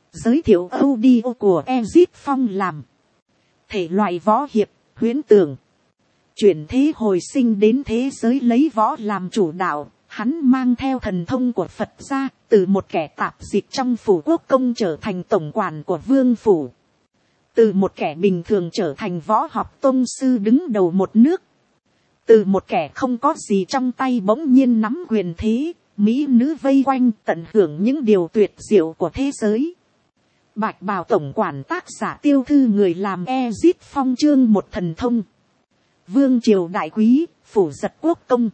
Giới thiệu audio của Ezit Phong làm. Thể loại võ hiệp, huyễn tưởng. Chuyển thế hồi sinh đến thế giới lấy võ làm chủ đạo. Hắn mang theo thần thông của Phật gia, từ một kẻ tạp dịch trong phủ quốc công trở thành tổng quản của vương phủ. Từ một kẻ bình thường trở thành võ học tôn sư đứng đầu một nước. Từ một kẻ không có gì trong tay bỗng nhiên nắm quyền thế, mỹ nữ vây quanh tận hưởng những điều tuyệt diệu của thế giới. Bạch bào tổng quản tác giả tiêu thư người làm Ezit Phong chương một thần thông. Vương triều đại quý, phủ giật quốc công.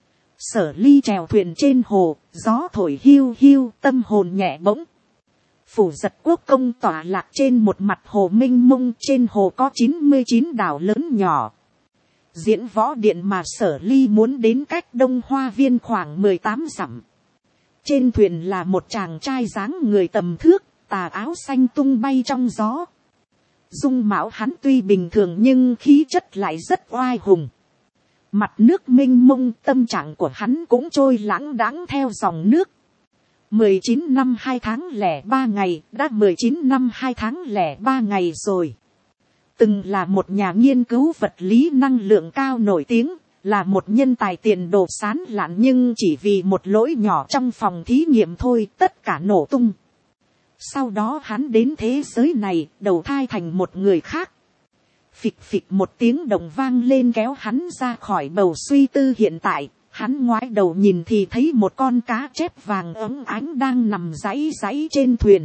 Sở Ly chèo thuyền trên hồ, gió thổi hiu hiu, tâm hồn nhẹ bỗng. Phủ giật quốc công tỏa lạc trên một mặt hồ mênh mông, trên hồ có 99 đảo lớn nhỏ. Diễn võ điện mà Sở Ly muốn đến cách Đông Hoa Viên khoảng 18 dặm. Trên thuyền là một chàng trai dáng người tầm thước, tà áo xanh tung bay trong gió. Dung mạo hắn tuy bình thường nhưng khí chất lại rất oai hùng. Mặt nước mênh mông, tâm trạng của hắn cũng trôi lãng đãng theo dòng nước. 19 năm 2 tháng 03 ngày, đã 19 năm 2 tháng 03 ngày rồi. Từng là một nhà nghiên cứu vật lý năng lượng cao nổi tiếng, là một nhân tài tiền đồ sán lạn, nhưng chỉ vì một lỗi nhỏ trong phòng thí nghiệm thôi, tất cả nổ tung. Sau đó hắn đến thế giới này, đầu thai thành một người khác. Phịch phịch một tiếng động vang lên kéo hắn ra khỏi bầu suy tư hiện tại. Hắn ngoái đầu nhìn thì thấy một con cá chép vàng óng ánh đang nằm dáy dáy trên thuyền.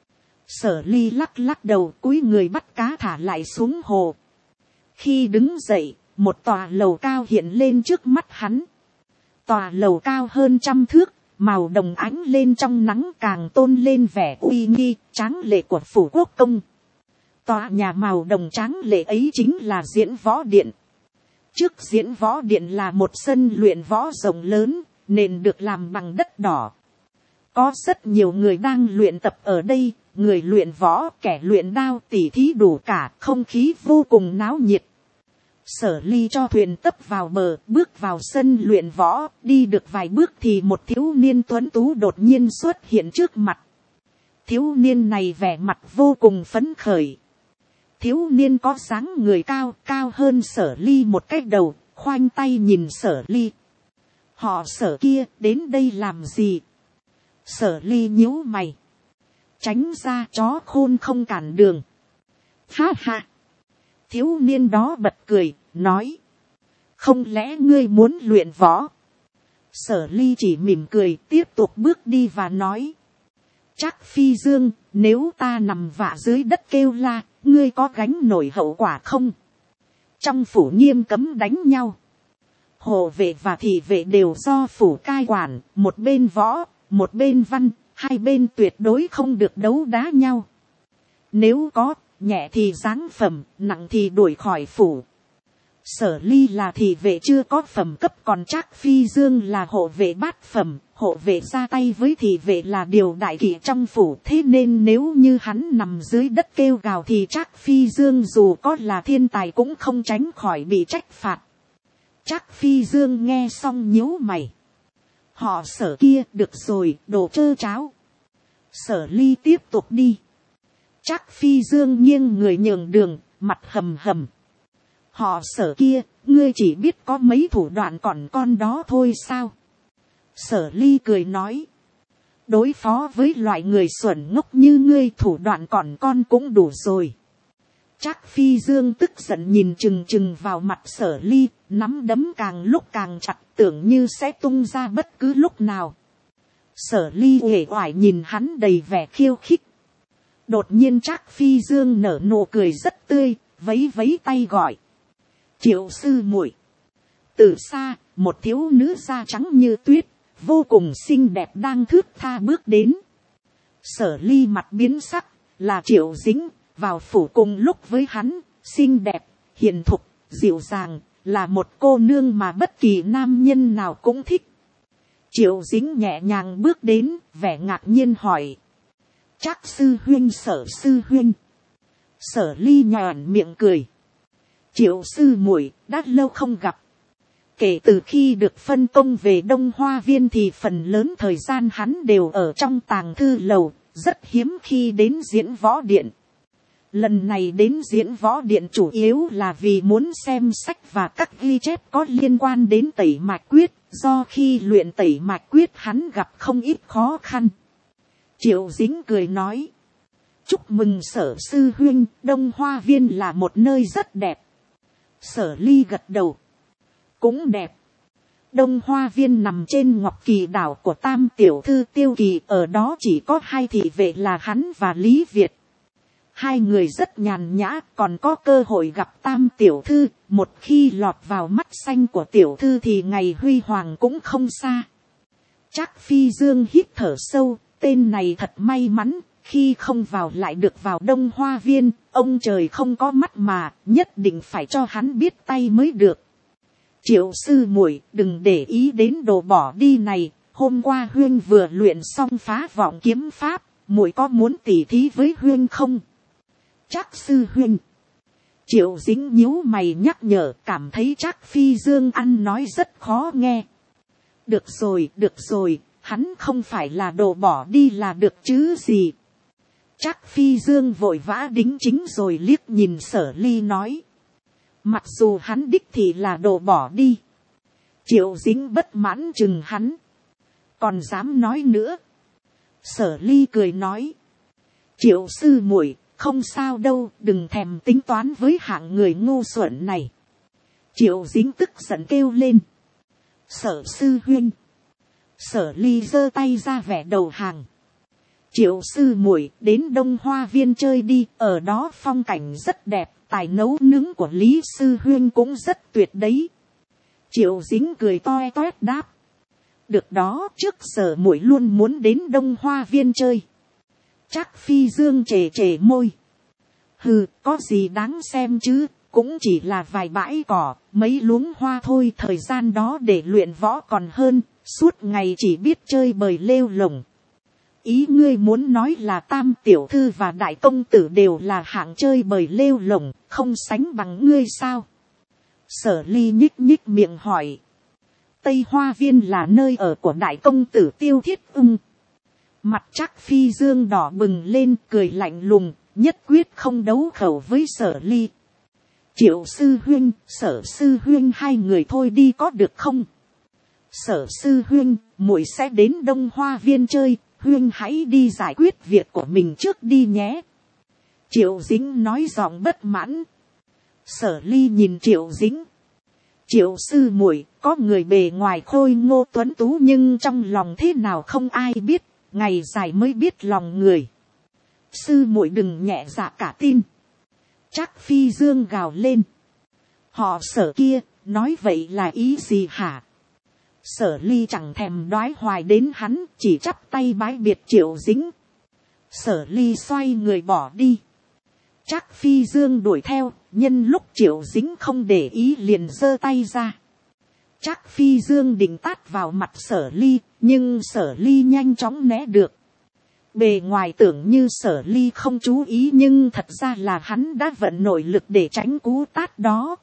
Sở Ly lắc lắc đầu cúi người bắt cá thả lại xuống hồ. Khi đứng dậy, một tòa lầu cao hiện lên trước mắt hắn. Tòa lầu cao hơn 100 thước, màu đồng ánh lên trong nắng càng tôn lên vẻ uy nghi, tráng lệ của phủ quốc công. Tòa nhà màu đồng tráng lệ ấy chính là diễn võ điện. Trước diễn võ điện là một sân luyện võ rộng lớn, nền được làm bằng đất đỏ. Có rất nhiều người đang luyện tập ở đây, người luyện võ, kẻ luyện đao, tỉ thí đủ cả, không khí vô cùng náo nhiệt. Sở Ly cho thuyền tấp vào bờ, bước vào sân luyện võ, đi được vài bước thì một thiếu niên tuấn tú đột nhiên xuất hiện trước mặt. Thiếu niên này vẻ mặt vô cùng phấn khởi. Thiếu niên có dáng người cao, cao hơn Sở Ly một cái đầu, khoanh tay nhìn Sở Ly. Họ Sở kia đến đây làm gì? Sở Ly nhíu mày. Tránh ra, chó khôn không cản đường. Ha ha. Thiếu niên đó bật cười, nói. Không lẽ ngươi muốn luyện võ? Sở Ly chỉ mỉm cười, tiếp tục bước đi và nói. Chắc Phi Dương, nếu ta nằm vạ dưới đất kêu la, ngươi có gánh nổi hậu quả không? Trong phủ nghiêm cấm đánh nhau. Hộ vệ và thị vệ đều do phủ cai quản, một bên võ, một bên văn, hai bên tuyệt đối không được đấu đá nhau. Nếu có, nhẹ thì giáng phẩm, nặng thì đuổi khỏi phủ. Sở Ly là thị vệ chưa có phẩm cấp, còn Trác Phi Dương là hộ vệ bát phẩm. Hộ vệ ra tay với thị vệ là điều đại kỵ trong phủ, thế nên nếu như hắn nằm dưới đất kêu gào thì Trác Phi Dương dù có là thiên tài cũng không tránh khỏi bị trách phạt. Trác Phi Dương nghe xong nhíu mày. Họ Sở kia, được rồi, đồ trơ cháo. Sở Ly tiếp tục đi. Trác Phi Dương nghiêng người nhường đường, mặt hầm hầm. Họ Sở kia, ngươi chỉ biết có mấy thủ đoạn còn con đó thôi sao? Sở Ly cười nói. Đối phó với loại người xuẩn ngốc như ngươi, thủ đoạn còn con cũng đủ rồi. Trác Phi Dương tức giận nhìn chừng chừng vào mặt Sở Ly, nắm đấm càng lúc càng chặt, tưởng như sẽ tung ra bất cứ lúc nào. Sở Ly uể oải nhìn hắn đầy vẻ khiêu khích. Đột nhiên Trác Phi Dương nở nụ cười rất tươi, vấy vấy tay gọi. Triệu sư muội. Từ xa, một thiếu nữ da trắng như tuyết, vô cùng xinh đẹp đang thướt tha bước đến. Sở Ly mặt biến sắc, là Triệu Dính, vào phủ cùng lúc với hắn, xinh đẹp, hiền thục, dịu dàng, là một cô nương mà bất kỳ nam nhân nào cũng thích. Triệu Dính nhẹ nhàng bước đến, vẻ ngạc nhiên hỏi. Trác sư huynh, Sở sư huynh. Sở Ly nhòn miệng cười. Triệu sư muội, đã lâu không gặp. Kể từ khi được phân công về Đông Hoa Viên thì phần lớn thời gian hắn đều ở trong tàng thư lầu, rất hiếm khi đến diễn võ điện. Lần này đến diễn võ điện chủ yếu là vì muốn xem sách và các ghi chép có liên quan đến tẩy mạch quyết, do khi luyện tẩy mạch quyết hắn gặp không ít khó khăn. Triệu Dính cười nói, chúc mừng Sở sư huynh, Đông Hoa Viên là một nơi rất đẹp. Sở Ly gật đầu, cũng đẹp. Đông Hoa Viên nằm trên Ngọc Kỳ đảo của Tam tiểu thư Tiêu Kỳ, ở đó chỉ có hai thị vệ là hắn và Lý Việt. Hai người rất nhàn nhã, còn có cơ hội gặp Tam tiểu thư, một khi lọt vào mắt xanh của tiểu thư thì ngày huy hoàng cũng không xa. Trác Phi Dương hít thở sâu, tên này thật may mắn, khi không vào lại được vào Đông Hoa Viên, ông trời không có mắt mà, nhất định phải cho hắn biết tay mới được. Triệu sư muội, đừng để ý đến đồ bỏ đi này, hôm qua Huyên vừa luyện xong Phá Vọng kiếm pháp, muội có muốn tỉ thí với Huyên không? Trác sư huynh. Triệu Dính nhíu mày nhắc nhở, cảm thấy Trác Phi Dương ăn nói rất khó nghe. Được rồi, hắn không phải là đồ bỏ đi là được chứ gì. Trác Phi Dương vội vã đính chính rồi liếc nhìn Sở Ly nói, mặc dù hắn đích thì là đồ bỏ đi. Triệu Dính bất mãn chừng hắn, còn dám nói nữa. Sở Ly cười nói, Triệu sư muội, không sao đâu, đừng thèm tính toán với hạng người ngu xuẩn này. Triệu Dính tức giận kêu lên, Sở sư huynh. Sở Ly giơ tay ra vẻ đầu hàng. Triệu sư muội, đến Đông Hoa Viên chơi đi, ở đó phong cảnh rất đẹp, tài nấu nướng của Lý sư huynh cũng rất tuyệt đấy. Triệu Dính cười toe toét đáp, được đó, trước giờ muội luôn muốn đến Đông Hoa Viên chơi. Trác Phi Dương trề trề môi, hừ, có gì đáng xem chứ, cũng chỉ là vài bãi cỏ, mấy luống hoa thôi, thời gian đó để luyện võ còn hơn, suốt ngày chỉ biết chơi bời lêu lổng. Ý ngươi muốn nói là Tam tiểu thư và Đại công tử đều là hạng chơi bời lêu lổng, không sánh bằng ngươi sao? Sở Ly nhích nhích miệng hỏi. Tây Hoa Viên là nơi ở của Đại công tử Tiêu Thiết Ung. Mặt Trác Phi Dương đỏ bừng lên, cười lạnh lùng, nhất quyết không đấu khẩu với Sở Ly. Triệu sư huynh, Sở sư huynh, hai người thôi đi có được không? Sở sư huynh, muội sẽ đến Đông Hoa Viên chơi, huynh hãy đi giải quyết việc của mình trước đi nhé. Triệu Dính nói giọng bất mãn. Sở Ly nhìn Triệu Dính. Triệu sư muội, có người bề ngoài khôi ngô tuấn tú nhưng trong lòng thế nào không ai biết, ngày dài mới biết lòng người. Sư muội đừng nhẹ dạ cả tin. Trác Phi Dương gào lên. Họ Sở kia, nói vậy là ý gì hả? Sở Ly chẳng thèm đoái hoài đến hắn, chỉ chắp tay bái biệt Triệu Dính. Sở Ly xoay người bỏ đi. Trác Phi Dương đuổi theo, nhân lúc Triệu Dính không để ý liền giơ tay ra. Trác Phi Dương định tát vào mặt Sở Ly, nhưng Sở Ly nhanh chóng né được. Bề ngoài tưởng như Sở Ly không chú ý nhưng thật ra là hắn đã vận nội lực để tránh cú tát đó.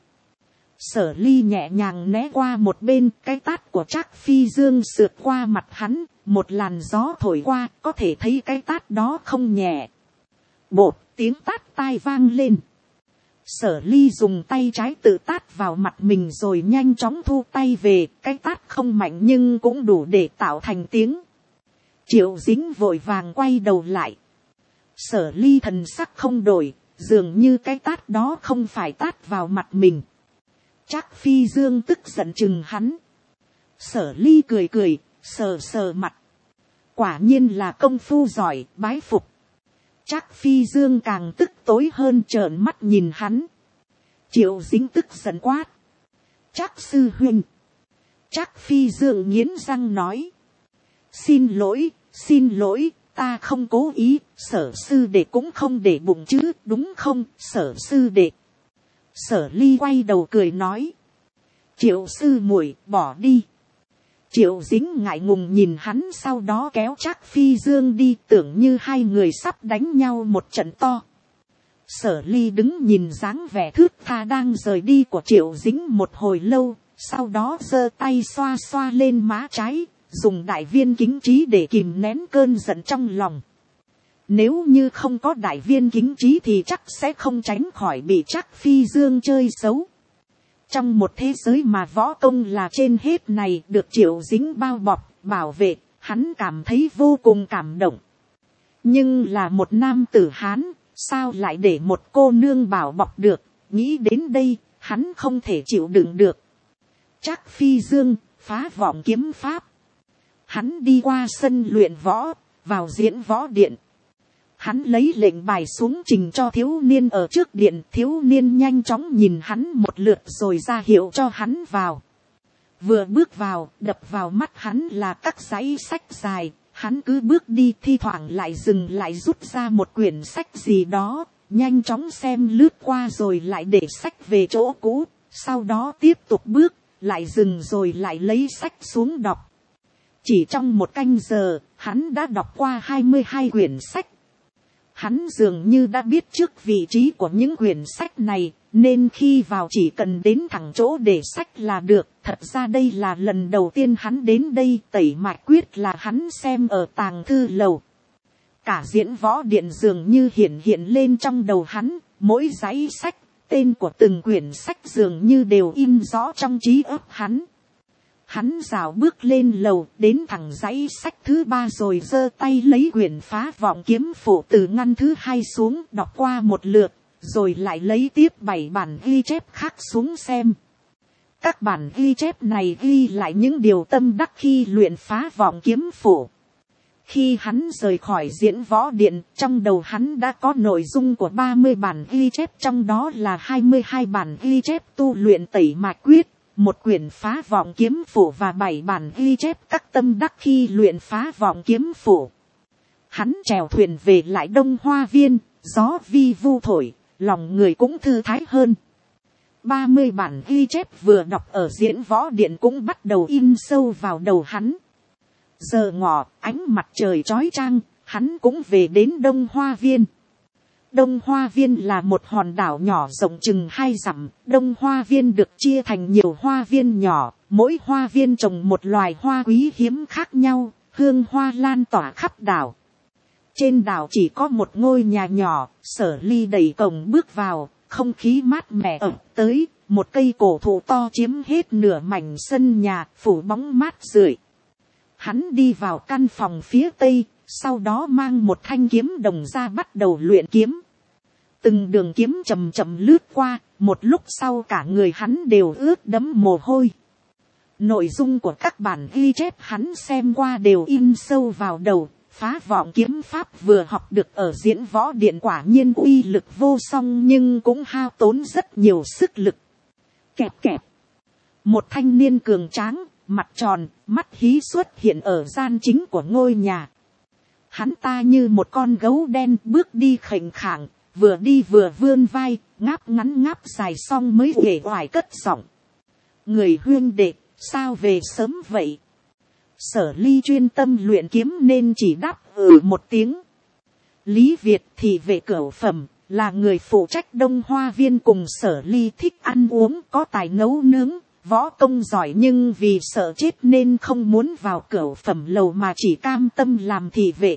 Sở Ly nhẹ nhàng né qua một bên, cái tát của Trác Phi Dương sượt qua mặt hắn, một làn gió thổi qua, có thể thấy cái tát đó không nhẹ. Bột, tiếng tát tai vang lên. Sở Ly dùng tay trái tự tát vào mặt mình rồi nhanh chóng thu tay về, cái tát không mạnh nhưng cũng đủ để tạo thành tiếng. Triệu Dính vội vàng quay đầu lại. Sở Ly thần sắc không đổi, dường như cái tát đó không phải tát vào mặt mình. Trác Phi Dương tức giận chừng hắn. Sở Ly cười cười, sờ sờ mặt. Quả nhiên là công phu giỏi, bái phục. Trác Phi Dương càng tức tối hơn, trợn mắt nhìn hắn. Triệu Dính tức giận quát. Trác sư huynh. Trác Phi Dương nghiến răng nói. Xin lỗi, ta không cố ý, Sở sư đệ cũng không để bụng chứ, đúng không, Sở sư đệ? Sở Ly quay đầu cười nói. Triệu sư muội, bỏ đi. Triệu Dính ngại ngùng nhìn hắn, sau đó kéo Trác Phi Dương đi, tưởng như hai người sắp đánh nhau một trận to. Sở Ly đứng nhìn dáng vẻ thướt tha đang rời đi của Triệu Dính một hồi lâu, sau đó giơ tay xoa xoa lên má trái, dùng đại viên kính trí để kìm nén cơn giận trong lòng. Nếu như không có đại viên kính trí thì chắc sẽ không tránh khỏi bị Trác Phi Dương chơi xấu. Trong một thế giới mà võ công là trên hết này được Triệu Dính bao bọc, bảo vệ, hắn cảm thấy vô cùng cảm động. Nhưng là một nam tử Hán, sao lại để một cô nương bảo bọc được, nghĩ đến đây, hắn không thể chịu đựng được. Trác Phi Dương, phá vọng kiếm pháp. Hắn đi qua sân luyện võ, vào diễn võ điện. Hắn lấy lệnh bài xuống trình cho thiếu niên ở trước điện. Thiếu niên nhanh chóng nhìn hắn một lượt rồi ra hiệu cho hắn vào. Vừa bước vào, đập vào mắt hắn là các dãy sách dài. Hắn cứ bước đi, thi thoảng lại dừng lại rút ra một quyển sách gì đó. Nhanh chóng xem lướt qua rồi lại để sách về chỗ cũ. Sau đó tiếp tục bước, lại dừng rồi lại lấy sách xuống đọc. Chỉ trong một canh giờ, hắn đã đọc qua 22 quyển sách. Hắn dường như đã biết trước vị trí của những quyển sách này, nên khi vào chỉ cần đến thẳng chỗ để sách là được. Thật ra đây là lần đầu tiên hắn đến đây, Tẩy Mạch Quyết là hắn xem ở tàng thư lầu. Cả diễn võ điện dường như hiện lên trong đầu hắn, mỗi dãy sách, tên của từng quyển sách dường như đều in rõ trong trí óc hắn. Hắn rảo bước lên lầu, đến thẳng dãy sách thứ 3 rồi giơ tay lấy quyển phá vọng kiếm phổ từ ngăn thứ 2 xuống, đọc qua một lượt, rồi lại lấy tiếp 7 bản ghi chép khác xuống xem. Các bản ghi chép này ghi lại những điều tâm đắc khi luyện phá vọng kiếm phổ. Khi hắn rời khỏi diễn võ điện, trong đầu hắn đã có nội dung của 30 bản ghi chép, trong đó là 22 bản ghi chép tu luyện Tẩy Mạch Quyết, một quyển phá vọng kiếm phổ và 7 bản ghi chép các tâm đắc khi luyện phá vọng kiếm phổ. Hắn chèo thuyền về lại Đông Hoa Viên, gió vi vu thổi, lòng người cũng thư thái hơn. 30 bản ghi chép vừa đọc ở diễn võ điện cũng bắt đầu in sâu vào đầu hắn. Giờ ngọ, ánh mặt trời chói chang, hắn cũng về đến Đông Hoa Viên. Đông Hoa Viên là một hòn đảo nhỏ rộng chừng 2 dặm. Đông Hoa Viên được chia thành nhiều hoa viên nhỏ, mỗi hoa viên trồng một loài hoa quý hiếm khác nhau, hương hoa lan tỏa khắp đảo. Trên đảo chỉ có một ngôi nhà nhỏ, Sở Ly đẩy cổng bước vào, không khí mát mẻ ập tới, một cây cổ thụ to chiếm hết nửa mảnh sân nhà, phủ bóng mát rượi. Hắn đi vào căn phòng phía tây, sau đó mang một thanh kiếm đồng ra bắt đầu luyện kiếm. Từng đường kiếm chậm chậm lướt qua, một lúc sau cả người hắn đều ướt đẫm mồ hôi. Nội dung của các bản ghi chép hắn xem qua đều in sâu vào đầu. Phá vọng kiếm pháp vừa học được ở diễn võ điện quả nhiên uy lực vô song, nhưng cũng hao tốn rất nhiều sức lực. Kẹp kẹp. Một thanh niên cường tráng, mặt tròn, mắt hí xuất hiện ở gian chính của ngôi nhà. Hắn ta như một con gấu đen bước đi khệnh khạng, vừa đi vừa vươn vai, ngáp ngắn ngáp dài xong mới uể oải cất giọng. Người huynh đệ, sao về sớm vậy? Sở Ly chuyên tâm luyện kiếm nên chỉ đáp một tiếng. Lý Việt thì về cửu phẩm, là người phụ trách Đông Hoa Viên cùng Sở Ly thích ăn uống, có tài nấu nướng, võ công giỏi, nhưng vì sợ chết nên không muốn vào cửu phẩm lầu mà chỉ cam tâm làm thị vệ.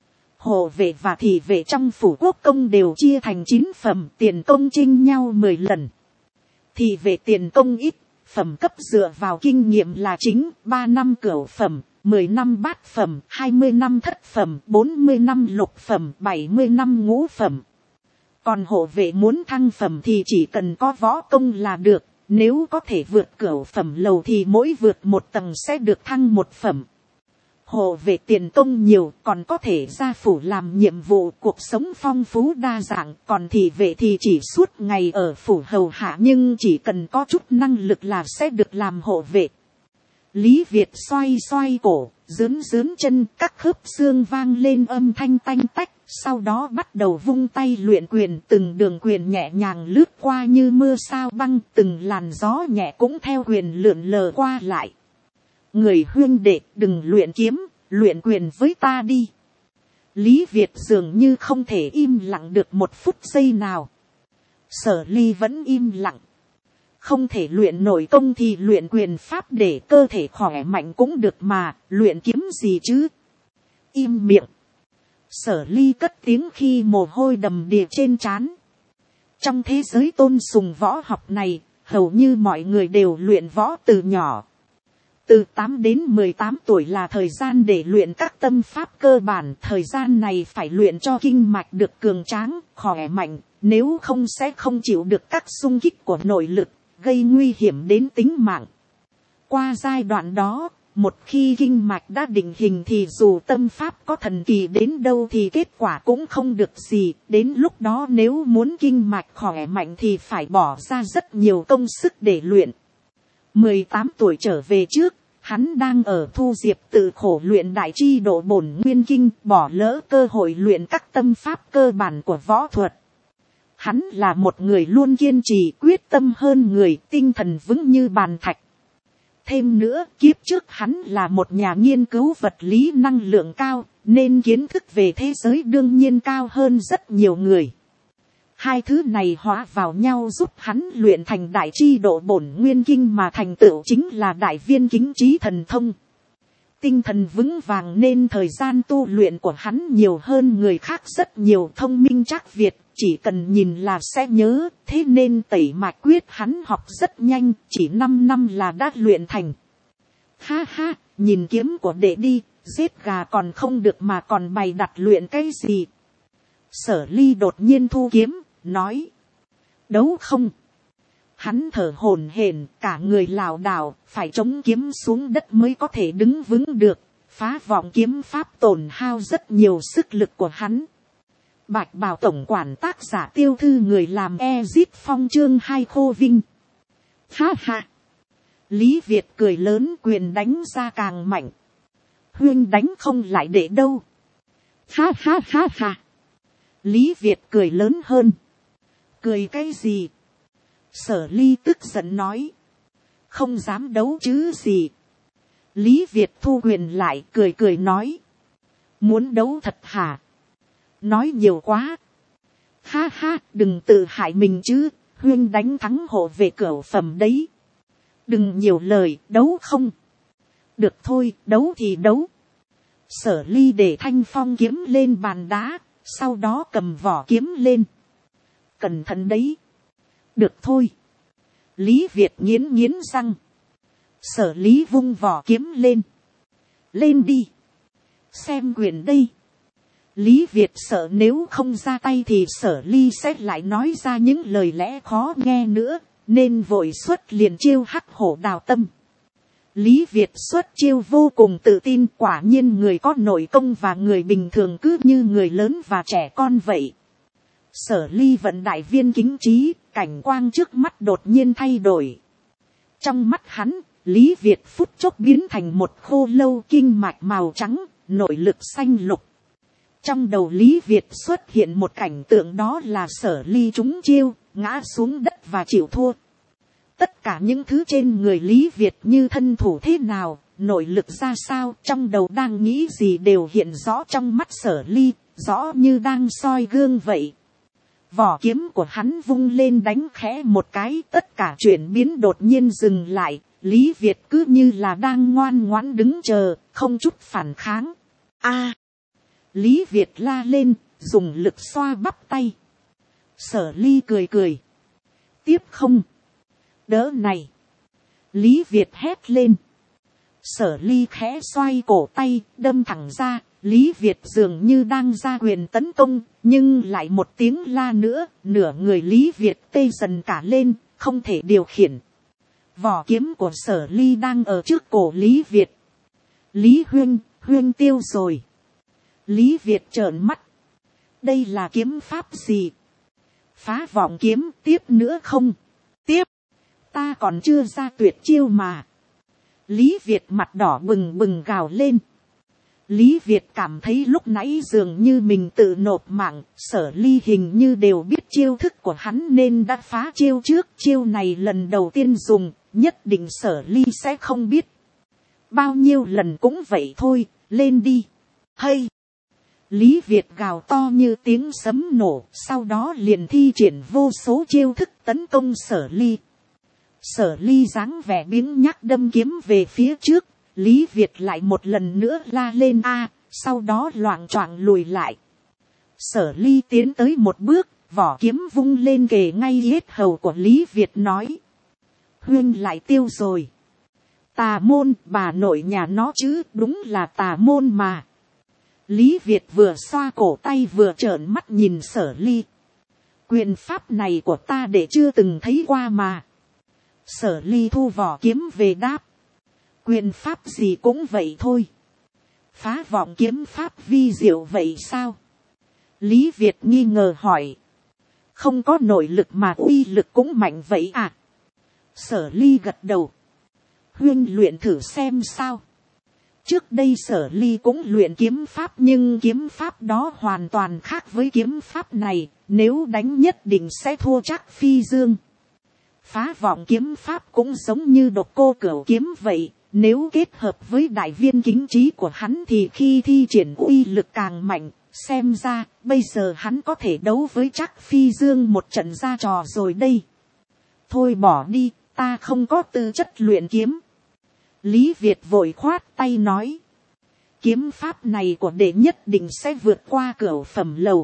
Hộ vệ và thị vệ trong phủ quốc công đều chia thành 9 phẩm, tiền công chênh nhau 10 lần. Thị vệ tiền công ít, phẩm cấp dựa vào kinh nghiệm là chính, 3 năm cửu phẩm, 10 năm bát phẩm, 20 năm thất phẩm, 40 năm lục phẩm, 70 năm ngũ phẩm. Còn hộ vệ muốn thăng phẩm thì chỉ cần có võ công là được, nếu có thể vượt cửu phẩm lầu thì mỗi vượt một tầng sẽ được thăng một phẩm. Hộ vệ tiền công nhiều, còn có thể ra phủ làm nhiệm vụ, cuộc sống phong phú đa dạng, còn thị vệ thì chỉ suốt ngày ở phủ hầu hạ, nhưng chỉ cần có chút năng lực là sẽ được làm hộ vệ. Lý Việt xoay xoay cổ, dướn chân, các khớp xương vang lên âm thanh tanh tách, sau đó bắt đầu vung tay luyện quyền, từng đường quyền nhẹ nhàng lướt qua như mưa sao băng, từng làn gió nhẹ cũng theo quyền lượn lờ qua lại. Người huynh đệ, đừng luyện kiếm, luyện quyền với ta đi. Lý Việt dường như không thể im lặng được một phút giây nào. Sở Ly vẫn im lặng. Không thể luyện nổi công thì luyện quyền pháp để cơ thể khỏe mạnh cũng được mà, luyện kiếm gì chứ. Im miệng. Sở Ly cất tiếng khi mồ hôi đầm đìa trên trán. Trong thế giới tôn sùng võ học này, hầu như mọi người đều luyện võ từ nhỏ. Từ 8 đến 18 tuổi là thời gian để luyện các tâm pháp cơ bản. Thời gian này phải luyện cho kinh mạch được cường tráng, khỏe mạnh. Nếu không sẽ không chịu được các xung kích của nội lực, gây nguy hiểm đến tính mạng. Qua giai đoạn đó, một khi kinh mạch đã định hình thì dù tâm pháp có thần kỳ đến đâu thì kết quả cũng không được gì. Đến lúc đó nếu muốn kinh mạch khỏe mạnh thì phải bỏ ra rất nhiều công sức để luyện. 18 tuổi trở về trước, hắn đang ở Thu Diệp tự khổ luyện đại chi độ bổn nguyên kinh, bỏ lỡ cơ hội luyện các tâm pháp cơ bản của võ thuật. Hắn là một người luôn kiên trì, quyết tâm hơn người, tinh thần vững như bàn thạch. Thêm nữa, kiếp trước hắn là một nhà nghiên cứu vật lý năng lượng cao, nên kiến thức về thế giới đương nhiên cao hơn rất nhiều người. Hai thứ này hóa vào nhau giúp hắn luyện thành đại chi độ bổn nguyên kinh mà thành tựu chính là đại viên kính trí thần thông. Tinh thần vững vàng nên thời gian tu luyện của hắn nhiều hơn người khác rất nhiều. Thông minh trác Việt, chỉ cần nhìn là sẽ nhớ, thế nên tẩy mạch quyết hắn học rất nhanh, chỉ 5 năm là đã luyện thành. Ha ha, nhìn kiếm của đệ đi, giết gà còn không được mà còn bày đặt luyện cái gì. Sở Ly đột nhiên thu kiếm, nói. Đấu không? Hắn thở hổn hển, cả người lảo đảo, phải chống kiếm xuống đất mới có thể đứng vững được. Phá vọng kiếm pháp tổn hao rất nhiều sức lực của hắn. Bạch Bào tổng quản tác giả Tiêu Thư người làm Ezit Phong chương 2 Khô Vinh. Ha ha. Lý Việt cười lớn, quyền đánh ra càng mạnh. Huynh đánh không lại để đâu. Ha ha ha ha. Lý Việt cười lớn hơn. Cười cái gì? Sở Ly tức giận nói. Không dám đấu chứ gì. Lý Việt thu quyền lại, cười cười nói. Muốn đấu thật hả? Nói nhiều quá. Ha ha, đừng tự hại mình chứ. Huynh đánh thắng hộ về cửu phẩm đấy. Đừng nhiều lời, đấu không? Được thôi, đấu thì đấu. Sở Ly để thanh phong kiếm lên bàn đá, sau đó cầm vỏ kiếm lên. Cẩn thận đấy. Được thôi. Lý Việt nghiến nghiến răng. Sở Lý vung vỏ kiếm lên. Lên đi. Xem quyền đây. Lý Việt sợ nếu không ra tay thì Sở Ly sẽ lại nói ra những lời lẽ khó nghe nữa, nên vội xuất liền chiêu hắc hổ đào tâm. Lý Việt xuất chiêu vô cùng tự tin, quả nhiên người có nội công và người bình thường cứ như người lớn và trẻ con vậy. Sở Ly vận đại viên kính trí, cảnh quang trước mắt đột nhiên thay đổi. Trong mắt hắn, Lý Việt phút chốc biến thành một khô lâu kinh mạch màu trắng, nội lực xanh lục. Trong đầu Lý Việt xuất hiện một cảnh tượng, đó là Sở Ly trúng chiêu, ngã xuống đất và chịu thua. Tất cả những thứ trên người Lý Việt như thân thủ thế nào, nội lực ra sao, trong đầu đang nghĩ gì đều hiện rõ trong mắt Sở Ly, rõ như đang soi gương vậy. Vỏ kiếm của hắn vung lên đánh khẽ một cái, tất cả chuyển biến đột nhiên dừng lại, Lý Việt cứ như là đang ngoan ngoãn đứng chờ, không chút phản kháng. A! Lý Việt la lên, dùng lực xoa bắp tay. Sở Ly cười cười. Tiếp không? Đỡ này. Lý Việt hét lên. Sở Ly khẽ xoay cổ tay, đâm thẳng ra. Lý Việt dường như đang ra quyền tấn công, nhưng lại một tiếng la nữa, nửa người Lý Việt tê dần cả lên, không thể điều khiển. Vỏ kiếm của Sở Ly đang ở trước cổ Lý Việt. Lý Huynh, Huynh tiêu rồi. Lý Việt trợn mắt. Đây là kiếm pháp gì? Phá vọng kiếm, tiếp nữa không? Tiếp. Ta còn chưa ra tuyệt chiêu mà. Lý Việt mặt đỏ bừng bừng gào lên. Lý Việt cảm thấy lúc nãy dường như mình tự nộp mạng, Sở Ly hình như đều biết chiêu thức của hắn nên đã phá chiêu trước. Chiêu này lần đầu tiên dùng, nhất định Sở Ly sẽ không biết. Bao nhiêu lần cũng vậy thôi, lên đi. Hay! Lý Việt gào to như tiếng sấm nổ, sau đó liền thi triển vô số chiêu thức tấn công Sở Ly. Sở Ly dáng vẻ biếng nhác đâm kiếm về phía trước, Lý Việt lại một lần nữa la lên. A, sau đó loạng choạng lùi lại. Sở Ly tiến tới một bước, vỏ kiếm vung lên kề ngay yết hầu của Lý Việt nói. Huyên lại tiêu rồi. Tà môn, bà nội nhà nó chứ, đúng là tà môn mà. Lý Việt vừa xoa cổ tay vừa trợn mắt nhìn Sở Ly. Quyền pháp này của ta để chưa từng thấy qua mà. Sở Ly thu vỏ kiếm về đáp. Quyền pháp gì cũng vậy thôi. Phá vọng kiếm pháp vi diệu vậy sao? Lý Việt nghi ngờ hỏi. Không có nội lực mà uy lực cũng mạnh vậy à? Sở Ly gật đầu. Huyên luyện thử xem sao. Trước đây Sở Ly cũng luyện kiếm pháp, nhưng kiếm pháp đó hoàn toàn khác với kiếm pháp này. Nếu đánh nhất định sẽ thua Trác Phi Dương. Phá vọng kiếm pháp cũng giống như Độc Cô Cửu kiếm vậy. Nếu kết hợp với đại viên kính trí của hắn thì khi thi triển uy lực càng mạnh. Xem ra bây giờ hắn có thể đấu với Trác Phi Dương một trận ra trò rồi đây. Thôi bỏ đi, ta không có tư chất luyện kiếm. Lý Việt vội khoát tay nói. Kiếm pháp này của đệ nhất định sẽ vượt qua cửu phẩm lầu.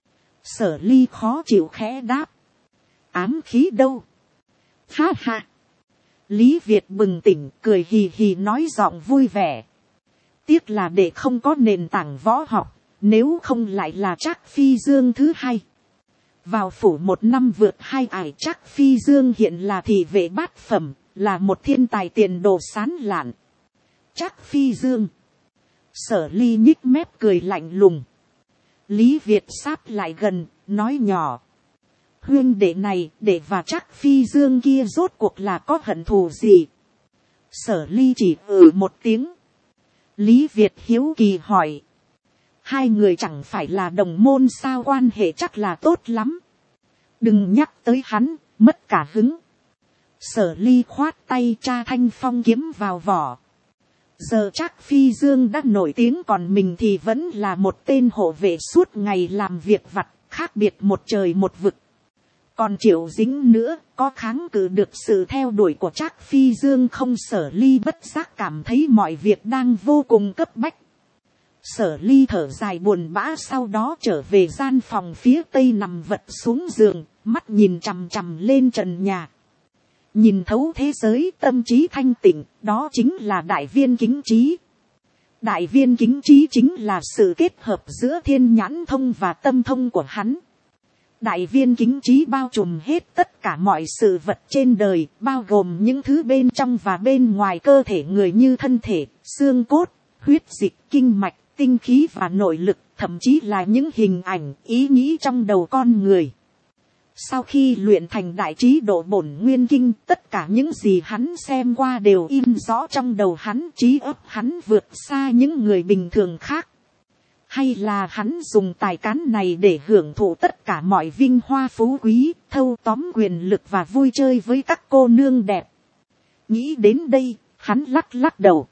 Sở Ly khó chịu khẽ đáp. Ám khí đâu? Ha ha. Lý Việt bừng tỉnh cười hì hì nói giọng vui vẻ. Tiếc là đệ không có nền tảng võ học. Nếu không lại là Trác Phi Dương thứ hai. Vào phủ 1 năm vượt 2 ải, Trác Phi Dương hiện là thị vệ bát phẩm. Là một thiên tài tiền đồ sáng lạn. Trác Phi Dương. Sở Ly nhích mép cười lạnh lùng. Lý Việt sáp lại gần, nói nhỏ. Huyên đệ này, đệ và Trác Phi Dương kia rốt cuộc là có hận thù gì? Sở Ly chỉ một tiếng. Lý Việt hiếu kỳ hỏi. Hai người chẳng phải là đồng môn sao, quan hệ chắc là tốt lắm. Đừng nhắc tới hắn, mất cả hứng. Sở Ly khoát tay, tra thanh phong kiếm vào vỏ. Giờ Trác Phi Dương đã nổi tiếng, còn mình thì vẫn là một tên hộ vệ suốt ngày làm việc vặt, khác biệt một trời một vực. Còn Triệu Dính nữa, có kháng cự được sự theo đuổi của Trác Phi Dương không? Sở Ly bất giác cảm thấy mọi việc đang vô cùng cấp bách. Sở Ly thở dài buồn bã, sau đó trở về gian phòng phía tây nằm vật xuống giường, mắt nhìn chằm chằm lên trần nhà. Nhìn thấu thế giới, tâm trí thanh tịnh, đó chính là đại viên kính trí. Đại viên kính trí chính là sự kết hợp giữa thiên nhãn thông và tâm thông của hắn. Đại viên kính trí bao trùm hết tất cả mọi sự vật trên đời, bao gồm những thứ bên trong và bên ngoài cơ thể người như thân thể, xương cốt, huyết dịch, kinh mạch, tinh khí và nội lực, thậm chí là những hình ảnh, ý nghĩ trong đầu con người. Sau khi luyện thành đại trí độ bổn nguyên kinh, tất cả những gì hắn xem qua đều in rõ trong đầu hắn, trí óc hắn vượt xa những người bình thường khác. Hay là hắn dùng tài cán này để hưởng thụ tất cả mọi vinh hoa phú quý, thâu tóm quyền lực và vui chơi với các cô nương đẹp. Nghĩ đến đây, hắn lắc lắc đầu.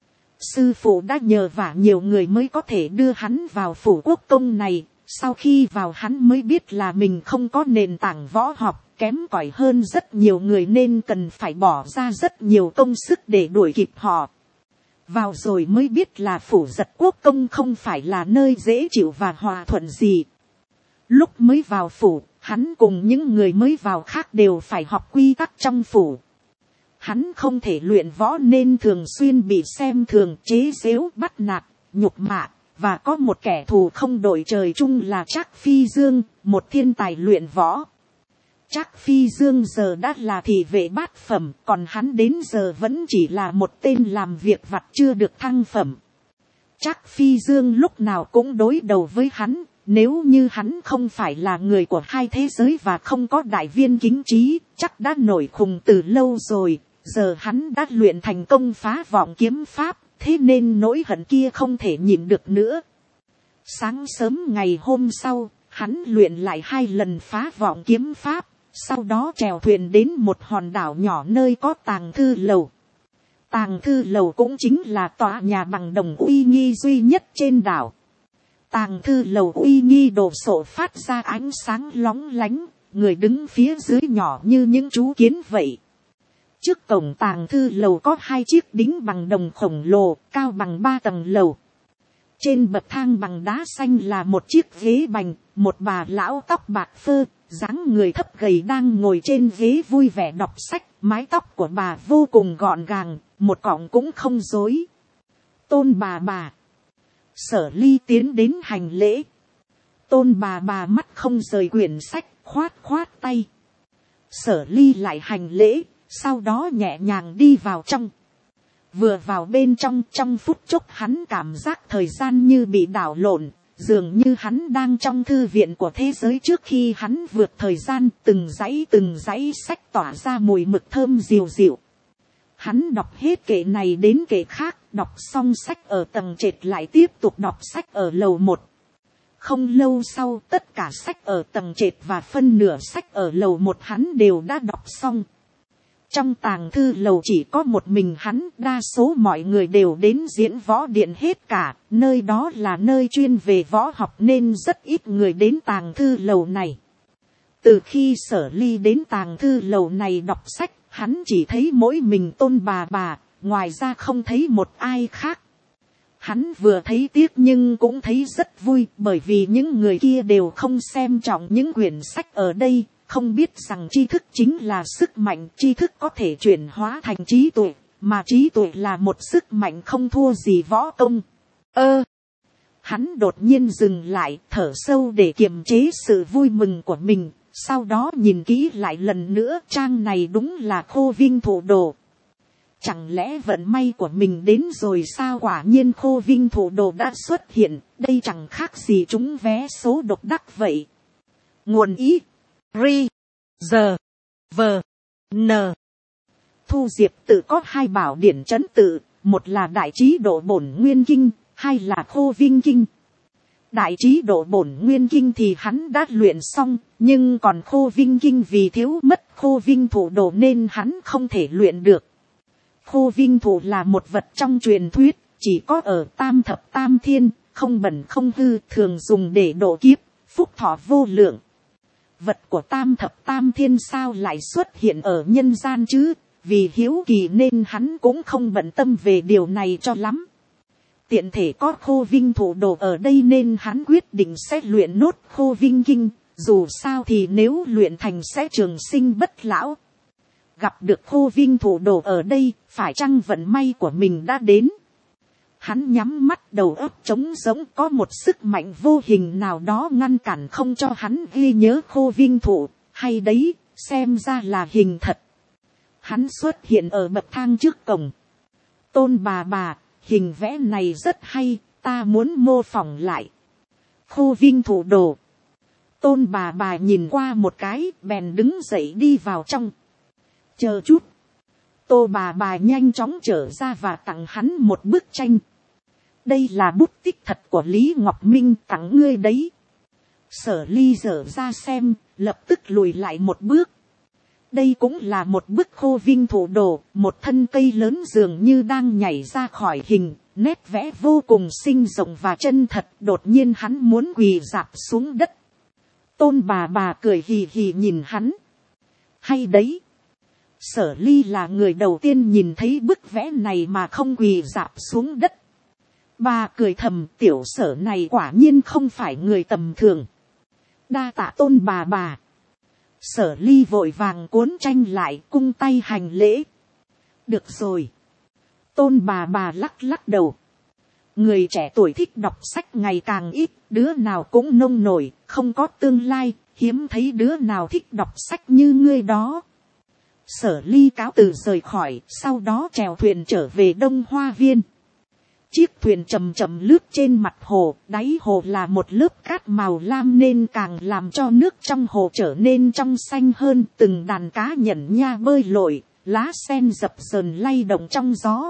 Sư phụ đã nhờ vả nhiều người mới có thể đưa hắn vào phủ quốc công này. Sau khi vào hắn mới biết là mình không có nền tảng võ học, kém cỏi hơn rất nhiều người, nên cần phải bỏ ra rất nhiều công sức để đuổi kịp họ. Vào rồi mới biết là phủ Giật quốc công không phải là nơi dễ chịu và hòa thuận gì. Lúc mới vào phủ, hắn cùng những người mới vào khác đều phải học quy tắc trong phủ. Hắn không thể luyện võ nên thường xuyên bị xem thường, chế giễu, bắt nạt, nhục mạ. Và có một kẻ thù không đội trời chung là Trác Phi Dương, một thiên tài luyện võ. Trác Phi Dương giờ đã là thị vệ bát phẩm, còn hắn đến giờ vẫn chỉ là một tên làm việc vặt chưa được thăng phẩm. Trác Phi Dương lúc nào cũng đối đầu với hắn, nếu như hắn không phải là người của hai thế giới và không có đại viên kính trí, chắc đã nổi khùng từ lâu rồi. Giờ hắn đã luyện thành công phá vọng kiếm pháp. Thế nên nỗi hận kia không thể nhịn được nữa. Sáng sớm ngày hôm sau, hắn luyện lại 2 lần phá vọng kiếm pháp, sau đó chèo thuyền đến một hòn đảo nhỏ nơi có tàng thư lầu. Tàng thư lầu cũng chính là tòa nhà bằng đồng uy nghi duy nhất trên đảo. Tàng thư lầu uy nghi đồ sộ phát ra ánh sáng lóng lánh, người đứng phía dưới nhỏ như những chú kiến vậy. Trước cổng tàng thư lầu có 2 chiếc đính bằng đồng khổng lồ, cao bằng 3 tầng lầu. Trên bậc thang bằng đá xanh là một chiếc ghế bành, một bà lão tóc bạc phơ, dáng người thấp gầy đang ngồi trên ghế vui vẻ đọc sách. Mái tóc của bà vô cùng gọn gàng, một cọng cũng không rối. Tôn bà. Sở Ly tiến đến hành lễ. Tôn bà mắt không rời quyển sách, khoát tay. Sở Ly lại hành lễ, sau đó nhẹ nhàng đi vào trong. Vừa vào bên trong phút chốc hắn cảm giác thời gian như bị đảo lộn, dường như hắn đang trong thư viện của thế giới trước khi hắn vượt thời gian, từng dãy sách tỏa ra mùi mực thơm dịu dịu. Hắn đọc hết kệ này đến kệ khác, đọc xong sách ở tầng trệt lại tiếp tục đọc sách ở lầu 1. Không lâu sau, tất cả sách ở tầng trệt và phân nửa sách ở lầu 1 hắn đều đã đọc xong. Trong tàng thư lầu chỉ có một mình hắn, đa số mọi người đều đến diễn võ điện hết cả, nơi đó là nơi chuyên về võ học nên rất ít người đến tàng thư lầu này. Từ khi Sở Ly đến tàng thư lầu này đọc sách, hắn chỉ thấy mỗi mình Tôn bà, ngoài ra không thấy một ai khác. Hắn vừa thấy tiếc nhưng cũng thấy rất vui, bởi vì những người kia đều không xem trọng những quyển sách ở đây, không biết rằng tri thức chính là sức mạnh, tri thức có thể chuyển hóa thành trí tuệ, mà trí tuệ là một sức mạnh không thua gì võ công. Hắn đột nhiên dừng lại, thở sâu để kiềm chế sự vui mừng của mình, sau đó nhìn kỹ lại lần nữa, trang này đúng là Khô Vinh Thủ Đồ. Chẳng lẽ vận may của mình đến rồi sao? Quả nhiên Khô Vinh Thủ Đồ đã xuất hiện, đây chẳng khác gì trúng vé số độc đắc vậy. Nguồn ý Ri, giờ, vờ, n. Thu Diệp tự có 2 bảo điển trấn tự, một là Đại Trí Độ Bổn Nguyên Kinh, 2 là Khô Vinh Kinh. Đại Trí Độ Bổn Nguyên Kinh thì hắn đã luyện xong, nhưng còn Khô Vinh Kinh vì thiếu mất Khô Vinh Thủ Đồ nên hắn không thể luyện được. Khô Vinh Thủ là một vật trong truyền thuyết, chỉ có ở Tam Thập Tam Thiên, không bẩn không hư, thường dùng để độ kiếp, phúc thọ vô lượng. Vật của Tam Thập Tam Thiên sao lại xuất hiện ở nhân gian chứ? Vì hiếu kỳ nên hắn cũng không bận tâm về điều này cho lắm. Tiện thể có Khô Vinh Thủ Đồ ở đây nên hắn quyết định sẽ luyện nốt Khô Vinh Kinh, dù sao thì nếu luyện thành sẽ trường sinh bất lão. Gặp được Khô Vinh Thủ Đồ ở đây, phải chăng vận may của mình đã đến? Hắn nhắm mắt, đầu óc trống rỗng, có một sức mạnh vô hình nào đó ngăn cản không cho hắn ghi nhớ Khô Vinh Thủ, hay đấy, xem ra là hình thật. Hắn xuất hiện ở bậc thang trước cổng. Tôn bà, hình vẽ này rất hay, ta muốn mô phỏng lại. Khô Vinh Thủ Đồ. Tôn bà nhìn qua một cái, bèn đứng dậy đi vào trong. Chờ chút. Tô bà nhanh chóng trở ra và tặng hắn một bức tranh. Đây là bút tích thật của Lý Ngọc Minh, tặng ngươi đấy. Sở Ly dở ra xem, lập tức lùi lại một bước. Đây cũng là một bức Khô Vinh Thủ Đồ, một thân cây lớn dường như đang nhảy ra khỏi hình, nét vẽ vô cùng sinh động và chân thật. Đột nhiên hắn muốn quỳ rạp xuống đất. Tôn bà cười hì hì nhìn hắn. Hay đấy. Sở Ly là người đầu tiên nhìn thấy bức vẽ này mà không quỳ rạp xuống đất. Bà cười thầm, tiểu Sở này quả nhiên không phải người tầm thường. Đa tạ Tôn bà. Sở Ly vội vàng cuốn tranh lại, cung tay hành lễ. Được rồi. Tôn bà lắc đầu. Người trẻ tuổi thích đọc sách ngày càng ít, đứa nào cũng nông nổi, không có tương lai, hiếm thấy đứa nào thích đọc sách như ngươi đó. Sở Ly cáo từ rời khỏi, sau đó chèo thuyền trở về Đông Hoa Viên. Chiếc thuyền chậm chậm lướt trên mặt hồ, đáy hồ là một lớp cát màu lam nên càng làm cho nước trong hồ trở nên trong xanh hơn. Từng đàn cá nhẩn nha bơi lội, lá sen dập dờn lay động trong gió.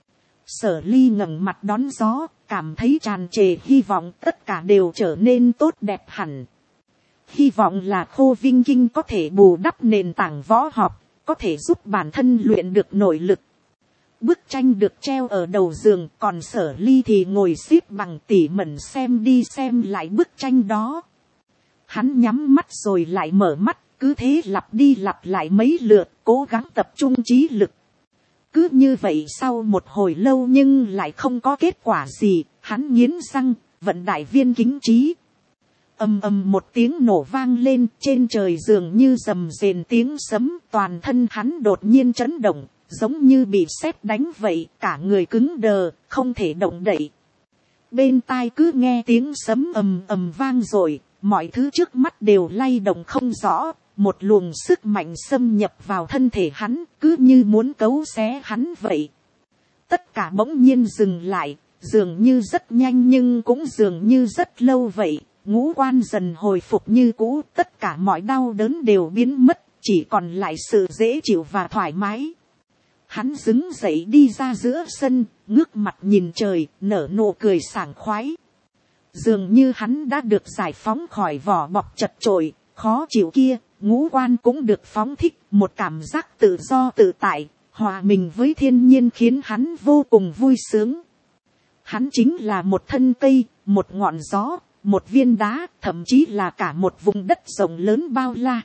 Sở Ly ngẩng mặt đón gió, cảm thấy tràn trề hy vọng tất cả đều trở nên tốt đẹp hẳn. Hy vọng là Khô Vinh Kinh có thể bù đắp nền tảng võ học, có thể giúp bản thân luyện được nội lực. Bức tranh được treo ở đầu giường, còn Sở Ly thì ngồi xếp bằng tỉ mẩn xem đi xem lại bức tranh đó. Hắn nhắm mắt rồi lại mở mắt, cứ thế lặp đi lặp lại mấy lượt, cố gắng tập trung trí lực. Cứ như vậy sau một hồi lâu nhưng lại không có kết quả gì, Hắn nghiến răng, vận đại viên kính trí. Ầm ầm một tiếng nổ vang lên, trên trời dường như rầm rền tiếng sấm, toàn thân hắn đột nhiên chấn động, giống như bị sét đánh vậy, cả người cứng đờ, không thể động đậy. Bên tai cứ nghe tiếng sấm ầm ầm vang rồi, mọi thứ trước mắt đều lay động không rõ, một luồng sức mạnh xâm nhập vào thân thể hắn, cứ như muốn cấu xé hắn vậy. Tất cả bỗng nhiên dừng lại, dường như rất nhanh nhưng cũng dường như rất lâu vậy. Ngũ quan dần hồi phục như cũ, tất cả mọi đau đớn đều biến mất, chỉ còn lại sự dễ chịu và thoải mái. Hắn đứng dậy đi ra giữa sân, ngước mặt nhìn trời, nở nụ cười sảng khoái. Dường như hắn đã được giải phóng khỏi vỏ bọc chật chội, khó chịu kia, ngũ quan cũng được phóng thích, một cảm giác tự do tự tại, hòa mình với thiên nhiên khiến hắn vô cùng vui sướng. Hắn chính là một thân cây, một ngọn gió, một viên đá, thậm chí là cả một vùng đất rộng lớn bao la.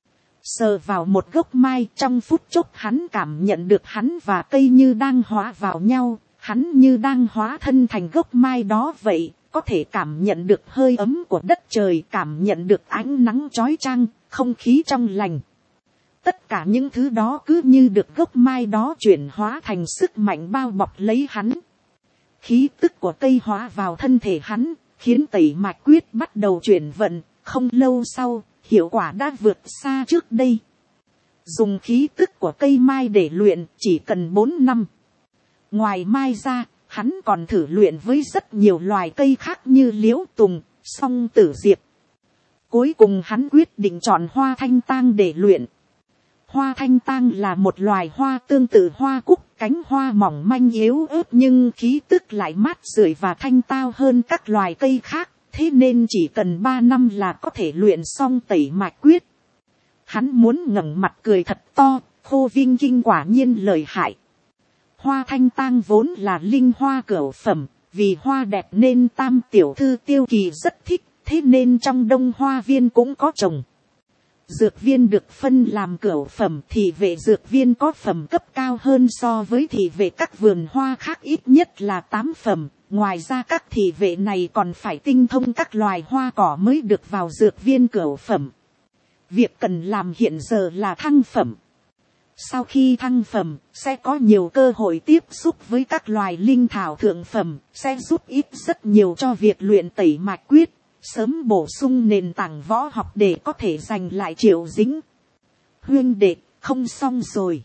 Sờ vào một gốc mai, trong phút chốc hắn cảm nhận được hắn và cây như đang hóa vào nhau, hắn như đang hóa thân thành gốc mai đó vậy, có thể cảm nhận được hơi ấm của đất trời, cảm nhận được ánh nắng chói chang, không khí trong lành. Tất cả những thứ đó cứ như được gốc mai đó chuyển hóa thành sức mạnh bao bọc lấy hắn. Khí tức của cây hóa vào thân thể hắn, khiến tẩy mạch quyết bắt đầu chuyển vận, không lâu sau, hiệu quả đã vượt xa trước đây. Dùng khí tức của cây mai để luyện chỉ cần 4 năm. Ngoài mai ra, hắn còn thử luyện với rất nhiều loài cây khác như liễu tùng, song tử diệp. Cuối cùng hắn quyết định chọn hoa thanh tang để luyện. Hoa thanh tang là một loài hoa tương tự hoa cúc, cánh hoa mỏng manh yếu ớt nhưng khí tức lại mát rượi và thanh tao hơn các loài cây khác, thế nên chỉ cần 3 năm là có thể luyện xong tẩy mạch quyết. Hắn muốn ngẩng mặt cười thật to, Khô Vinh Kinh quả nhiên lợi hại. Hoa thanh tang vốn là linh hoa cửu phẩm, vì hoa đẹp nên Tam tiểu thư Tiêu Kỳ rất thích, thế nên trong Đông Hoa viên cũng có trồng. Dược viên được phân làm cửu phẩm, thị vệ dược viên có phẩm cấp cao hơn so với thị vệ các vườn hoa khác ít nhất là 8 phẩm. Ngoài ra các thị vệ này còn phải tinh thông các loài hoa cỏ mới được vào dược viên cửu phẩm. Việc cần làm hiện giờ là thăng phẩm. Sau khi thăng phẩm, sẽ có nhiều cơ hội tiếp xúc với các loài linh thảo thượng phẩm, sẽ giúp ích rất nhiều cho việc luyện tẩy mạch quyết. Sớm bổ sung nền tảng võ học để có thể giành lại Triệu Dĩnh. Huynh đệ, không xong rồi.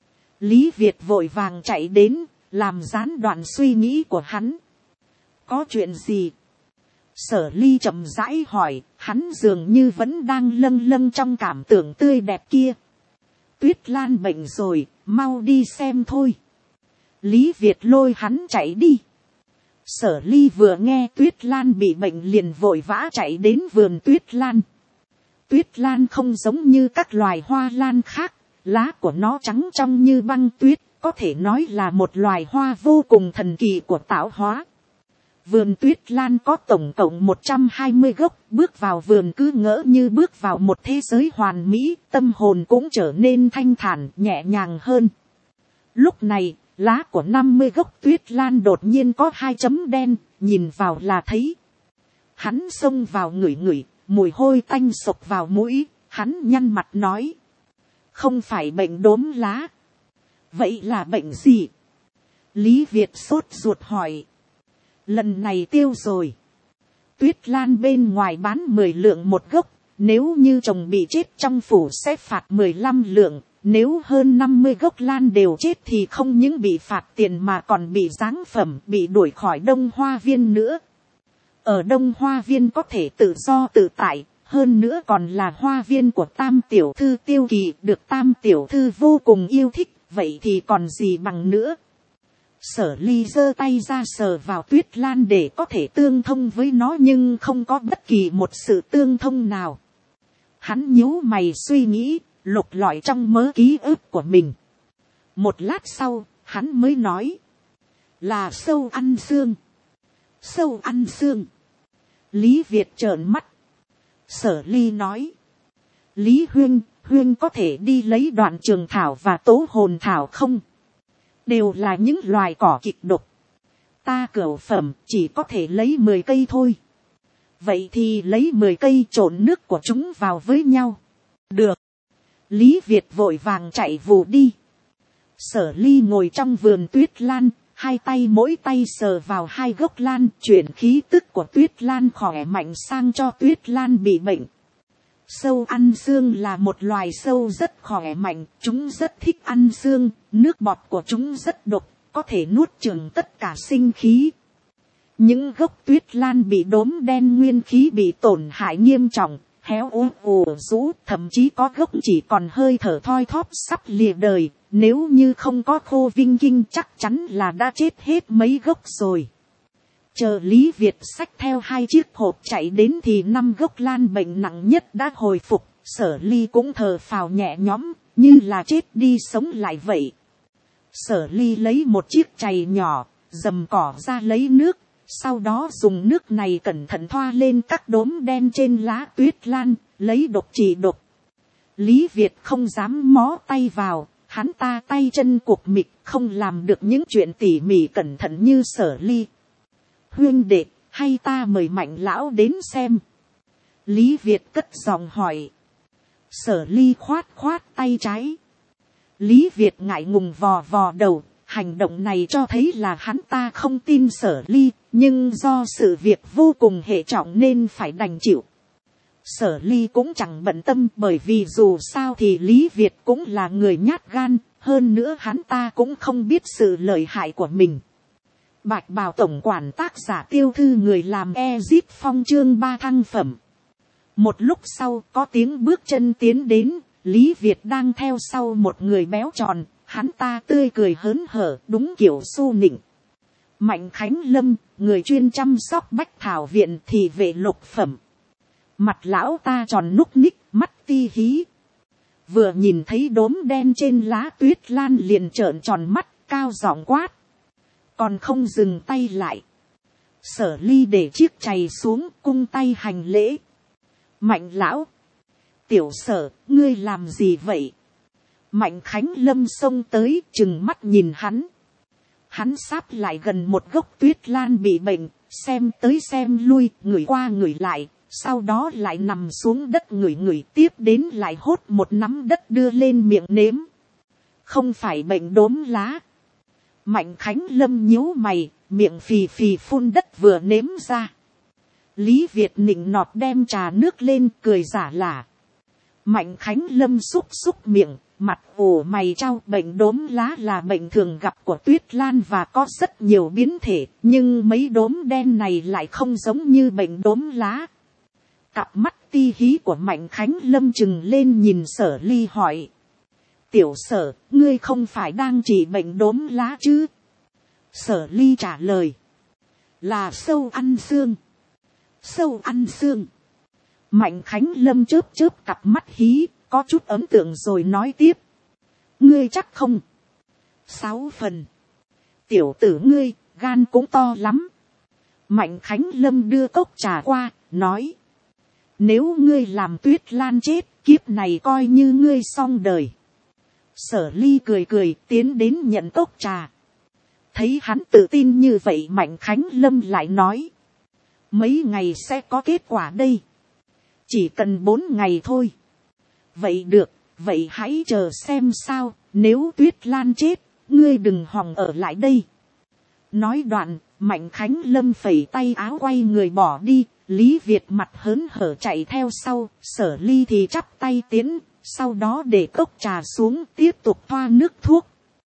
Lý Việt vội vàng chạy đến, làm gián đoạn suy nghĩ của hắn. Có chuyện gì? Sở Ly chậm rãi hỏi, hắn dường như vẫn đang lâng lâng trong cảm tưởng tươi đẹp kia. Tuyết Lan bệnh rồi, mau đi xem thôi. Lý Việt lôi hắn chạy đi. Sở Ly vừa nghe Tuyết Lan bị bệnh liền vội vã chạy đến vườn Tuyết Lan. Tuyết Lan không giống như các loài hoa lan khác, lá của nó trắng trong như băng tuyết, có thể nói là một loài hoa vô cùng thần kỳ của tạo hóa. Vườn Tuyết Lan có tổng cộng 120 gốc, bước vào vườn cứ ngỡ như bước vào một thế giới hoàn mỹ, tâm hồn cũng trở nên thanh thản, nhẹ nhàng hơn. Lúc này, lá của 50 gốc Tuyết Lan đột nhiên có 2 chấm đen, nhìn vào là thấy. Hắn xông vào ngửi ngửi, mùi hôi tanh sộc vào mũi, hắn nhăn mặt nói. Không phải bệnh đốm lá. Vậy là bệnh gì? Lý Việt sốt ruột hỏi. Lần này tiêu rồi. Tuyết Lan bên ngoài bán 10 lượng một gốc, nếu như chồng bị chết trong phủ sẽ phạt 15 lượng. Nếu hơn 50 gốc lan đều chết thì không những bị phạt tiền mà còn bị giáng phẩm, bị đuổi khỏi Đông Hoa viên nữa. Ở Đông Hoa viên có thể tự do tự tại, hơn nữa còn là hoa viên của Tam tiểu thư Tiêu Kỳ, được Tam tiểu thư vô cùng yêu thích, vậy thì còn gì bằng nữa. Sở Ly giơ tay ra sờ vào Tuyết Lan để có thể tương thông với nó nhưng không có bất kỳ một sự tương thông nào. Hắn nhíu mày suy nghĩ, lục lọi trong mớ ký ức của mình. Một lát sau, hắn mới nói. Là sâu ăn xương. Sâu ăn xương. Lý Việt trợn mắt. Sở Ly nói. Lý Huyên có thể đi lấy Đoạn Trường Thảo và Tố Hồn Thảo không? Đều là những loài cỏ kịch độc. Ta cửu phẩm chỉ có thể lấy 10 cây thôi. Vậy thì lấy 10 cây trộn nước của chúng vào với nhau. Được. Lý Việt vội vàng chạy vù đi. Sở Ly ngồi trong vườn tuyết lan, hai tay mỗi tay sờ vào hai gốc lan, chuyển khí tức của tuyết lan khỏe mạnh sang cho tuyết lan bị bệnh. Sâu ăn xương là một loài sâu rất khỏe mạnh, chúng rất thích ăn xương, nước bọt của chúng rất độc, có thể nuốt chửng tất cả sinh khí. Những gốc tuyết lan bị đốm đen nguyên khí bị tổn hại nghiêm trọng, héo ù rũ, thậm chí có gốc chỉ còn hơi thở thoi thóp sắp lìa đời, nếu như không có khô vinh kinh chắc chắn là đã chết hết mấy gốc rồi. Chờ Lý Việt xách theo 2 chiếc hộp chạy đến thì 5 gốc lan bệnh nặng nhất đã hồi phục, Sở Ly cũng thở phào nhẹ nhõm, như là chết đi sống lại vậy. Sở Ly lấy một chiếc chày nhỏ, dầm cỏ ra lấy nước, sau đó dùng nước này cẩn thận thoa lên các đốm đen trên lá tuyết lan, lấy độc trị độc. Lý Việt không dám mó tay vào, hắn ta tay chân cục mịch, không làm được những chuyện tỉ mỉ cẩn thận như Sở Ly. Huynh đệ, hay ta mời Mạnh lão đến xem? Lý Việt cất giọng hỏi. Sở Ly khoát khoát tay trái. Lý Việt ngại ngùng vò vò đầu, hành động này cho thấy là hắn ta không tin Sở Ly, nhưng do sự việc vô cùng hệ trọng nên phải đành chịu. Sở Ly cũng chẳng bận tâm, bởi vì dù sao thì Lý Việt cũng là người nhát gan, hơn nữa hắn ta cũng không biết sự lợi hại của mình. Bạch Bào tổng quản tác giả Tiêu Thư người làm Ezip Phong chương 3 thăng phẩm. Một lúc sau có tiếng bước chân tiến đến, Lý Việt đang theo sau một người béo tròn, hắn ta tươi cười hớn hở, đúng kiểu su nịnh. Mạnh Khánh Lâm, người chuyên chăm sóc Bách Thảo Viện thì vệ lục phẩm. Mặt lão ta tròn núc ních, mắt ti hí. Vừa nhìn thấy đốm đen trên lá tuyết lan liền trợn tròn mắt, cao giọng quát. Còn không dừng tay lại. Sở Ly để chiếc chày xuống, cung tay hành lễ. Mạnh lão. Tiểu Sở, ngươi làm gì vậy? Mạnh Khánh Lâm xông tới, trừng mắt nhìn hắn. Hắn sáp lại gần một gốc tuyết lan bị bệnh, xem tới xem lui, ngửi qua ngửi lại, sau đó lại nằm xuống đất ngửi ngửi, tiếp đến lại hốt một nắm đất đưa lên miệng nếm. Không phải bệnh đốm lá. Mạnh Khánh Lâm nhíu mày, miệng phì phì phun đất vừa nếm ra. Lý Việt nịnh nọt đem trà nước lên, cười giả lả. Mạnh Khánh Lâm xúc xúc miệng, mặt ủ mày trao. Bệnh đốm lá là bệnh thường gặp của tuyết lan và có rất nhiều biến thể, nhưng mấy đốm đen này lại không giống như bệnh đốm lá. Cặp mắt ti hí của Mạnh Khánh Lâm trừng lên nhìn Sở Ly hỏi. Tiểu Sở, ngươi không phải đang trị bệnh đốm lá chứ? Sở Ly trả lời. Là sâu ăn xương. Sâu ăn xương. Mạnh Khánh Lâm chớp chớp cặp mắt hí, có chút ấn tượng rồi nói tiếp. Ngươi chắc không? 6 phần. Tiểu tử ngươi, gan cũng to lắm. Mạnh Khánh Lâm đưa cốc trà qua, nói. Nếu ngươi làm tuyết lan chết, kiếp này coi như ngươi xong đời. Sở Ly cười cười tiến đến nhận cốc trà. Thấy hắn tự tin như vậy, Mạnh Khánh Lâm lại nói. Mấy ngày sẽ có kết quả đây. Chỉ cần 4 ngày thôi. Vậy được, vậy hãy chờ xem sao, nếu tuyết lan chết, ngươi đừng hòng ở lại đây. Nói đoạn, Mạnh Khánh Lâm phẩy tay áo quay người bỏ đi, Lý Việt mặt hớn hở chạy theo sau, Sở Ly thì chắp tay tiến, sau đó để cốc trà xuống tiếp tục thoa nước thuốc.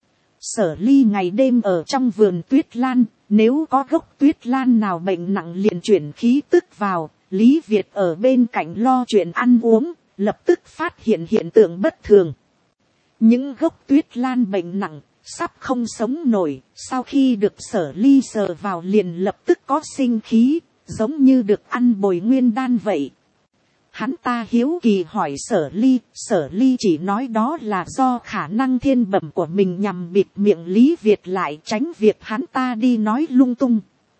Sở Ly ngày đêm ở trong vườn tuyết lan, nếu có gốc tuyết lan nào bệnh nặng liền chuyển khí tức vào, Lý Việt ở bên cạnh lo chuyện ăn uống, lập tức phát hiện hiện tượng bất thường. Những gốc tuyết lan bệnh nặng, sắp không sống nổi, sau khi được Sở Ly sờ vào liền lập tức có sinh khí, giống như được ăn bồi nguyên đan vậy. Hắn ta hiếu kỳ hỏi Sở Ly chỉ nói đó là do khả năng thiên bẩm của mình nhằm bịt miệng Lý Việt lại, tránh việc hắn ta đi nói lung tung.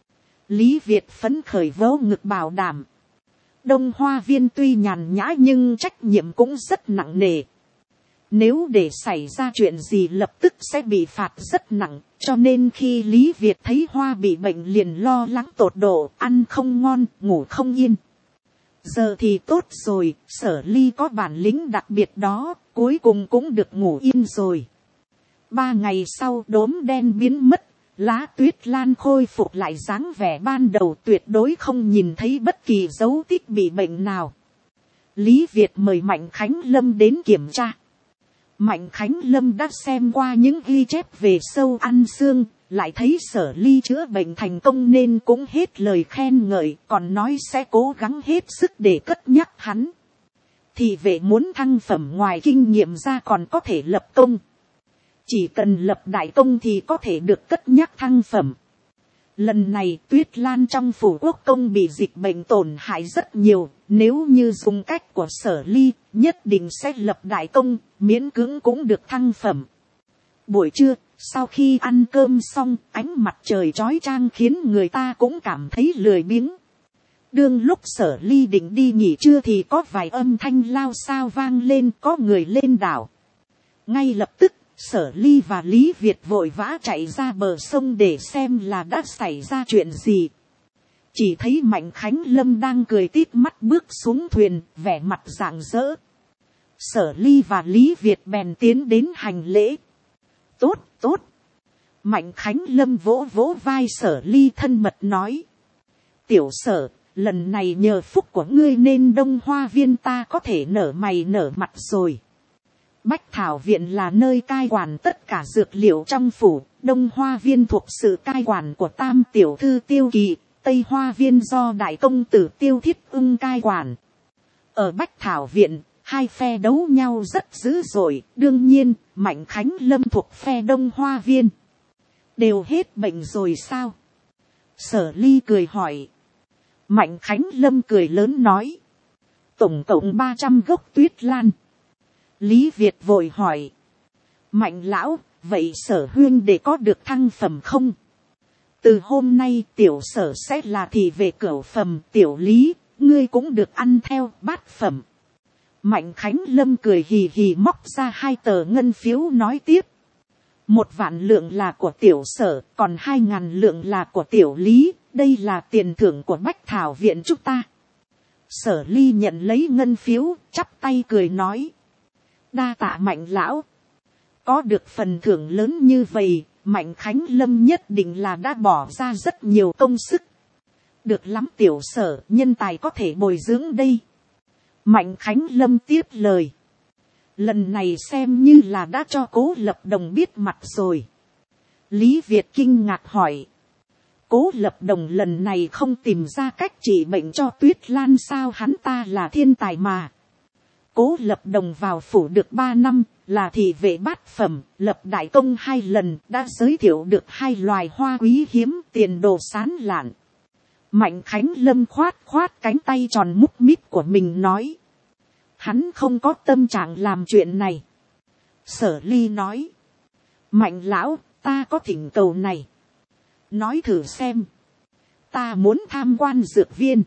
Lý Việt phấn khởi vỗ ngực bảo đảm. Đông Hoa Viên tuy nhàn nhã nhưng trách nhiệm cũng rất nặng nề. Nếu để xảy ra chuyện gì lập tức sẽ bị phạt rất nặng. Cho nên khi Lý Việt thấy Hoa bị bệnh liền lo lắng tột độ, ăn không ngon, ngủ không yên. Giờ thì tốt rồi, Sở Ly có bản lĩnh đặc biệt đó, cuối cùng cũng được ngủ yên rồi. 3 ngày sau đốm đen biến mất, lá tuyết lan khôi phục lại dáng vẻ ban đầu, tuyệt đối không nhìn thấy bất kỳ dấu tích bị bệnh nào. Lý Việt mời Mạnh Khánh Lâm đến kiểm tra. Mạnh Khánh Lâm đã xem qua những ghi chép về sâu ăn xương, lại thấy Sở Ly chữa bệnh thành công nên cũng hết lời khen ngợi, còn nói sẽ cố gắng hết sức để cất nhắc hắn. Thì vệ muốn thăng phẩm ngoài kinh nghiệm ra còn có thể lập công. Chỉ cần lập đại công thì có thể được cất nhắc thăng phẩm. Lần này Tuyết Lan trong phủ quốc công bị dịch bệnh tổn hại rất nhiều. Nếu như dùng cách của Sở Ly, nhất định sẽ lập đại công, miễn cưỡng cũng được thăng phẩm. Buổi trưa, sau khi ăn cơm xong, ánh mặt trời chói chang khiến người ta cũng cảm thấy lười biếng. Đương lúc Sở Ly định đi nghỉ trưa thì có vài âm thanh lao xao vang lên, có người lên đảo. Ngay lập tức, Sở Ly và Lý Việt vội vã chạy ra bờ sông để xem là đã xảy ra chuyện gì. Chỉ thấy Mạnh Khánh Lâm đang cười tít mắt bước xuống thuyền, vẻ mặt rạng rỡ. Sở Ly và Lý Việt bèn tiến đến hành lễ. Tốt, tốt. Mạnh Khánh Lâm vỗ vỗ vai Sở Ly thân mật nói. Tiểu Sở, lần này nhờ phúc của ngươi nên Đông Hoa Viên ta có thể nở mày nở mặt rồi. Bách Thảo Viện là nơi cai quản tất cả dược liệu trong phủ. Đông Hoa Viên thuộc sự cai quản của Tam Tiểu Thư Tiêu Kỳ. Tây Hoa Viên do Đại Công Tử Tiêu Thiết Ưng cai quản. Ở Bách Thảo Viện, hai phe đấu nhau rất dữ dội. Đương nhiên, Mạnh Khánh Lâm thuộc phe Đông Hoa Viên. Đều hết bệnh rồi sao? Sở Ly cười hỏi. Mạnh Khánh Lâm cười lớn nói. Tổng cộng 300 gốc tuyết lan. Lý Việt vội hỏi. Mạnh lão, vậy Sở huynh để có được thăng phẩm không? Từ hôm nay tiểu Sở sẽ là thị vệ cửu phẩm, tiểu Lý, ngươi cũng được ăn theo bát phẩm. Mạnh Khánh Lâm cười hì hì móc ra 2 tờ ngân phiếu nói tiếp. 1.000 lượng là của tiểu Sở, còn 2.000 lượng là của tiểu Lý, đây là tiền thưởng của Bách Thảo Viện chúng ta. Sở Ly nhận lấy ngân phiếu, chắp tay cười nói. Đa tạ Mạnh lão. Có được phần thưởng lớn như vậy, Mạnh Khánh Lâm nhất định là đã bỏ ra rất nhiều công sức. Được lắm tiểu Sở, nhân tài có thể bồi dưỡng đây. Mạnh Khánh Lâm tiếp lời. Lần này xem như là đã cho Cố Lập Đồng biết mặt rồi. Lý Việt kinh ngạc hỏi. Cố Lập Đồng lần này không tìm ra cách trị bệnh cho Tuyết Lan sao? Hắn ta là thiên tài mà. Cố Lập Đồng vào phủ được 3 năm, là thị vệ bát phẩm, lập đại công 2 lần, đã giới thiệu được 2 loài hoa quý hiếm, tiền đồ sán lạn. Mạnh Khánh Lâm khoát khoát cánh tay tròn múc mít của mình nói. Hắn không có tâm trạng làm chuyện này. Sở Ly nói. Mạnh lão, ta có thỉnh cầu này. Nói thử xem. Ta muốn tham quan dược viên.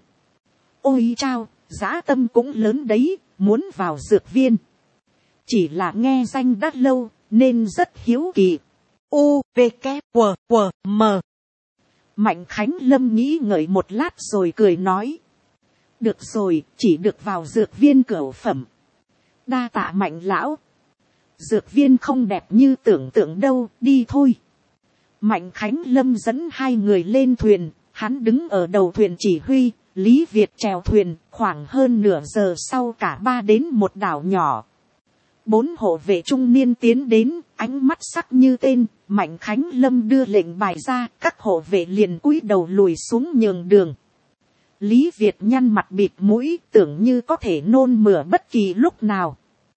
Ôi chao, dã tâm cũng lớn đấy, muốn vào dược viên. Chỉ là nghe danh đã lâu, nên rất hiếu kỳ. U, V, K, W, W, M. Mạnh Khánh Lâm nghĩ ngợi một lát rồi cười nói. Được rồi, chỉ được vào dược viên cửu phẩm. Đa tạ Mạnh lão. Dược viên không đẹp như tưởng tượng đâu, đi thôi. Mạnh Khánh Lâm dẫn 2 người lên thuyền, hắn đứng ở đầu thuyền chỉ huy, Lý Việt chèo thuyền, khoảng hơn nửa giờ sau cả 3 đến một đảo nhỏ. 4 hộ vệ trung niên tiến đến, ánh mắt sắc như tên, Mạnh Khánh Lâm đưa lệnh bài ra, các hộ vệ liền cúi đầu lùi xuống nhường đường. Lý Việt nhăn mặt bịt mũi, tưởng như có thể nôn mửa bất kỳ lúc nào.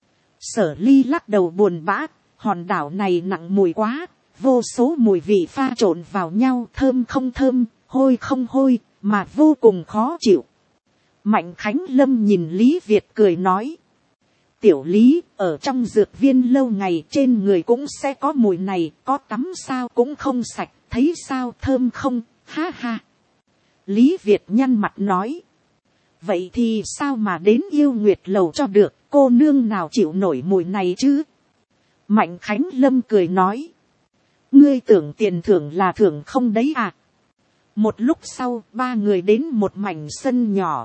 Sở Ly lắc đầu buồn bã, hòn đảo này nặng mùi quá, vô số mùi vị pha trộn vào nhau, thơm không thơm, hôi không hôi, mà vô cùng khó chịu. Mạnh Khánh Lâm nhìn Lý Việt cười nói. Tiểu Lý, ở trong dược viên lâu ngày trên người cũng sẽ có mùi này, có tắm sao cũng không sạch, thấy sao thơm không, ha ha. Lý Việt nhăn mặt nói. Vậy thì sao mà đến Yêu Nguyệt Lầu cho được, cô nương nào chịu nổi mùi này chứ? Mạnh Khánh Lâm cười nói, ngươi tưởng tiền thưởng là thưởng không đấy à. Một lúc sau, ba người đến một mảnh sân nhỏ.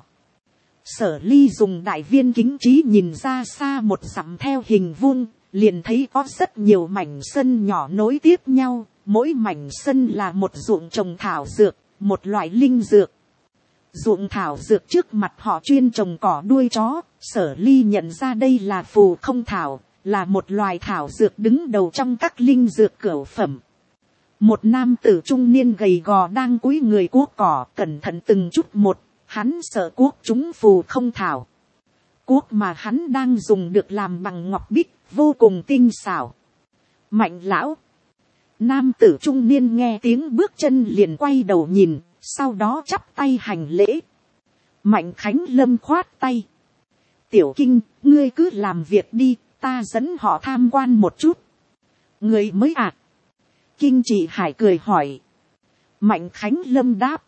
Sở Ly dùng đại viên kính trí nhìn ra xa một dặm theo hình vuông, liền thấy có rất nhiều mảnh sân nhỏ nối tiếp nhau, mỗi mảnh sân là một ruộng trồng thảo dược, một loại linh dược. Ruộng thảo dược trước mặt họ chuyên trồng cỏ đuôi chó, Sở Ly nhận ra đây là phù không thảo, là một loài thảo dược đứng đầu trong các linh dược cửu phẩm. Một nam tử trung niên gầy gò đang cúi người cuốc cỏ, cẩn thận từng chút một, hắn sợ cuốc chúng phù không thảo. Cuốc mà hắn đang dùng được làm bằng ngọc bích, vô cùng tinh xảo. Mạnh lão. Nam tử trung niên nghe tiếng bước chân liền quay đầu nhìn, sau đó chắp tay hành lễ. Mạnh Khánh Lâm khoát tay. Tiểu Kinh, ngươi cứ làm việc đi, ta dẫn họ tham quan một chút. Người mới à? Kinh Trị Hải cười hỏi. Mạnh Khánh Lâm đáp.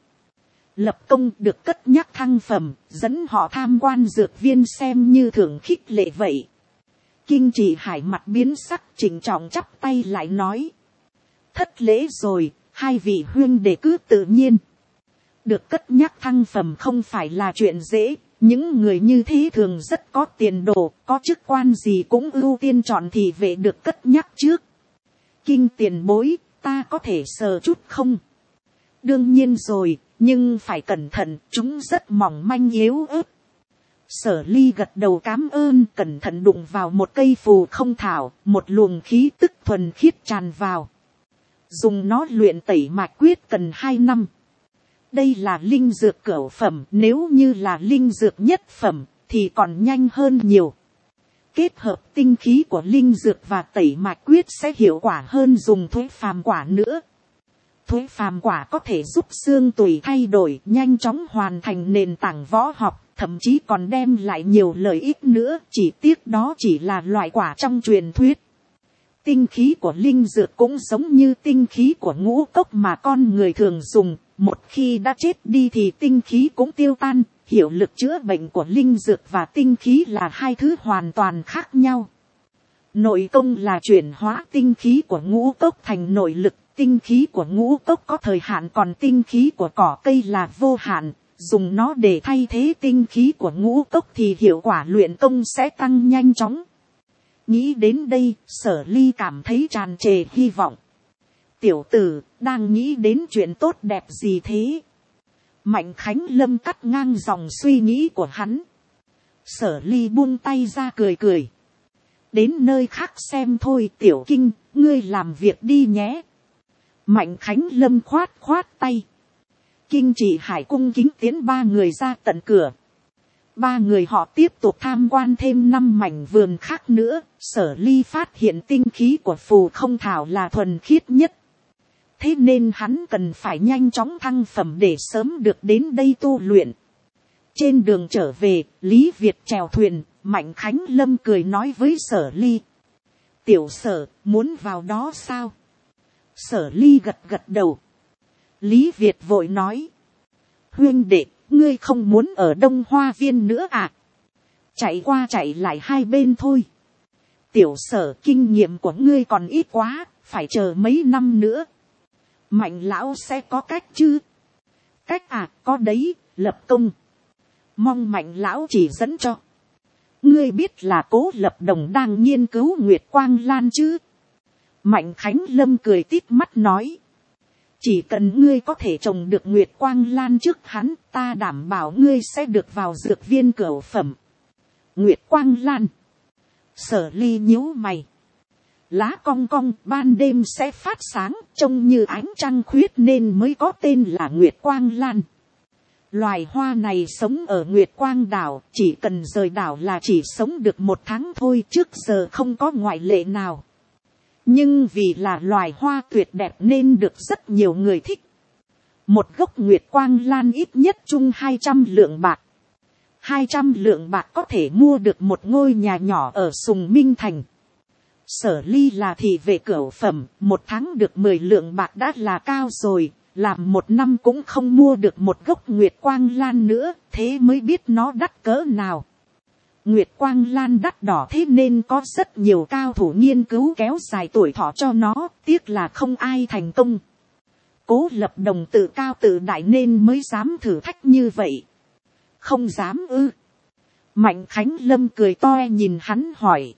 Lập công được cất nhắc thăng phẩm, dẫn họ tham quan dược viên xem như thưởng khích lệ vậy. Kinh Trị Hải mặt biến sắc, chỉnh trọng chắp tay lại nói. Thất lễ rồi, hai vị huynh đệ cứ tự nhiên. Được cất nhắc thăng phẩm không phải là chuyện dễ, những người như thế thường rất có tiền đồ, có chức quan gì cũng ưu tiên chọn thị vệ được cất nhắc trước. Kinh tiền bối, ta có thể sờ chút không? Đương nhiên rồi, nhưng phải cẩn thận, chúng rất mỏng manh yếu ớt. Sở Ly gật đầu cám ơn, cẩn thận đụng vào một cây phù không thảo, một luồng khí tức thuần khiết tràn vào. Dùng nó luyện tẩy mạch quyết cần 2 năm. Đây là linh dược cửu phẩm, nếu như là linh dược nhất phẩm, thì còn nhanh hơn nhiều. Kết hợp tinh khí của linh dược và tẩy mạch quyết sẽ hiệu quả hơn dùng thuế phàm quả nữa. Thuế phàm quả có thể giúp xương tủy thay đổi, nhanh chóng hoàn thành nền tảng võ học, thậm chí còn đem lại nhiều lợi ích nữa, chỉ tiếc đó chỉ là loại quả trong truyền thuyết. Tinh khí của linh dược cũng giống như tinh khí của ngũ cốc mà con người thường dùng, một khi đã chết đi thì tinh khí cũng tiêu tan, hiệu lực chữa bệnh của linh dược và tinh khí là hai thứ hoàn toàn khác nhau. Nội công là chuyển hóa tinh khí của ngũ cốc thành nội lực, tinh khí của ngũ cốc có thời hạn còn tinh khí của cỏ cây là vô hạn, dùng nó để thay thế tinh khí của ngũ cốc thì hiệu quả luyện công sẽ tăng nhanh chóng. Nghĩ đến đây, Sở Ly cảm thấy tràn trề hy vọng. Tiểu tử, đang nghĩ đến chuyện tốt đẹp gì thế? Mạnh Khánh Lâm cắt ngang dòng suy nghĩ của hắn. Sở Ly buông tay ra cười cười. Đến nơi khác xem thôi, Tiểu Kinh, ngươi làm việc đi nhé. Mạnh Khánh Lâm khoát tay. Kinh Trị Hải cung kính tiến ba người ra tận cửa. Ba người họ tiếp tục tham quan thêm 5 mảnh vườn khác nữa. Sở Ly phát hiện tinh khí của phù không thảo là thuần khiết nhất. Thế nên hắn cần phải nhanh chóng thăng phẩm để sớm được đến đây tu luyện. Trên đường trở về, Lý Việt chèo thuyền, Mạnh Khánh Lâm cười nói với Sở Ly. Tiểu Sở, muốn vào đó sao? Sở Ly gật đầu. Lý Việt vội nói. Huynh đệ, ngươi không muốn ở Đông Hoa Viên nữa à? Chạy qua chạy lại hai bên thôi. Tiểu Sở, kinh nghiệm của ngươi còn ít quá, phải chờ mấy năm nữa. Mạnh lão sẽ có cách chứ? Cách à, có đấy, Lập công. Mong Mạnh lão chỉ dẫn cho. Ngươi biết là Cố Lập Đồng đang nghiên cứu Nguyệt Quang Lan chứ? Mạnh Khánh Lâm cười tít mắt nói. Chỉ cần ngươi có thể trồng được Nguyệt Quang Lan trước hắn, ta đảm bảo ngươi sẽ được vào dược viên cửu phẩm. Nguyệt Quang Lan. Sở Ly nhíu mày. Lá cong cong, ban đêm sẽ phát sáng, trông như ánh trăng khuyết nên mới có tên là Nguyệt Quang Lan. Loài hoa này sống ở Nguyệt Quang đảo, chỉ cần rời đảo là chỉ sống được 1 tháng thôi, trước giờ không có ngoại lệ nào. Nhưng vì là loài hoa tuyệt đẹp nên được rất nhiều người thích. Một gốc Nguyệt Quang Lan ít nhất chung 200 lượng bạc. 200 lượng bạc có thể mua được một ngôi nhà nhỏ ở Sùng Minh Thành. Sở Ly là thị vệ cửu phẩm, 1 tháng được 10 lượng bạc đã là cao rồi, làm 1 năm cũng không mua được một gốc Nguyệt Quang Lan nữa, thế mới biết nó đắt cỡ nào. Nguyệt quang lan đắt đỏ thế nên có rất nhiều cao thủ nghiên cứu kéo dài tuổi thọ cho nó, tiếc là không ai thành công. Cố Lập Đồng tự cao tự đại nên mới dám thử thách như vậy. Không dám ư? Mạnh Khánh Lâm cười toe nhìn hắn hỏi.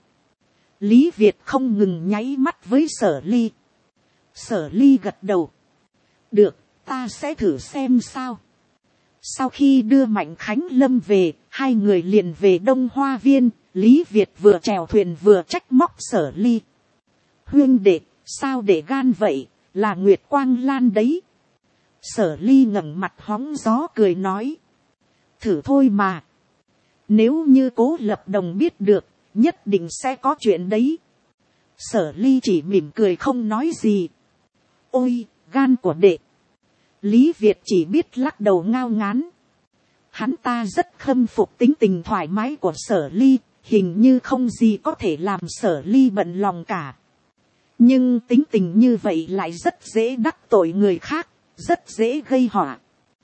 Lý Việt không ngừng nháy mắt với Sở Ly. Sở Ly gật đầu. Được, ta sẽ thử xem sao. Sau khi đưa Mạnh Khánh Lâm về, hai người liền về Đông Hoa Viên. Lý Việt vừa chèo thuyền vừa trách móc Sở Ly. Huynh đệ, sao để gan vậy, là Nguyệt Quang Lan đấy. Sở Ly ngẩng mặt hóng gió cười nói. Thử thôi mà. Nếu như Cố Lập Đồng biết được, nhất định sẽ có chuyện đấy. Sở Ly chỉ mỉm cười không nói gì. Ôi, gan của đệ. Lý Việt chỉ biết lắc đầu ngao ngán. Hắn ta rất khâm phục tính tình thoải mái của Sở Ly, hình như không gì có thể làm Sở Ly bận lòng cả. Nhưng tính tình như vậy lại rất dễ đắc tội người khác, rất dễ gây họa.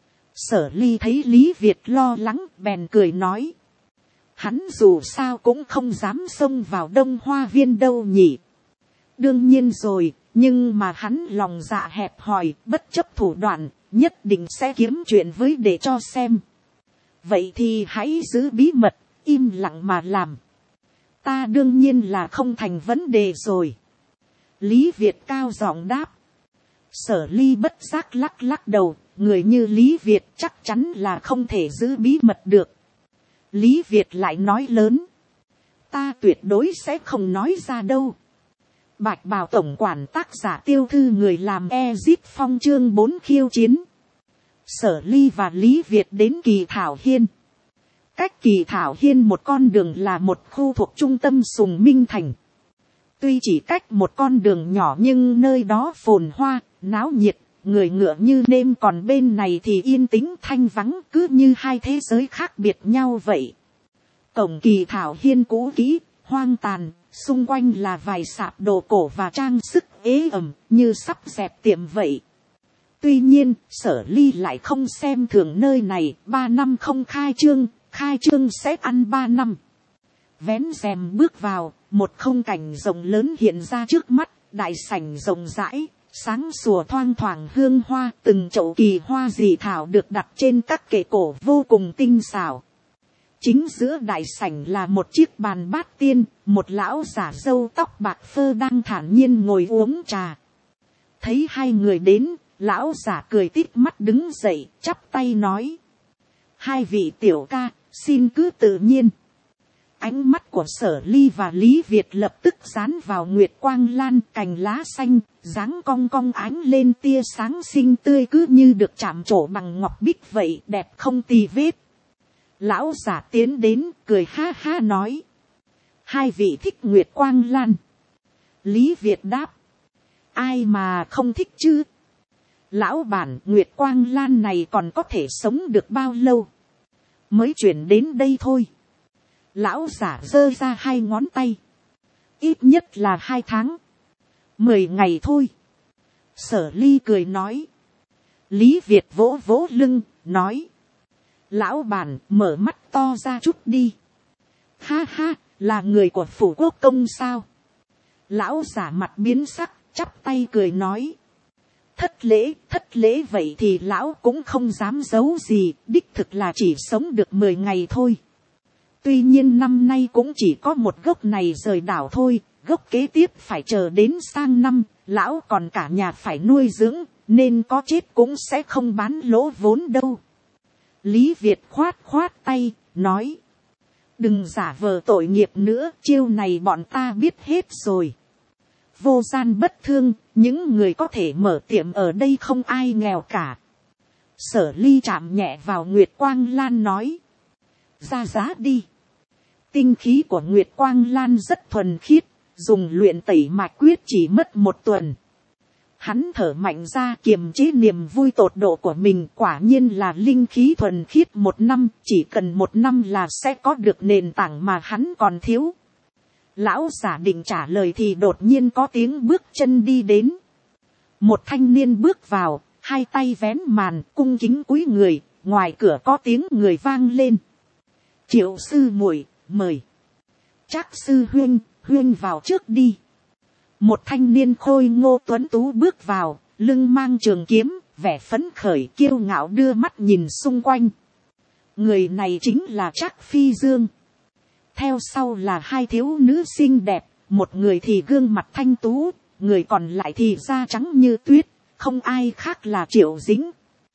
Sở Ly thấy Lý Việt lo lắng, bèn cười nói. Hắn dù sao cũng không dám xông vào Đông Hoa Viên đâu nhỉ. Đương nhiên rồi, nhưng mà hắn lòng dạ hẹp hòi, bất chấp thủ đoạn, nhất định sẽ kiếm chuyện với để cho xem. Vậy thì hãy giữ bí mật, im lặng mà làm. Ta đương nhiên là không thành vấn đề rồi. Lý Việt cao giọng đáp. Sở Ly bất giác lắc lắc đầu, người như Lý Việt chắc chắn là không thể giữ bí mật được. Lý Việt lại nói lớn. Ta tuyệt đối sẽ không nói ra đâu. Bạch Bào tổng quản tác giả Tiêu Thư người làm Ezip Phong chương 4 khiêu chiến. Sở Ly và Lý Việt đến Kỳ Thảo Hiên. Cách Kỳ Thảo Hiên một con đường là một khu thuộc trung tâm Sùng Minh Thành. Tuy chỉ cách một con đường nhỏ nhưng nơi đó phồn hoa, náo nhiệt, người ngựa như nêm, còn bên này thì yên tĩnh thanh vắng, cứ như hai thế giới khác biệt nhau vậy. Cổng Kỳ Thảo Hiên cũ kỹ, hoang tàn, xung quanh là vài sạp đồ cổ và trang sức ế ẩm, như sắp dẹp tiệm vậy. Tuy nhiên, Sở Ly lại không xem thường nơi này, 3 năm không khai trương sẽ ăn 3 năm. Vén rèm bước vào, một không cảnh rộng lớn hiện ra trước mắt, đại sảnh rộng rãi, sáng sủa thoang thoảng hương hoa, từng chậu kỳ hoa dị thảo được đặt trên các kệ cổ vô cùng tinh xảo. Chính giữa đại sảnh là một chiếc bàn bát tiên, một lão giả râu tóc bạc phơ đang thản nhiên ngồi uống trà. Thấy hai người đến, lão giả cười tít mắt đứng dậy, chắp tay nói. Hai vị tiểu ca, xin cứ tự nhiên. Ánh mắt của Sở Ly và Lý Việt lập tức dán vào Nguyệt Quang Lan, cành lá xanh, dáng cong cong ánh lên tia sáng xinh tươi cứ như được chạm trổ bằng ngọc bích vậy, đẹp không tì vết. Lão giả tiến đến, cười ha ha nói. Hai vị thích Nguyệt Quang Lan. Lý Việt đáp. Ai mà không thích chứ? Lão bản, Nguyệt Quang Lan này còn có thể sống được bao lâu? Mới chuyển đến đây thôi. Lão giả giơ ra hai ngón tay. Ít nhất là 2 tháng. 10 ngày thôi. Sở Ly cười nói. Lý Việt vỗ vỗ lưng, nói. Lão bản, mở mắt to ra chút đi. Ha ha, là người của phủ quốc công sao? Lão giả mặt biến sắc, chắp tay cười nói. Thất lễ vậy thì lão cũng không dám giấu gì, đích thực là chỉ sống được 10 ngày thôi. Tuy nhiên năm nay cũng chỉ có một gốc này rời đảo thôi, gốc kế tiếp phải chờ đến sang năm, lão còn cả nhà phải nuôi dưỡng, nên có chết cũng sẽ không bán lỗ vốn đâu. Lý Việt khoát tay, nói. Đừng giả vờ tội nghiệp nữa, chiêu này bọn ta biết hết rồi. Vô gian bất thương, những người có thể mở tiệm ở đây không ai nghèo cả. Sở Ly chạm nhẹ vào Nguyệt Quang Lan nói. Ra giá đi. Tinh khí của Nguyệt Quang Lan rất thuần khiết, dùng luyện tẩy mạch quyết chỉ mất 1 tuần. Hắn thở mạnh ra kiềm chế niềm vui tột độ của mình, quả nhiên là linh khí thuần khiết 1 năm, chỉ cần 1 năm là sẽ có được nền tảng mà hắn còn thiếu. Lão giả định trả lời thì đột nhiên có tiếng bước chân đi đến. Một thanh niên bước vào, hai tay vén màn, cung kính cúi người, ngoài cửa có tiếng người vang lên. Triệu sư muội, mời. Trác sư huynh, huynh vào trước đi. Một thanh niên khôi ngô tuấn tú bước vào, lưng mang trường kiếm, vẻ phấn khởi kiêu ngạo đưa mắt nhìn xung quanh. Người này chính là Trác Phi Dương. Theo sau là hai thiếu nữ xinh đẹp, một người thì gương mặt thanh tú, người còn lại thì da trắng như tuyết, không ai khác là Triệu Dĩnh.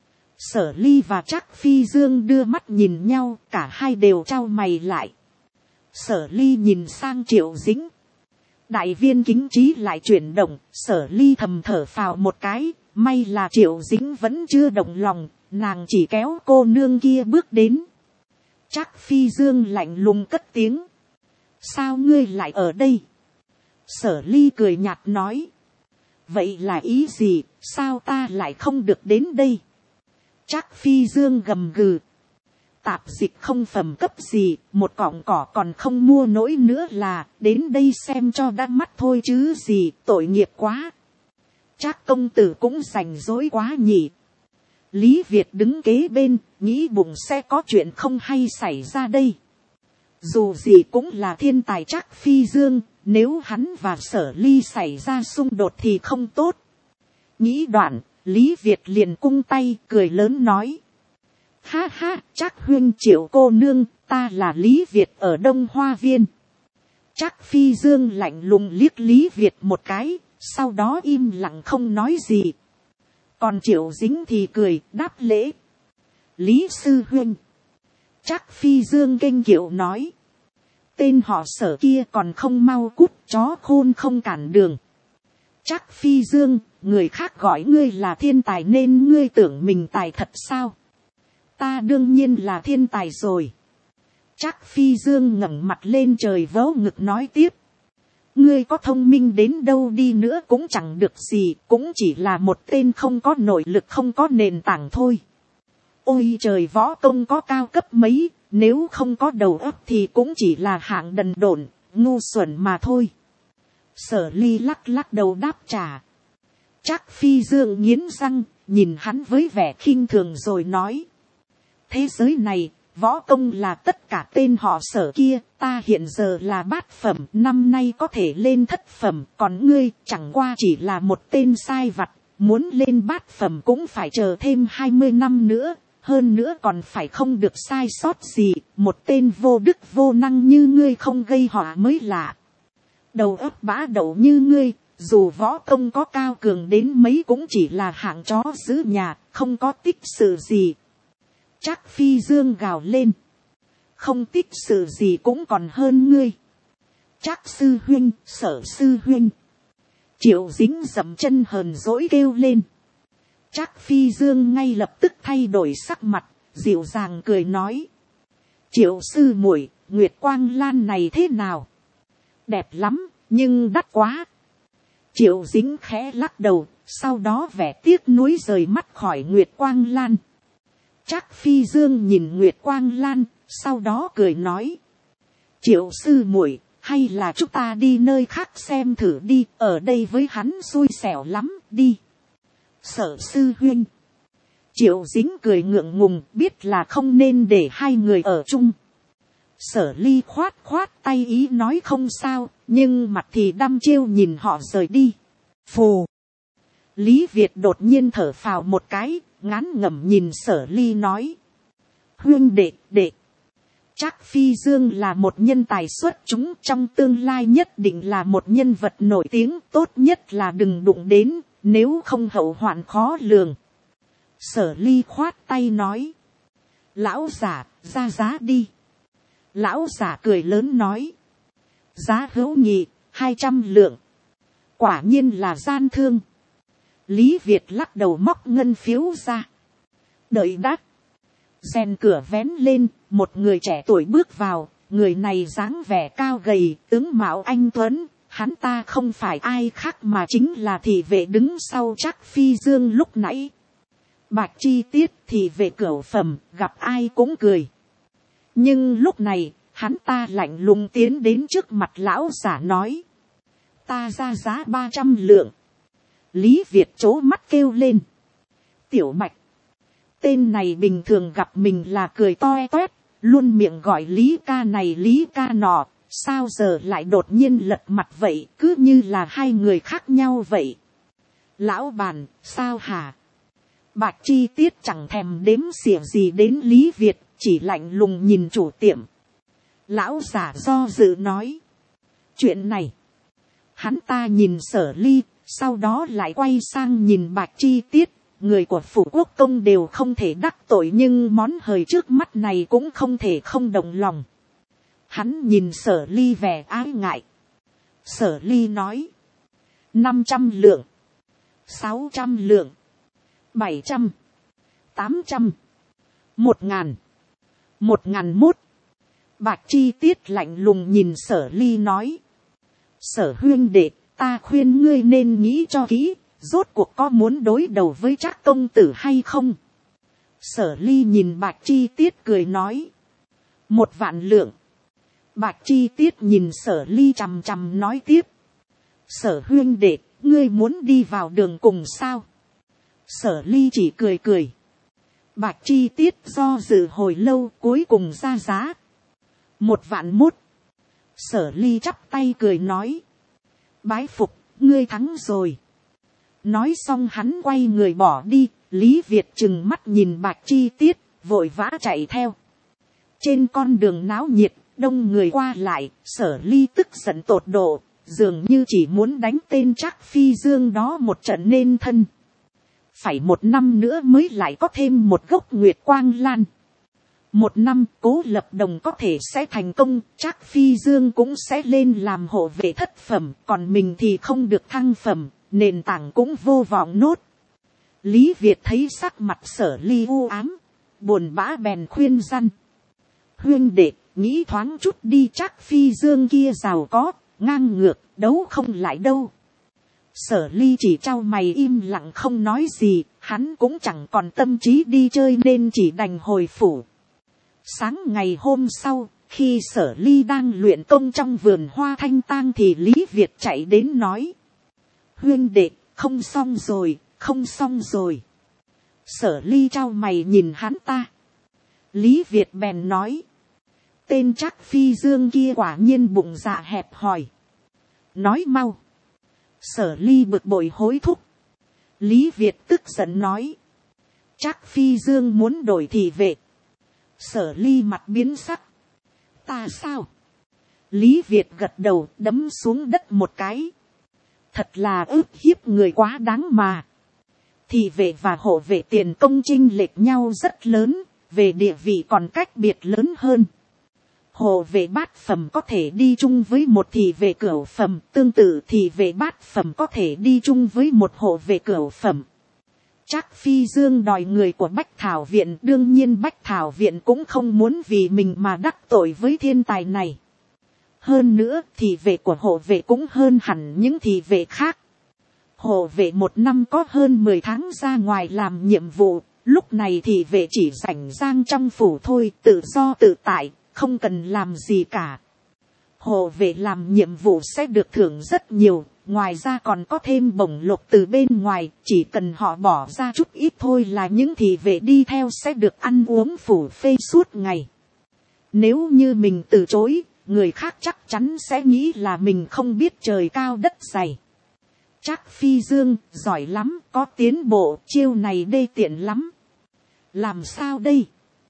Sở Ly và Trác Phi Dương đưa mắt nhìn nhau, cả hai đều chau mày lại. Sở Ly nhìn sang Triệu Dĩnh. Đại viên kính trí lại chuyển động, Sở Ly thầm thở phào một cái, may là Triệu Dĩnh vẫn chưa động lòng, nàng chỉ kéo cô nương kia bước đến. Trác Phi Dương lạnh lùng cất tiếng. Sao ngươi lại ở đây? Sở Ly cười nhạt nói. Vậy là ý gì, sao ta lại không được đến đây? Trác Phi Dương gầm gừ. Tạp dịch không phẩm cấp gì, một cọng cỏ còn không mua nổi nữa là, đến đây xem cho đã mắt thôi chứ gì, tội nghiệp quá. Trác công tử cũng rảnh rỗi quá nhỉ. Lý Việt đứng kế bên, nghĩ bụng sẽ có chuyện không hay xảy ra đây. Dù gì cũng là thiên tài Trác Phi Dương, nếu hắn và Sở Ly xảy ra xung đột thì không tốt. Nghĩ đoạn, Lý Việt liền cung tay, cười lớn nói. Ha ha, Trác huynh Triệu cô nương, ta là Lý Việt ở Đông Hoa Viên. Trác Phi Dương lạnh lùng liếc Lý Việt một cái, sau đó im lặng không nói gì. Còn Triệu Dĩnh thì cười, đáp lễ. Lý sư huynh. Trác Phi Dương nghênh kiệu nói. Tên họ Sở kia còn không mau cút, chó khôn không cản đường. Trác Phi Dương, người khác gọi ngươi là thiên tài nên ngươi tưởng mình tài thật sao? Ta đương nhiên là thiên tài rồi. Trác Phi Dương ngẩng mặt lên trời vớ ngực nói tiếp. Ngươi có thông minh đến đâu đi nữa cũng chẳng được gì, cũng chỉ là một tên không có nội lực không có nền tảng thôi. Ôi trời, võ công có cao cấp mấy, nếu không có đầu óc thì cũng chỉ là hạng đần độn, ngu xuẩn mà thôi. Sở Ly lắc lắc đầu đáp trả. Trác Phi Dương nghiến răng, nhìn hắn với vẻ khinh thường rồi nói. Thế giới này, võ công là tất cả tên họ Sở kia, ta hiện giờ là bát phẩm, năm nay có thể lên thất phẩm, còn ngươi chẳng qua chỉ là một tên sai vặt, muốn lên bát phẩm cũng phải chờ thêm 20 năm nữa, hơn nữa còn phải không được sai sót gì, một tên vô đức vô năng như ngươi không gây họa mới lạ. Đầu óc bã đậu như ngươi, dù võ công có cao cường đến mấy cũng chỉ là hạng chó giữ nhà, không có tích sự gì. Trác Phi Dương gào lên. Không tích sự gì cũng còn hơn ngươi. Trác sư huynh, Sở sư huynh. Triệu Dĩnh dậm chân hờn dỗi kêu lên. Trác Phi Dương ngay lập tức thay đổi sắc mặt, dịu dàng cười nói. Triệu sư muội, Nguyệt Quang Lan này thế nào? Đẹp lắm, nhưng đắt quá. Triệu Dĩnh khẽ lắc đầu, sau đó vẻ tiếc nuối rời mắt khỏi Nguyệt Quang Lan. Trác Phi Dương nhìn Nguyệt Quang Lan, sau đó cười nói. Triệu sư muội, hay là chúng ta đi nơi khác xem thử đi, ở đây với hắn xui xẻo lắm, đi. Sở sư huynh. Triệu Dĩnh cười ngượng ngùng, biết là không nên để hai người ở chung. Sở Ly khoát khoát tay ý nói không sao, nhưng mặt thì đăm chiêu nhìn họ rời đi. Phù. Lý Việt đột nhiên thở phào một cái, ngán ngẩm nhìn Sở Ly nói. Huynh đệ. Trác Phi Dương là một nhân tài xuất chúng, trong tương lai nhất định là một nhân vật nổi tiếng, tốt nhất là đừng đụng đến, nếu không hậu hoạn khó lường. Sở Ly khoát tay nói. Lão giả, ra giá đi. Lão giả cười lớn nói. Giá hữu nghị, 200 lượng. Quả nhiên là gian thương. Lý Việt lắc đầu móc ngân phiếu ra. Đợi đắc. Rèn cửa vén lên, một người trẻ tuổi bước vào. Người này dáng vẻ cao gầy, tướng mạo anh tuấn. Hắn ta không phải ai khác mà chính là thị vệ đứng sau Trác Phi Dương lúc nãy. Bạch chi tiết thị vệ cửu phẩm, gặp ai cũng cười. Nhưng lúc này, hắn ta lạnh lùng tiến đến trước mặt lão giả nói. Ta ra giá 300 lượng. Lý Việt trố mắt kêu lên. Tiểu Bạch. Tên này bình thường gặp mình là cười toe toét, luôn miệng gọi lý ca này lý ca nọ, sao giờ lại đột nhiên lật mặt vậy, cứ như là hai người khác nhau vậy. Lão bàn, sao hả? Bạch Chi Tiết chẳng thèm đếm xỉa gì đến Lý Việt, chỉ lạnh lùng nhìn chủ tiệm. Lão giả do dự nói. Chuyện này, hắn ta nhìn Sở Ly, sau đó lại quay sang nhìn Bạch Chi Tiết. Người của phủ quốc công đều không thể đắc tội, nhưng món hời trước mắt này cũng không thể không đồng lòng. Hắn nhìn Sở Ly vẻ ái ngại. Sở Ly nói. 500 lượng. 600 lượng. 700. 800. 1000. 1001. Bạch Chi Tiết lạnh lùng nhìn Sở Ly nói. Sở huynh đệ, ta khuyên ngươi nên nghĩ cho kỹ, rốt cuộc có muốn đối đầu với Trác công tử hay không? Sở Ly nhìn Bạch Chi Tiết cười nói. 1.000 lượng. Bạch Chi Tiết nhìn Sở Ly chằm chằm nói tiếp. Sở huynh đệ, ngươi muốn đi vào đường cùng sao? Sở Ly chỉ cười cười. Bạch Chi Tiết do dự hồi lâu, cuối cùng ra giá. 1.001. Sở Ly chắp tay cười nói. Bái phục, ngươi thắng rồi. Nói xong hắn quay người bỏ đi. Lý Việt trừng mắt nhìn Bạch Chi Tiết, vội vã chạy theo. Trên con đường náo nhiệt, đông người qua lại, Sở Ly tức giận tột độ, dường như chỉ muốn đánh tên Trác Phi Dương đó một trận nên thân. Phải 1 năm nữa mới lại có thêm một gốc Nguyệt Quang Lan. 1 năm Cố Lập Đồng có thể sẽ thành công, Trác Phi Dương cũng sẽ lên làm hộ vệ thất phẩm, còn mình thì không được thăng phẩm, nền tảng cũng vô vọng nốt. Lý Việt thấy sắc mặt Sở Ly u ám, buồn bã bèn khuyên răn. Huynh đệ, nghĩ thoáng chút đi, Trác Phi Dương kia giàu có, ngang ngược, đấu không lại đâu. Sở Ly chỉ trao mày im lặng không nói gì, hắn cũng chẳng còn tâm trí đi chơi nên chỉ đành hồi phủ. Sáng ngày hôm sau, khi Sở Ly đang luyện công trong vườn hoa thanh tang thì Lý Việt chạy đến nói. Huynh đệ, không xong rồi, không xong rồi. Sở Ly trao mày nhìn hắn ta. Lý Việt bèn nói. Tên Trác Phi Dương kia quả nhiên bụng dạ hẹp hòi. Nói mau. Sở Ly bực bội hối thúc. Lý Việt tức giận nói. Trác Phi Dương muốn đổi thị vệ. Sở Ly mặt biến sắc. Ta sao? Lý Việt gật đầu đấm xuống đất một cái. Thật là ức hiếp người quá đáng mà. Thị vệ và hộ vệ tiền công chênh lệch nhau rất lớn, về địa vị còn cách biệt lớn hơn. Hộ vệ bát phẩm có thể đi chung với một thị vệ cửu phẩm, tương tự thị vệ bát phẩm có thể đi chung với một hộ vệ cửu phẩm. Trác Phi Dương đòi người của Bách Thảo Viện, đương nhiên Bách Thảo Viện cũng không muốn vì mình mà đắc tội với thiên tài này. Hơn nữa, thị vệ của hộ vệ cũng hơn hẳn những thị vệ khác. Hộ vệ 1 năm có hơn 10 tháng ra ngoài làm nhiệm vụ, lúc này thị vệ chỉ rảnh rang trong phủ thôi, tự do tự tại, không cần làm gì cả. Hộ vệ làm nhiệm vụ sẽ được thưởng rất nhiều, ngoài ra còn có thêm bổng lộc từ bên ngoài, chỉ cần họ bỏ ra chút ít thôi là những thị vệ đi theo sẽ được ăn uống phủ phê suốt ngày. Nếu như mình từ chối, người khác chắc chắn sẽ nghĩ là mình không biết trời cao đất dày. Trác Phi Dương, giỏi lắm, có tiến bộ, chiêu này đê tiện lắm. Làm sao đây?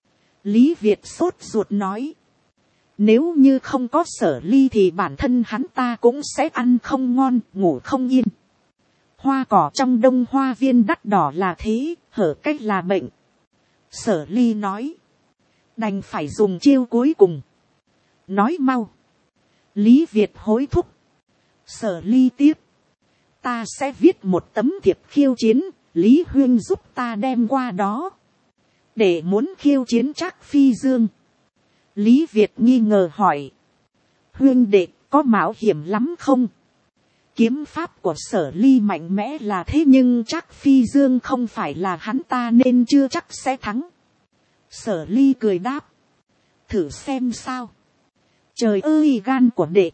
Lý Việt sốt ruột nói. Nếu như không có Sở Ly thì bản thân hắn ta cũng sẽ ăn không ngon, ngủ không yên. Hoa cỏ trong Đông Hoa Viên đắt đỏ là thế, hở cách là bệnh. Sở Ly nói. Đành phải dùng chiêu cuối cùng. Nói mau. Lý Việt hối thúc. Sở Ly tiếp. Ta sẽ viết một tấm thiệp khiêu chiến, Lý Huyên giúp ta đem qua đó. Để muốn khiêu chiến Trác Phi Dương. Lý Việt nghi ngờ hỏi. Huyên đệ, có mạo hiểm lắm không? Kiếm pháp của Sở Ly mạnh mẽ là thế nhưng Trác Phi Dương không phải là hắn ta nên chưa chắc sẽ thắng. Sở Ly cười đáp. Thử xem sao. Trời ơi gan của đệ.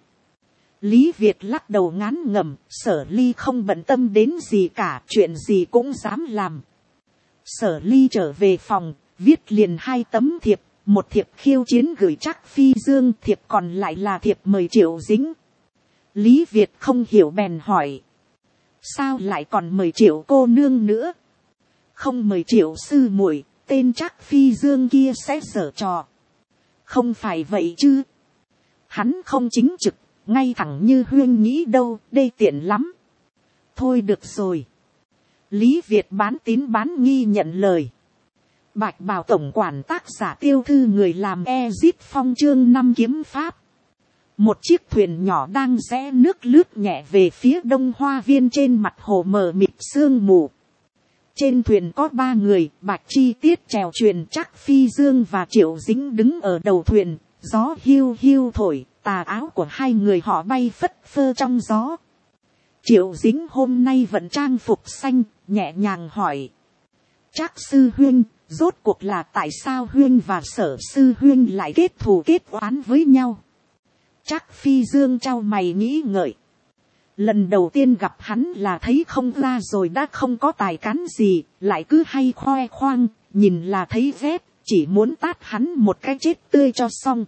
Lý Việt lắc đầu ngán ngẩm, Sở Ly không bận tâm đến gì cả, chuyện gì cũng dám làm. Sở Ly trở về phòng, viết liền 2 tấm thiệp, một thiệp khiêu chiến gửi Trác Phi Dương, thiệp còn lại là thiệp mời Triệu Dính. Lý Việt không hiểu bèn hỏi, sao lại còn mời Triệu cô nương nữa, không mời Triệu sư muội, tên Trác Phi Dương kia sẽ giở trò. Không phải vậy chứ, hắn không chính trực, ngay thẳng như Huyên nghĩ đâu, đê tiện lắm. Thôi được rồi. Lý Việt bán tín bán nghi nhận lời. Bạch Bào tổng quản tác giả Tiêu Thư người làm Ezit Phong chương 5 kiếm pháp. Một chiếc thuyền nhỏ đang rẽ nước lướt nhẹ về phía đông hoa viên, trên mặt hồ mờ mịt sương mù. Trên thuyền có 3 người, Bạch Chi Tiết chèo thuyền, Trác Phi Dương và Triệu Dính đứng ở đầu thuyền. Gió hiu hiu thổi, tà áo của 2 người họ bay phất phơ trong gió. Triệu Dính hôm nay vẫn trang phục xanh, nhẹ nhàng hỏi, Trác sư huynh, rốt cuộc là tại sao huynh và Sở sư huynh lại kết thù kết oán với nhau? Trác Phi Dương trao mày nghĩ ngợi. Lần đầu tiên gặp hắn là thấy không ra rồi đã không có tài cán gì, lại cứ hay khoe khoang, nhìn là thấy ghét, chỉ muốn tát hắn một cái chết tươi cho xong.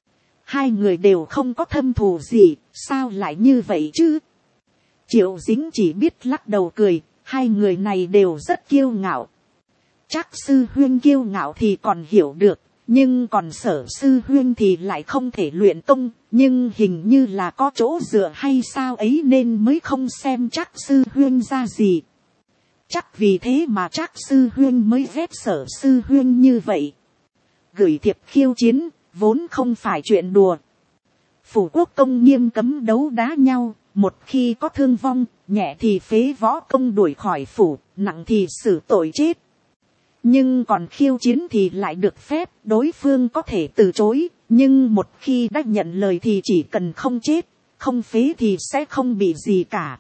2 người đều không có thâm thù gì, sao lại như vậy chứ? Triệu Dính chỉ biết lắc đầu cười, 2 người này đều rất kiêu ngạo. Trác sư huynh kiêu ngạo thì còn hiểu được, nhưng còn Sở sư huynh thì lại không thể luyện công, nhưng hình như là có chỗ dựa hay sao ấy nên mới không xem Trác sư huynh ra gì. Chắc vì thế mà Trác sư huynh mới ghét Sở sư huynh như vậy. Gửi thiệp khiêu chiến vốn không phải chuyện đùa. Phủ quốc công nghiêm cấm đấu đá nhau, một khi có thương vong, nhẹ thì phế võ công đuổi khỏi phủ, nặng thì xử tội chết. Nhưng còn khiêu chiến thì lại được phép, đối phương có thể từ chối, nhưng một khi đã nhận lời thì chỉ cần không chết, không phế thì sẽ không bị gì cả.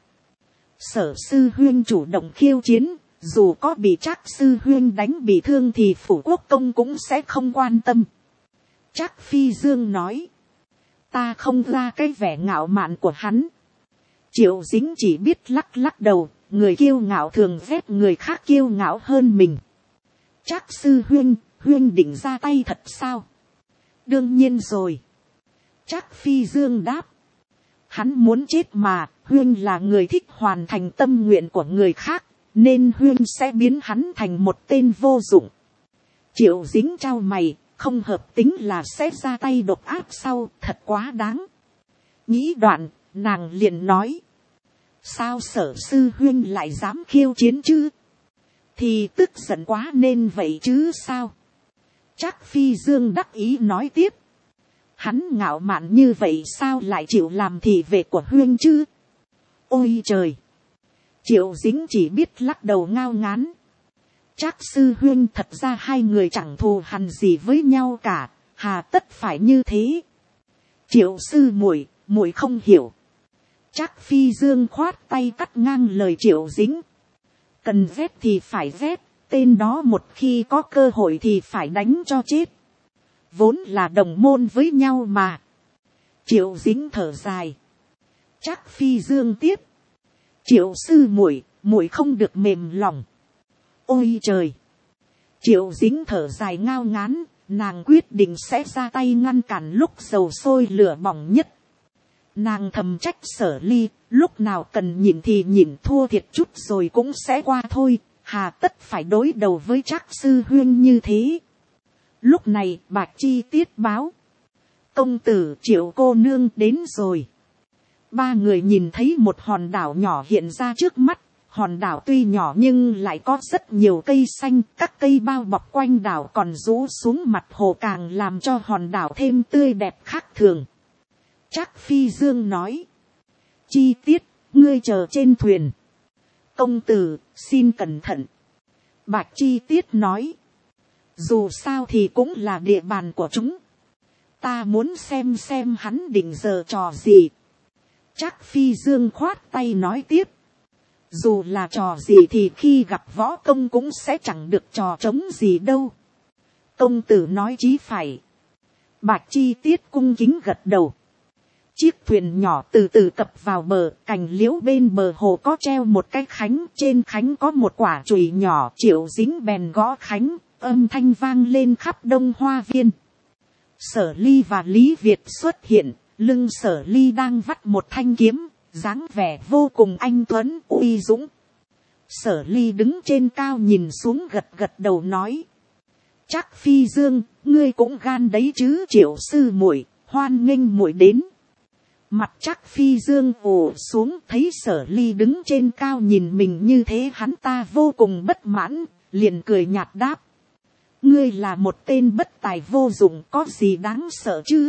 Sở sư huynh chủ động khiêu chiến, dù có bị Trác sư huynh đánh bị thương thì phủ quốc công cũng sẽ không quan tâm. Trác Phi Dương nói, ta không ra cái vẻ ngạo mạn của hắn. Triệu Dính chỉ biết lắc lắc đầu, người kiêu ngạo thường ghét người khác kiêu ngạo hơn mình. Trác sư huynh, huynh định ra tay thật sao? Đương nhiên rồi. Trác Phi Dương đáp, hắn muốn chết mà, huynh là người thích hoàn thành tâm nguyện của người khác, nên huynh sẽ biến hắn thành một tên vô dụng. Triệu Dính trao mày, không hợp tính là sẽ ra tay độc ác sau, thật quá đáng. Nghĩ đoạn, nàng liền nói, sao Sở sư huynh lại dám khiêu chiến chứ? Thì tức giận quá nên vậy chứ sao? Trác Phi Dương đắc ý nói tiếp, hắn ngạo mạn như vậy sao lại chịu làm thị vệ của huynh chứ? Ôi trời! Triệu Dính chỉ biết lắc đầu ngao ngán. Trác sư huynh, thật ra 2 người chẳng thù hằn gì với nhau cả, hà tất phải như thế? Triệu sư muội, muội không hiểu. Trác Phi Dương khoát tay cắt ngang lời Triệu Dính. Cần ghét thì phải ghét, tên đó một khi có cơ hội thì phải đánh cho chết. Vốn là đồng môn với nhau mà. Triệu Dính thở dài. Trác Phi Dương tiếp, Triệu sư muội, muội không được mềm lòng. Ôi trời! Triệu Dính thở dài ngao ngán, nàng quyết định sẽ ra tay ngăn cản lúc dầu sôi lửa bỏng nhất. Nàng thầm trách Sở Ly, lúc nào cần nhịn thì nhịn, thua thiệt chút rồi cũng sẽ qua thôi, hà tất phải đối đầu với Trác sư huynh như thế. Lúc này Bạch Chi Tiết báo, công tử Triệu cô nương đến rồi. 3 người nhìn thấy một hòn đảo nhỏ hiện ra trước mắt. Hòn đảo tuy nhỏ nhưng lại có rất nhiều cây xanh, các cây bao bọc quanh đảo còn rũ xuống mặt hồ càng làm cho hòn đảo thêm tươi đẹp khác thường. Trác Phi Dương nói, Chi Tiết, ngươi chờ trên thuyền. Công tử, xin cẩn thận. Bạch Chi Tiết nói, dù sao thì cũng là địa bàn của chúng. Ta muốn xem hắn định giở trò gì. Trác Phi Dương khoát tay nói tiếp, dù là trò gì thì khi gặp võ công cũng sẽ chẳng được trò trống gì đâu. Công tử nói chí phải. Bạch Chi Tiết cung kính gật đầu. Chiếc thuyền nhỏ từ từ cập vào bờ, cành liễu bên bờ hồ có treo một cái khánh, trên khánh có một quả chùy nhỏ. Triệu Dính bèn gõ khánh, âm thanh vang lên khắp đông hoa viên. Sở Ly và Lý Việt xuất hiện, lưng Sở Ly đang vắt một thanh kiếm, dáng vẻ vô cùng anh tuấn uy dũng. Sở Ly đứng trên cao nhìn xuống gật gật đầu nói. Trác Phi Dương, ngươi cũng gan đấy chứ. Triệu sư muội, hoan nghênh muội đến. Mặt Trác Phi Dương ồ xuống, thấy Sở Ly đứng trên cao nhìn mình như thế, hắn ta vô cùng bất mãn, liền cười nhạt đáp. Ngươi là một tên bất tài vô dụng, có gì đáng sợ chứ?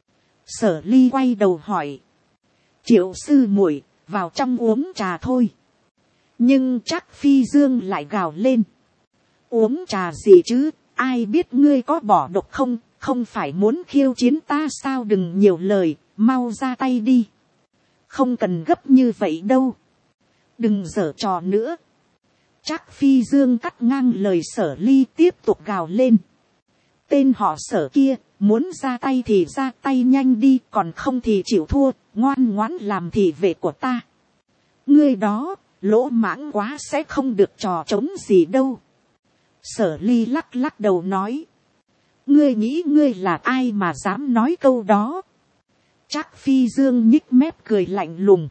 Sở Ly quay đầu hỏi. Triệu sư muội, vào trong uống trà thôi. Nhưng Trác Phi Dương lại gào lên. Uống trà gì chứ, ai biết ngươi có bỏ độc không, không phải muốn khiêu chiến ta sao? Đừng nhiều lời, mau ra tay đi. Không cần gấp như vậy đâu. Đừng giở trò nữa. Trác Phi Dương cắt ngang lời Sở Ly, tiếp tục gào lên. Tên họ Sở kia, muốn ra tay thì ra tay nhanh đi, còn không thì chịu thua, ngoan ngoãn làm thị vệ của ta. Ngươi đó, lỗ mãng quá, sẽ không được trò trống gì đâu. Sở Ly lắc lắc đầu nói. Ngươi nghĩ ngươi là ai mà dám nói câu đó? Trác Phi Dương nhích mép cười lạnh lùng.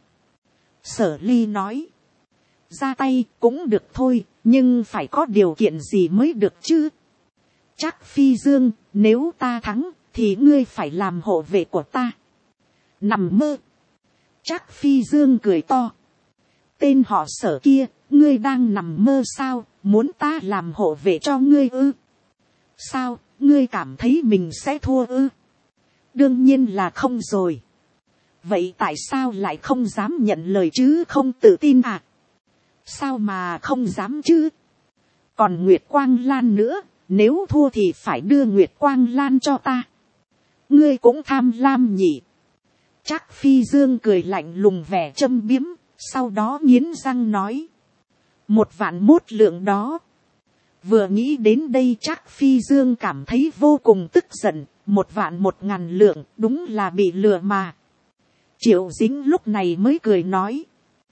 Sở Ly nói. Ra tay cũng được thôi, nhưng phải có điều kiện gì mới được chứ? Trác Phi Dương, nếu ta thắng, thì ngươi phải làm hộ vệ của ta. Nằm mơ. Trác Phi Dương cười to. Tên họ Sở kia, ngươi đang nằm mơ sao? Muốn ta làm hộ vệ cho ngươi ư? Sao, ngươi cảm thấy mình sẽ thua ư? Đương nhiên là không rồi. Vậy tại sao lại không dám nhận lời chứ? Không tự tin à? Sao mà không dám chứ? Còn Nguyệt Quang Lan nữa, nếu thua thì phải đưa Nguyệt Quang Lan cho ta. Ngươi cũng tham lam nhỉ? Trác Phi Dương cười lạnh lùng vẻ châm biếm, sau đó nghiến răng nói. 1.000.000 lượng đó. Vừa nghĩ đến đây Trác Phi Dương cảm thấy vô cùng tức giận. 1.000.000 lượng, đúng là bị lừa mà. Triệu Dính lúc này mới cười nói.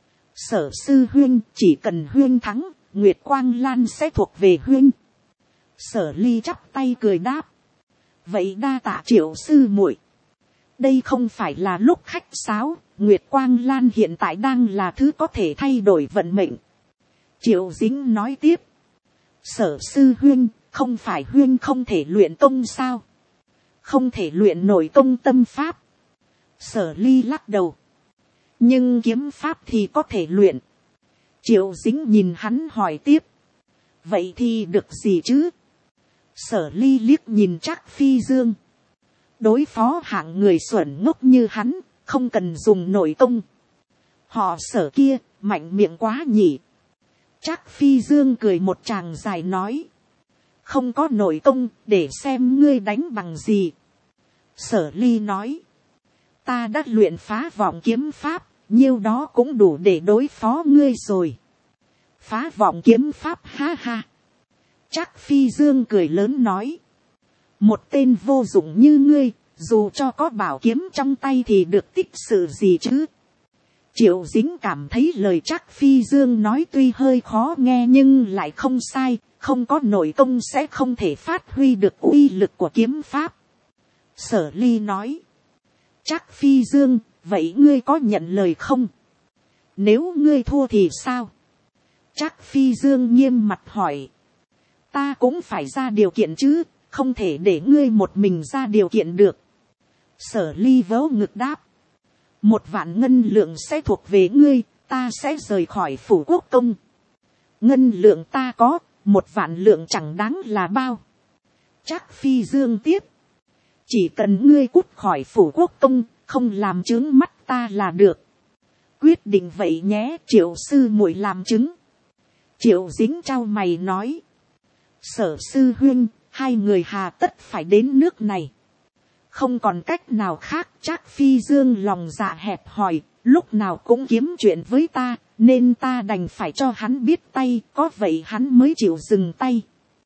Sở sư huynh, chỉ cần huynh thắng, Nguyệt Quang Lan sẽ thuộc về huynh. Sở Ly chắp tay cười đáp. Vậy đa tạ Triệu sư muội. Đây không phải là lúc khách sáo, Nguyệt Quang Lan hiện tại đang là thứ có thể thay đổi vận mệnh. Triệu Dính nói tiếp. Sở sư huynh, không phải huynh không thể luyện công sao? Không thể luyện nổi công tâm pháp. Sở Ly lắc đầu. Nhưng kiếm pháp thì có thể luyện. Triệu Dính nhìn hắn hỏi tiếp. Vậy thì được gì chứ? Sở Ly liếc nhìn Trác Phi Dương. Đối phó hạng người xuẩn ngốc như hắn, không cần dùng nội công. Họ Sở kia, mạnh miệng quá nhỉ. Trác Phi Dương cười một tràng dài nói. Không có nội công, để xem ngươi đánh bằng gì. Sở Ly nói. Ta đã luyện phá vọng kiếm pháp, nhiêu đó cũng đủ để đối phó ngươi rồi. Phá vọng kiếm pháp ha ha. Trác Phi Dương cười lớn nói. Một tên vô dụng như ngươi, dù cho có bảo kiếm trong tay thì được tích sự gì chứ? Triệu Dính cảm thấy lời Trác Phi Dương nói tuy hơi khó nghe nhưng lại không sai, không có nội công sẽ không thể phát huy được uy lực của kiếm pháp. Sở Ly nói. Trác Phi Dương, vậy ngươi có nhận lời không? Nếu ngươi thua thì sao? Trác Phi Dương nghiêm mặt hỏi. Ta cũng phải ra điều kiện chứ, không thể để ngươi một mình ra điều kiện được. Sở Ly vớ ngực đáp. 1.000.000 ngân lượng sẽ thuộc về ngươi, ta sẽ rời khỏi phủ quốc công. Ngân lượng ta có, 1.000.000 lượng chẳng đáng là bao. Trác Phi Dương tiếp. Chỉ cần ngươi cút khỏi phủ quốc công, không làm chướng mắt ta là được. Quyết định vậy nhé, Triệu sư muội làm chứng. Triệu Dính trao mày nói. Sở sư huynh, hai người hà tất phải đến nước này. Không còn cách nào khác. Trác Phi Dương lòng dạ hẹp hòi, lúc nào cũng kiếm chuyện với ta, nên ta đành phải cho hắn biết tay, có vậy hắn mới chịu dừng tay.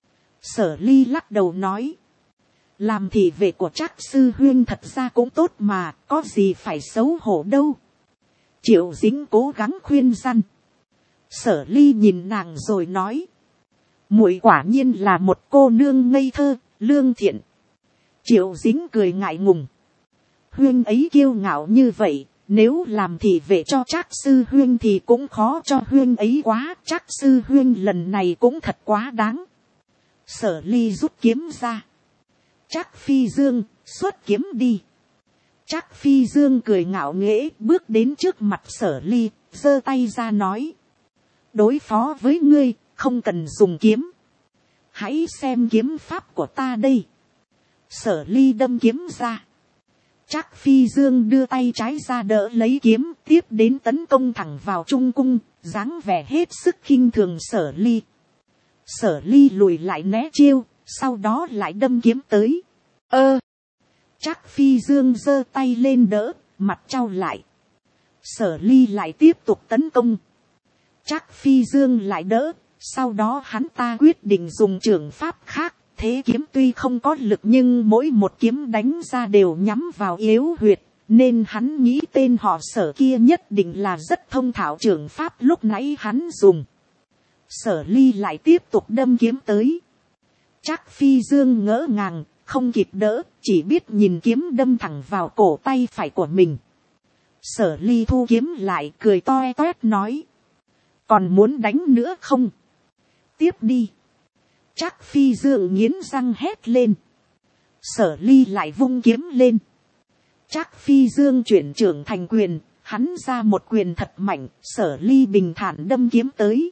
Sở Ly lắc đầu nói. Làm thị vệ của Trác sư huynh thật ra cũng tốt mà, có gì phải xấu hổ đâu. Triệu Dính cố gắng khuyên răn. Sở Ly nhìn nàng rồi nói. Muội quả nhiên là một cô nương ngây thơ, lương thiện. Triệu Dính cười ngại ngùng. Huyên ấy kiêu ngạo như vậy, nếu làm thị vệ cho Trác sư huyên thì cũng khó cho huyên ấy quá. Trác sư huyên lần này cũng thật quá đáng. Sở Ly rút kiếm ra. Trác Phi Dương, xuất kiếm đi. Trác Phi Dương cười ngạo nghễ bước đến trước mặt Sở Ly, giơ tay ra nói. Đối phó với ngươi, không cần dùng kiếm. Hãy xem kiếm pháp của ta đây. Sở Ly đâm kiếm ra. Trác Phi Dương đưa tay trái ra đỡ lấy kiếm, tiếp đến tấn công thẳng vào trung cung, dáng vẻ hết sức khinh thường Sở Ly. Sở Ly lùi lại né chiêu, sau đó lại đâm kiếm tới. Trác Phi Dương giơ tay lên đỡ, mặt trao lại. Sở Ly lại tiếp tục tấn công. Trác Phi Dương lại đỡ, sau đó hắn ta quyết định dùng trường pháp khác. Thế kiếm tuy không có lực nhưng mỗi một kiếm đánh ra đều nhắm vào yếu huyệt, nên hắn nghĩ tên họ Sở kia nhất định là rất thông thạo trường pháp lúc nãy hắn dùng. Sở Ly lại tiếp tục đâm kiếm tới. Trác Phi Dương ngỡ ngàng, không kịp đỡ, chỉ biết nhìn kiếm đâm thẳng vào cổ tay phải của mình. Sở Ly thu kiếm lại, cười toe toét nói. Còn muốn đánh nữa không? Tiếp đi. Trác Phi Dương nghiến răng hét lên. Sở Ly lại vung kiếm lên. Trác Phi Dương chuyển trưởng thành quyền, hắn ra một quyền thật mạnh, Sở Ly bình thản đâm kiếm tới.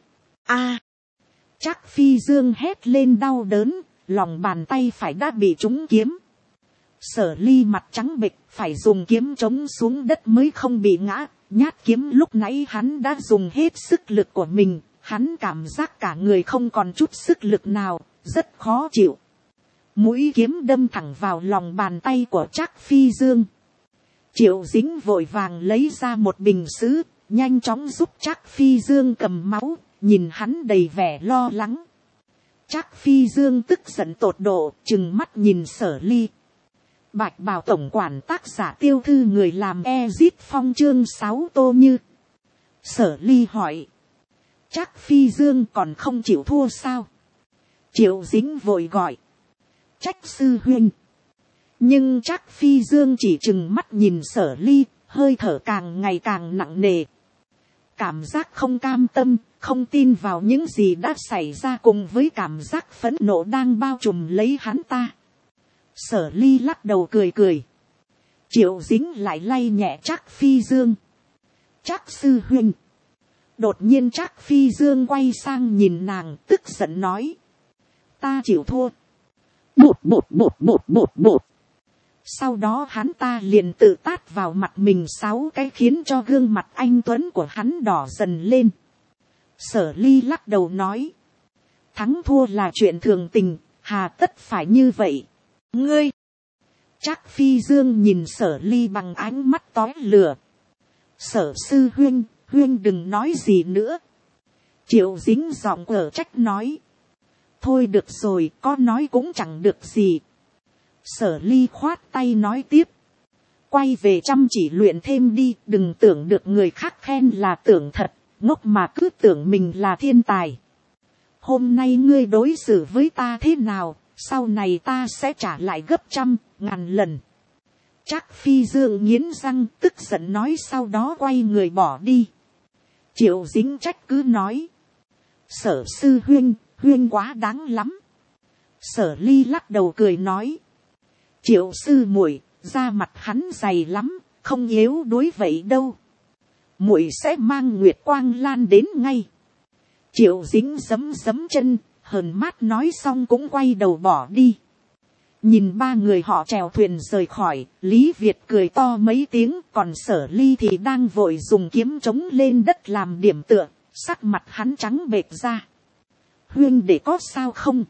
Trác Phi Dương hét lên đau đớn, lòng bàn tay phải đã bị trúng kiếm. Sở Ly mặt trắng bệch, phải dùng kiếm chống xuống đất mới không bị ngã. Nhát kiếm lúc nãy hắn đã dùng hết sức lực của mình, hắn cảm giác cả người không còn chút sức lực nào, rất khó chịu. Mũi kiếm đâm thẳng vào lòng bàn tay của Trác Phi Dương. Triệu Dính vội vàng lấy ra một bình sứ, nhanh chóng giúp Trác Phi Dương cầm máu, nhìn hắn đầy vẻ lo lắng. Trác Phi Dương tức giận tột độ, trừng mắt nhìn Sở Ly. Bạch Bào tổng quản tác giả Tiêu Thư người làm Ezit Phong chương 6 Tô Như. Sở Ly hỏi. Trác Phi Dương còn không chịu thua sao? Triệu Dính vội gọi. Trách sư huynh. Nhưng Trác Phi Dương chỉ trừng mắt nhìn Sở Ly, hơi thở càng ngày càng nặng nề. Cảm giác không cam tâm, không tin vào những gì đã xảy ra cùng với cảm giác phẫn nộ đang bao trùm lấy hắn ta. Sở Ly lắc đầu cười cười. Triệu Dính lại lay nhẹ Trác Phi Dương. Trác sư huynh. Đột nhiên Trác Phi Dương quay sang nhìn nàng, tức giận nói. Ta chịu thua. Bột bột bột bột bột bột. Sau đó hắn ta liền tự tát vào mặt mình 6 cái khiến cho gương mặt anh tuấn của hắn đỏ dần lên. Sở Ly lắc đầu nói. Thắng thua là chuyện thường tình, hà tất phải như vậy. Ngươi. Trác Phi Dương nhìn Sở Ly bằng ánh mắt tói lửa. Sở sư huynh, huynh đừng nói gì nữa. Triệu Dính giọng ở trách nói. Thôi được rồi, có nói cũng chẳng được gì. Sở Ly khoát tay nói tiếp. Quay về chăm chỉ luyện thêm đi, đừng tưởng được người khác khen là tưởng thật, ngốc mà cứ tưởng mình là thiên tài. Hôm nay ngươi đối xử với ta thế nào, sau này ta sẽ trả lại gấp 100.000 lần. Trác Phi Dương nghiến răng tức giận nói, sau đó quay người bỏ đi. Triệu Dính trách cứ nói. Sở sư huynh, huynh quá đáng lắm. Sở Ly lắc đầu cười nói. Triệu sư muội, da mặt hắn dày lắm, không yếu đuối vậy đâu. Muội sẽ mang Nguyệt Quang Lan đến ngay. Triệu Dính giấm giấm chân, hờn mát nói xong cũng quay đầu bỏ đi. Nhìn ba người họ chèo thuyền rời khỏi, Lý Việt cười to mấy tiếng, còn Sở Ly thì đang vội dùng kiếm chống lên đất làm điểm tựa, sắc mặt hắn trắng bệch ra. Huynh để có sao không?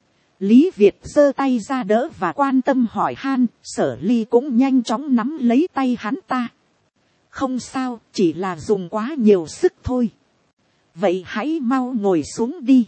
Lý Việt giơ tay ra đỡ và quan tâm hỏi han, Sở Ly cũng nhanh chóng nắm lấy tay hắn ta. Không sao, chỉ là dùng quá nhiều sức thôi. Vậy hãy mau ngồi xuống đi.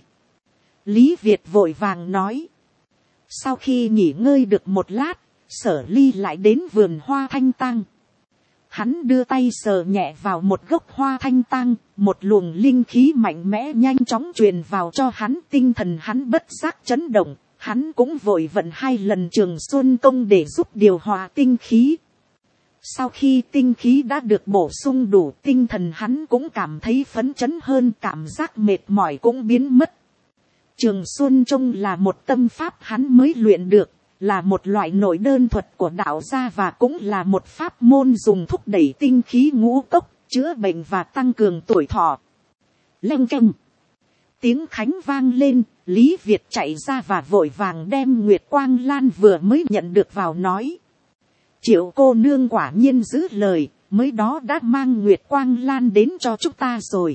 Lý Việt vội vàng nói. Sau khi nghỉ ngơi được một lát, Sở Ly lại đến vườn hoa thanh tang. Hắn đưa tay sờ nhẹ vào một gốc hoa thanh tang, một luồng linh khí mạnh mẽ nhanh chóng truyền vào cho hắn, tinh thần hắn bất giác chấn động, hắn cũng vội vận 2 lần Trường Xuân công để giúp điều hòa tinh khí. Sau khi tinh khí đã được bổ sung đủ, tinh thần hắn cũng cảm thấy phấn chấn hơn, cảm giác mệt mỏi cũng biến mất. Trường Xuân Trông là một tâm pháp hắn mới luyện được, là một loại nội đơn thuật của đạo gia và cũng là một pháp môn dùng thúc đẩy tinh khí ngũ cốc, chữa bệnh và tăng cường tuổi thọ. Leng keng. Tiếng khánh vang lên, Lý Việt chạy ra và vội vàng đem Nguyệt Quang Lan vừa mới nhận được vào nói. Triệu cô nương quả nhiên giữ lời, mới đó đã mang Nguyệt Quang Lan đến cho chúng ta rồi.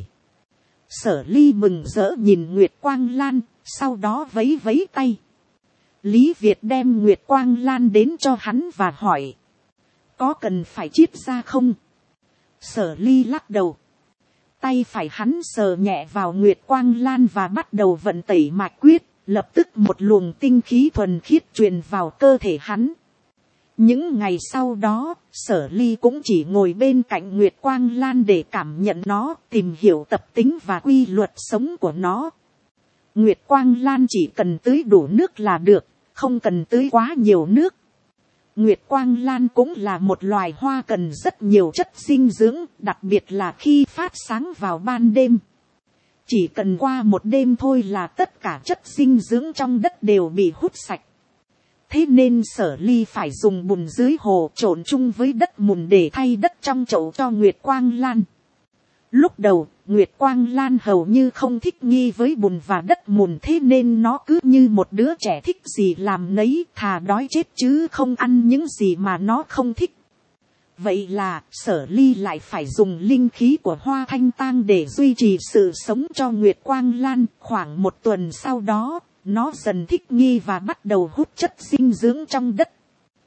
Sở Ly mừng rỡ nhìn Nguyệt Quang Lan, sau đó vấy vấy tay. Lý Việt đem Nguyệt Quang Lan đến cho hắn và hỏi. Có cần phải chiết ra không? Sở Ly lắc đầu. Tay phải hắn sờ nhẹ vào Nguyệt Quang Lan và bắt đầu vận tẩy mạch quyết, lập tức một luồng tinh khí thuần khiết truyền vào cơ thể hắn. Những ngày sau đó, Sở Ly cũng chỉ ngồi bên cạnh Nguyệt Quang Lan để cảm nhận nó, tìm hiểu tập tính và quy luật sống của nó. Nguyệt Quang Lan chỉ cần tưới đủ nước là được, không cần tưới quá nhiều nước. Nguyệt Quang Lan cũng là một loài hoa cần rất nhiều chất dinh dưỡng, đặc biệt là khi phát sáng vào ban đêm. Chỉ cần qua một đêm thôi là tất cả chất dinh dưỡng trong đất đều bị hút sạch. Thế nên Sở Ly phải dùng bùn dưới hồ trộn chung với đất mùn để thay đất trong chậu cho Nguyệt Quang Lan. Lúc đầu, Nguyệt Quang Lan hầu như không thích nghi với bùn và đất mùn, thế nên nó cứ như một đứa trẻ thích gì làm nấy, thà đói chết chứ không ăn những gì mà nó không thích. Vậy là Sở Ly lại phải dùng linh khí của hoa thanh tang để duy trì sự sống cho Nguyệt Quang Lan. Khoảng 1 tuần sau đó, nó dần thích nghi và bắt đầu hút chất dinh dưỡng trong đất.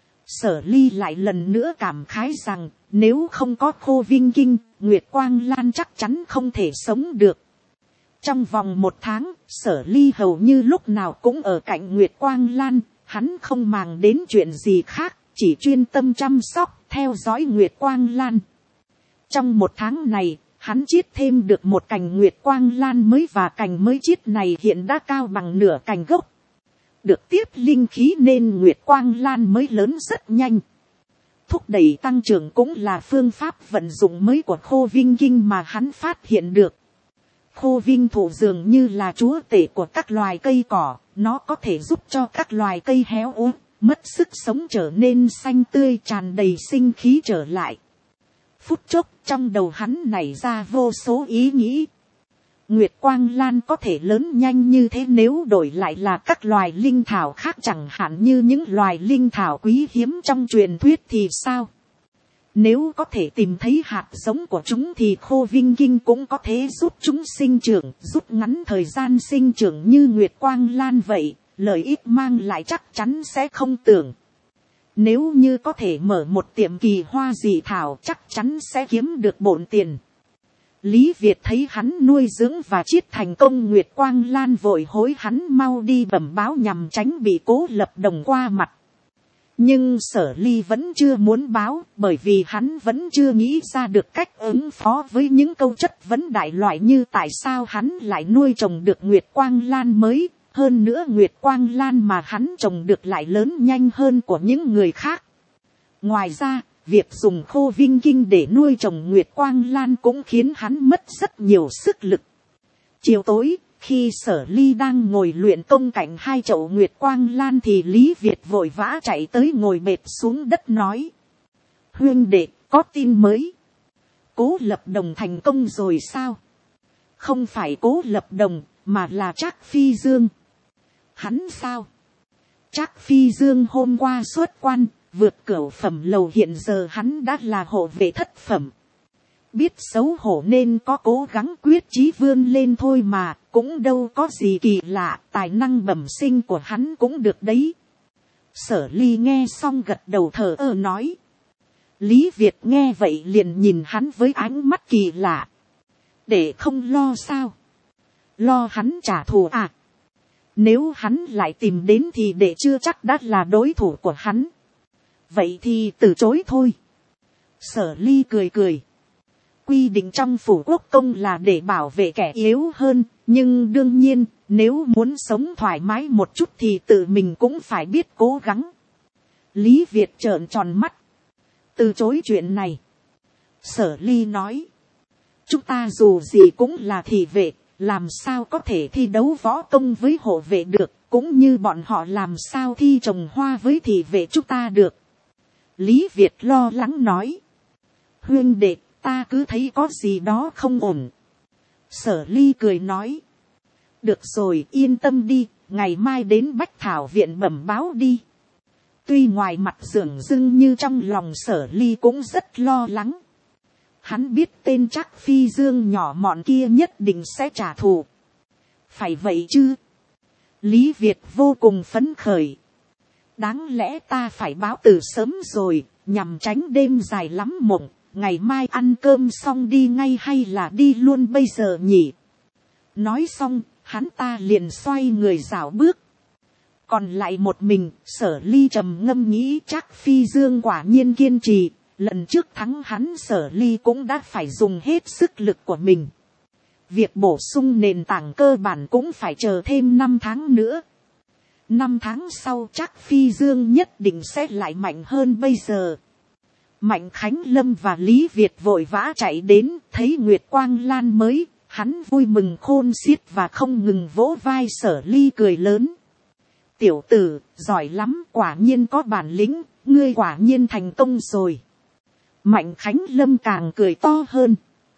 Sở Ly lại lần nữa cảm khái rằng, nếu không có Khô Vinh Kinh, Nguyệt Quang Lan chắc chắn không thể sống được. Trong vòng 1 tháng, Sở Ly hầu như lúc nào cũng ở cạnh Nguyệt Quang Lan, hắn không màng đến chuyện gì khác, chỉ chuyên tâm chăm sóc, theo dõi Nguyệt Quang Lan. Trong 1 tháng này, hắn chiết thêm được 1 cành Nguyệt Quang Lan mới và cành mới chiết này hiện đã cao bằng nửa cành gốc. Được tiếp linh khí nên Nguyệt Quang Lan mới lớn rất nhanh. Thúc đẩy tăng trưởng cũng là phương pháp vận dụng mới của Khô Vinh Kinh mà hắn phát hiện được. Khô Vinh thụ dường như là chúa tể của các loài cây cỏ, nó có thể giúp cho các loài cây héo úa, mất sức sống trở nên xanh tươi, tràn đầy sinh khí trở lại. Phút chốc trong đầu hắn nảy ra vô số ý nghĩ. Nguyệt Quang Lan có thể lớn nhanh như thế nếu đổi lại là các loài linh thảo khác, chẳng hạn như những loài linh thảo quý hiếm trong truyền thuyết thì sao? Nếu có thể tìm thấy hạt giống của chúng thì Khô Vinh Kinh cũng có thể giúp chúng sinh trưởng, rút ngắn thời gian sinh trưởng như Nguyệt Quang Lan vậy, lợi ích mang lại chắc chắn sẽ không tưởng. Nếu như có thể mở một tiệm kỳ hoa dị thảo chắc chắn sẽ kiếm được bộn tiền. Lý Việt thấy hắn nuôi dưỡng và chiết thành công Nguyệt Quang Lan vội hối hắn mau đi bẩm báo nhằm tránh bị Cố Lập Đồng qua mặt. Nhưng Sở Ly vẫn chưa muốn báo, bởi vì hắn vẫn chưa nghĩ ra được cách ứng phó với những câu chất vấn đại loại như tại sao hắn lại nuôi trồng được Nguyệt Quang Lan mới, hơn nữa Nguyệt Quang Lan mà hắn trồng được lại lớn nhanh hơn của những người khác. Ngoài ra, việc dùng Khô Vinh Kinh để nuôi trồng Nguyệt Quang Lan cũng khiến hắn mất rất nhiều sức lực. Chiều tối, khi Sở Ly đang ngồi luyện công cạnh 2 chậu Nguyệt Quang Lan thì Lý Việt vội vã chạy tới ngồi bệt xuống đất nói. Huynh đệ, có tin mới. Cố Lập Đồng thành công rồi sao? Không phải Cố Lập Đồng, mà là Trác Phi Dương. Hắn sao? Trác Phi Dương hôm qua xuất quan, vượt cửu phẩm lầu, hiện giờ hắn đã là hộ vệ thất phẩm. Biết xấu hổ nên có cố gắng quyết chí vươn lên thôi mà, cũng đâu có gì kỳ lạ, tài năng bẩm sinh của hắn cũng được đấy. Sở Ly nghe xong gật đầu thờ ơ nói. Lý Việt nghe vậy liền nhìn hắn với ánh mắt kỳ lạ. Để không lo sao? Lo hắn trả thù à? Nếu hắn lại tìm đến thì để chưa chắc đã là đối thủ của hắn. Vậy thì từ chối thôi. Sở Ly cười cười. Quy định trong phủ quốc công là để bảo vệ kẻ yếu hơn, Nhưng đương nhiên, nếu muốn sống thoải mái một chút thì tự mình cũng phải biết cố gắng. Lý Việt trợn tròn mắt. Từ chối chuyện này. Sở Ly nói. Chúng ta dù gì cũng là thị vệ. Làm sao có thể thi đấu võ công với hộ vệ được. Cũng như bọn họ làm sao thi trồng hoa với thị vệ chúng ta được. Lý Việt lo lắng nói. Huynh đệ, ta cứ thấy có gì đó không ổn. Sở Ly cười nói. Được rồi, yên tâm đi, ngày mai đến Bách Thảo viện bẩm báo đi. Tuy ngoài mặt dửng dưng như trong lòng Sở Ly cũng rất lo lắng. Hắn biết tên Trác Phi Dương nhỏ mọn kia nhất định sẽ trả thù. Phải vậy chứ? Lý Việt vô cùng phấn khởi. Đáng lẽ ta phải báo từ sớm rồi, nhằm tránh đêm dài lắm mộng. Ngày mai ăn cơm xong đi ngay hay là đi luôn bây giờ nhỉ? Nói xong, hắn ta liền xoay người rảo bước. Còn lại một mình, Sở Ly trầm ngâm nghĩ Trác Phi Dương quả nhiên kiên trì. Lần trước thắng hắn Sở Ly cũng đã phải dùng hết sức lực của mình. Việc bổ sung nền tảng cơ bản cũng phải chờ thêm 5 tháng nữa. 5 tháng sau Trác Phi Dương nhất định sẽ lại mạnh hơn bây giờ. Mạnh Khánh Lâm và Lý Việt vội vã chạy đến, thấy Nguyệt Quang Lan mới, hắn vui mừng khôn xiết và không ngừng vỗ vai Sở Ly cười lớn. Tiểu tử, giỏi lắm, quả nhiên có bản lĩnh, ngươi quả nhiên thành công rồi. Mạnh Khánh Lâm càng cười to hơn.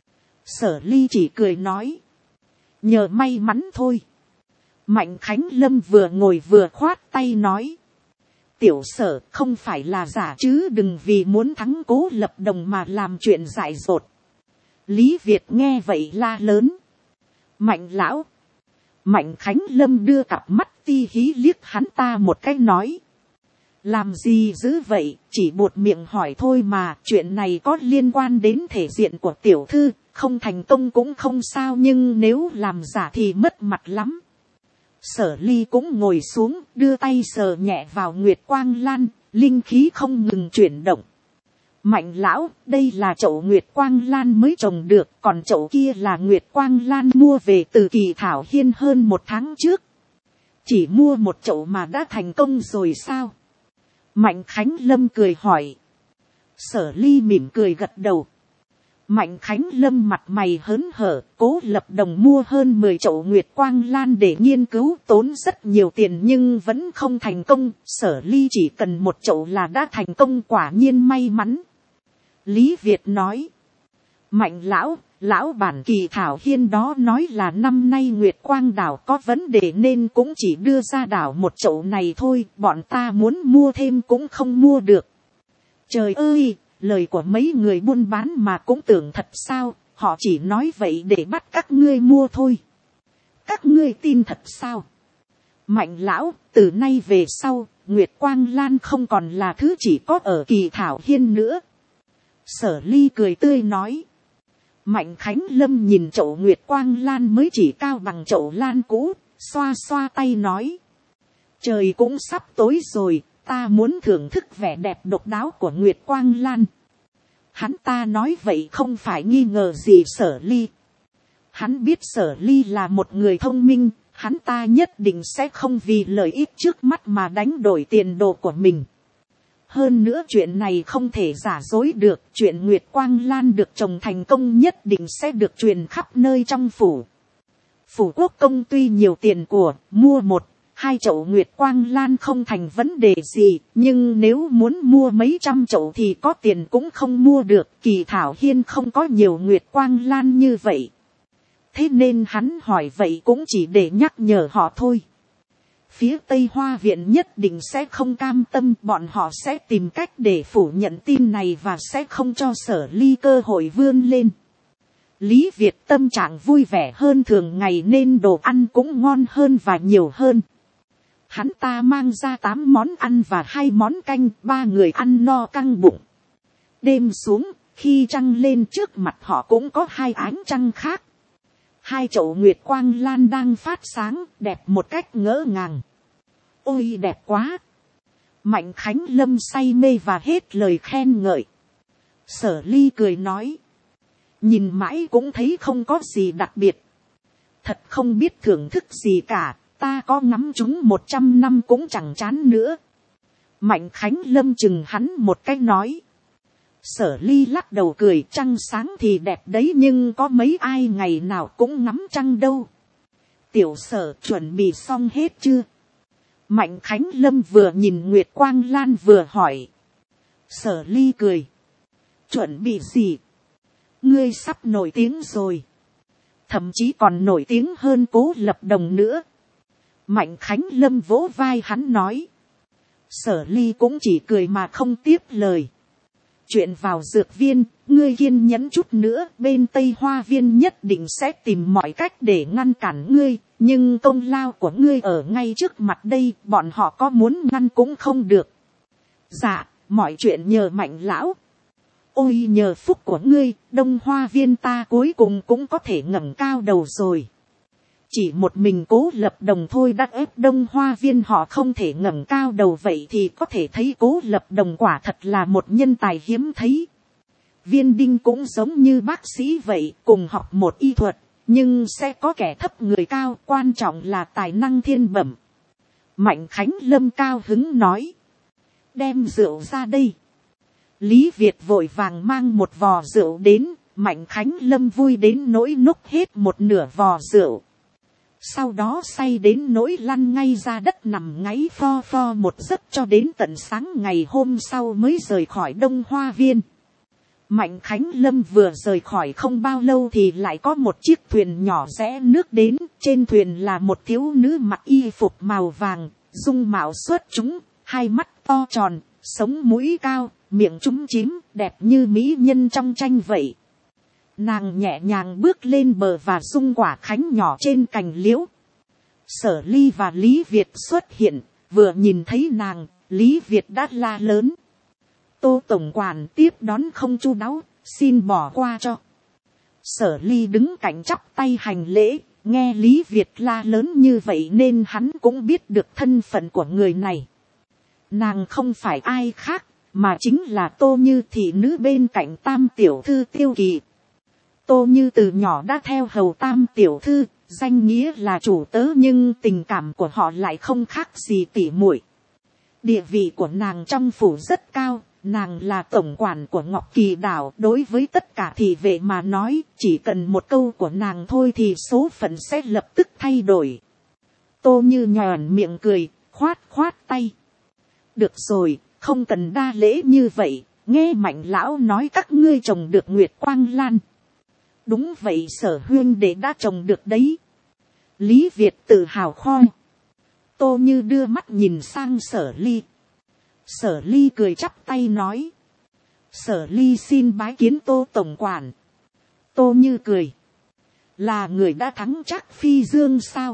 Sở Ly chỉ cười nói. Nhờ may mắn thôi. Mạnh Khánh Lâm vừa ngồi vừa khoát tay nói. Tiểu Sở không phải là giả chứ, đừng vì muốn thắng Cố Lập Đồng mà làm chuyện dại dột. Lý Việt nghe vậy la lớn. Mạnh lão. Mạnh Khánh Lâm đưa cặp mắt ti hí liếc hắn ta một cái nói. Làm gì dữ vậy, chỉ buột miệng hỏi thôi mà, chuyện này có liên quan đến thể diện của tiểu thư, không thành công cũng không sao nhưng nếu làm giả thì mất mặt lắm. Sở Ly cũng ngồi xuống, đưa tay sờ nhẹ vào Nguyệt Quang Lan, linh khí không ngừng chuyển động. Mạnh lão, đây là chậu Nguyệt Quang Lan mới trồng được, còn chậu kia là Nguyệt Quang Lan mua về từ Kỳ Thảo Hiên hơn 1 tháng trước. Chỉ mua một chậu mà đã thành công rồi sao? Mạnh Khánh Lâm cười hỏi. Sở Ly mỉm cười gật đầu. Mạnh Khánh Lâm mặt mày hớn hở, Cố Lập Đồng mua hơn 10 chậu Nguyệt Quang Lan để nghiên cứu, tốn rất nhiều tiền nhưng vẫn không thành công. Sở Ly chỉ cần một chậu là đã thành công, quả nhiên may mắn. Lý Việt nói. Mạnh lão, lão bản Kỳ Thảo Hiên đó nói là năm nay Nguyệt Quang đảo có vấn đề nên cũng chỉ đưa ra đảo một chậu này thôi, bọn ta muốn mua thêm cũng không mua được. Trời ơi, lời của mấy người buôn bán mà cũng tưởng thật sao, họ chỉ nói vậy để bắt các ngươi mua thôi. Các ngươi tin thật sao? Mạnh lão, từ nay về sau, Nguyệt Quang Lan không còn là thứ chỉ có ở Kỳ Thảo Hiên nữa. Sở Ly cười tươi nói. Mạnh Khánh Lâm nhìn chậu Nguyệt Quang Lan mới chỉ cao bằng chậu lan cũ, xoa xoa tay nói. Trời cũng sắp tối rồi, ta muốn thưởng thức vẻ đẹp độc đáo của Nguyệt Quang Lan. Hắn ta nói vậy không phải nghi ngờ gì Sở Ly. Hắn biết Sở Ly là một người thông minh, hắn ta nhất định sẽ không vì lợi ích trước mắt mà đánh đổi tiền đồ của mình. Hơn nữa chuyện này không thể giả dối được, chuyện Nguyệt Quang Lan được trồng thành công nhất định sẽ được truyền khắp nơi trong phủ. Phủ quốc công tuy nhiều tiền của, mua 1-2 chậu Nguyệt Quang Lan không thành vấn đề gì, nhưng nếu muốn mua mấy trăm chậu thì có tiền cũng không mua được, Kỳ Thảo Hiên không có nhiều Nguyệt Quang Lan như vậy. Thế nên hắn hỏi vậy cũng chỉ để nhắc nhở họ thôi. Phía Tây Hoa Viện nhất định sẽ không cam tâm, bọn họ sẽ tìm cách để phủ nhận tin này và sẽ không cho Sở Ly cơ hội vươn lên. Lý Việt tâm trạng vui vẻ hơn thường ngày nên đồ ăn cũng ngon hơn và nhiều hơn. Hắn ta mang ra 8 món ăn và 2 món canh, 3 người ăn no căng bụng. Đêm xuống, khi trăng lên trước mặt họ cũng có 2 ánh trăng khác. 2 chậu Nguyệt Quang Lan đang phát sáng, đẹp một cách ngỡ ngàng. Ôi đẹp quá! Mạnh Khánh Lâm say mê và hết lời khen ngợi. Sở Ly cười nói. Nhìn mãi cũng thấy không có gì đặc biệt. thật không biết thưởng thức gì cả, ta có ngắm chúng 100 năm cũng chẳng chán nữa. Mạnh Khánh Lâm chừng hắn một cái nói. Sở Ly lắc đầu cười, trăng sáng thì đẹp đấy nhưng có mấy ai ngày nào cũng ngắm trăng đâu. Tiểu Sở chuẩn bị xong hết chưa? Mạnh Khánh Lâm vừa nhìn Nguyệt Quang Lan vừa hỏi. Sở Ly cười. Chuẩn bị gì? Ngươi sắp nổi tiếng rồi. Thậm chí còn nổi tiếng hơn Cố Lập Đồng nữa. Mạnh Khánh Lâm vỗ vai hắn nói. Sở Ly cũng chỉ cười mà không tiếp lời. Chuyện vào dược viên, ngươi kiên nhẫn chút nữa, bên Tây Hoa Viên nhất định sẽ tìm mọi cách để ngăn cản ngươi, nhưng công lao của ngươi ở ngay trước mặt đây, bọn họ có muốn ngăn cũng không được. Dạ, mọi chuyện nhờ Mạnh lão. Ôi nhờ phúc của ngươi, Đông Hoa Viên ta cuối cùng cũng có thể ngẩng cao đầu rồi. Chỉ một mình Cố Lập Đồng thôi đã ép Đông Hoa Viên họ không thể ngẩng cao đầu, vậy thì có thể thấy Cố Lập Đồng quả thật là một nhân tài hiếm thấy. Viên Đinh cũng giống như bác sĩ vậy, cùng học một y thuật, nhưng sẽ có kẻ thấp người cao, quan trọng là tài năng thiên bẩm. Mạnh Khánh Lâm cao hứng nói. Đem rượu ra đây. Lý Việt vội vàng mang một vò rượu đến, Mạnh Khánh Lâm vui đến nỗi nốc hết một nửa vò rượu. Sau đó say đến nỗi lăn ngay ra đất nằm ngáy pho pho một giấc cho đến tận sáng ngày hôm sau mới rời khỏi Đông Hoa Viên. Mạnh Khánh Lâm vừa rời khỏi không bao lâu thì lại có một chiếc thuyền nhỏ rẽ nước đến. Trên thuyền là một thiếu nữ mặc y phục màu vàng, dung mạo xuất chúng, hai mắt to tròn, sống mũi cao, miệng trúng chím, đẹp như mỹ nhân trong tranh vậy. Nàng nhẹ nhàng bước lên bờ và dung quả khánh nhỏ trên cành liễu. Sở Ly và Lý Việt xuất hiện, vừa nhìn thấy nàng, Lý Việt đã la lớn. Tô tổng quản tiếp đón không chu đáo, xin bỏ qua cho. Sở Ly đứng cạnh chắp tay hành lễ, nghe Lý Việt la lớn như vậy nên hắn cũng biết được thân phận của người này. Nàng không phải ai khác, mà chính là Tô Như thị nữ bên cạnh Tam tiểu thư Tiêu Kỳ. Tô Như từ nhỏ đã theo hầu Tam tiểu thư, danh nghĩa là chủ tớ nhưng tình cảm của họ lại không khác gì tỉ muội. Địa vị của nàng trong phủ rất cao, nàng là tổng quản của Ngọc Kỳ đảo, đối với tất cả thị vệ mà nói, chỉ cần một câu của nàng thôi thì số phận sẽ lập tức thay đổi. Tô Như nhòn miệng cười, khoát khoát tay. Được rồi, không cần đa lễ như vậy, nghe Mạnh lão nói các ngươi trồng được Nguyệt Quang Lan. Đúng vậy, Sở huynh đệ đã trồng được đấy. Lý Việt tự hào khoe. Tô Như đưa mắt nhìn sang Sở Ly. Sở Ly cười chắp tay nói. Sở Ly xin bái kiến Tô tổng quản. Tô Như cười. Là người đã thắng Trác Phi Dương sao?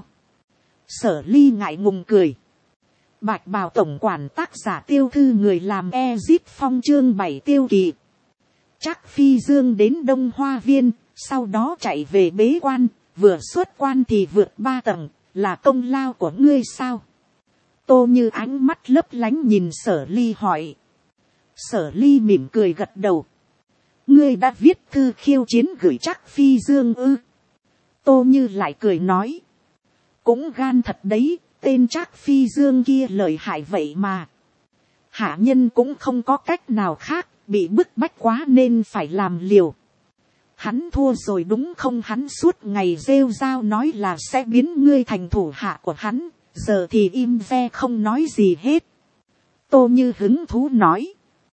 Sở Ly ngại ngùng cười. Bạch bào tổng quản tác giả Tiêu Thư người làm Ezip Phong chương 7 Tiêu Kỳ. Trác Phi Dương đến Đông Hoa Viên, sau đó chạy về bế quan, vừa xuất quan thì vượt 3 tầng, là công lao của ngươi sao? Tô Như ánh mắt lấp lánh nhìn Sở Ly hỏi. Sở Ly mỉm cười gật đầu. Ngươi đã viết thư khiêu chiến gửi Trác Phi Dương ư? Tô Như lại cười nói. Cũng gan thật đấy, tên Trác Phi Dương kia lợi hại vậy mà. Hạ nhân cũng không có cách nào khác, bị bức bách quá nên phải làm liều. Hắn thua rồi đúng không? Hắn suốt ngày rêu rao nói là sẽ biến ngươi thành thủ hạ của hắn, giờ thì im ve không nói gì hết. Tô Như hứng thú nói.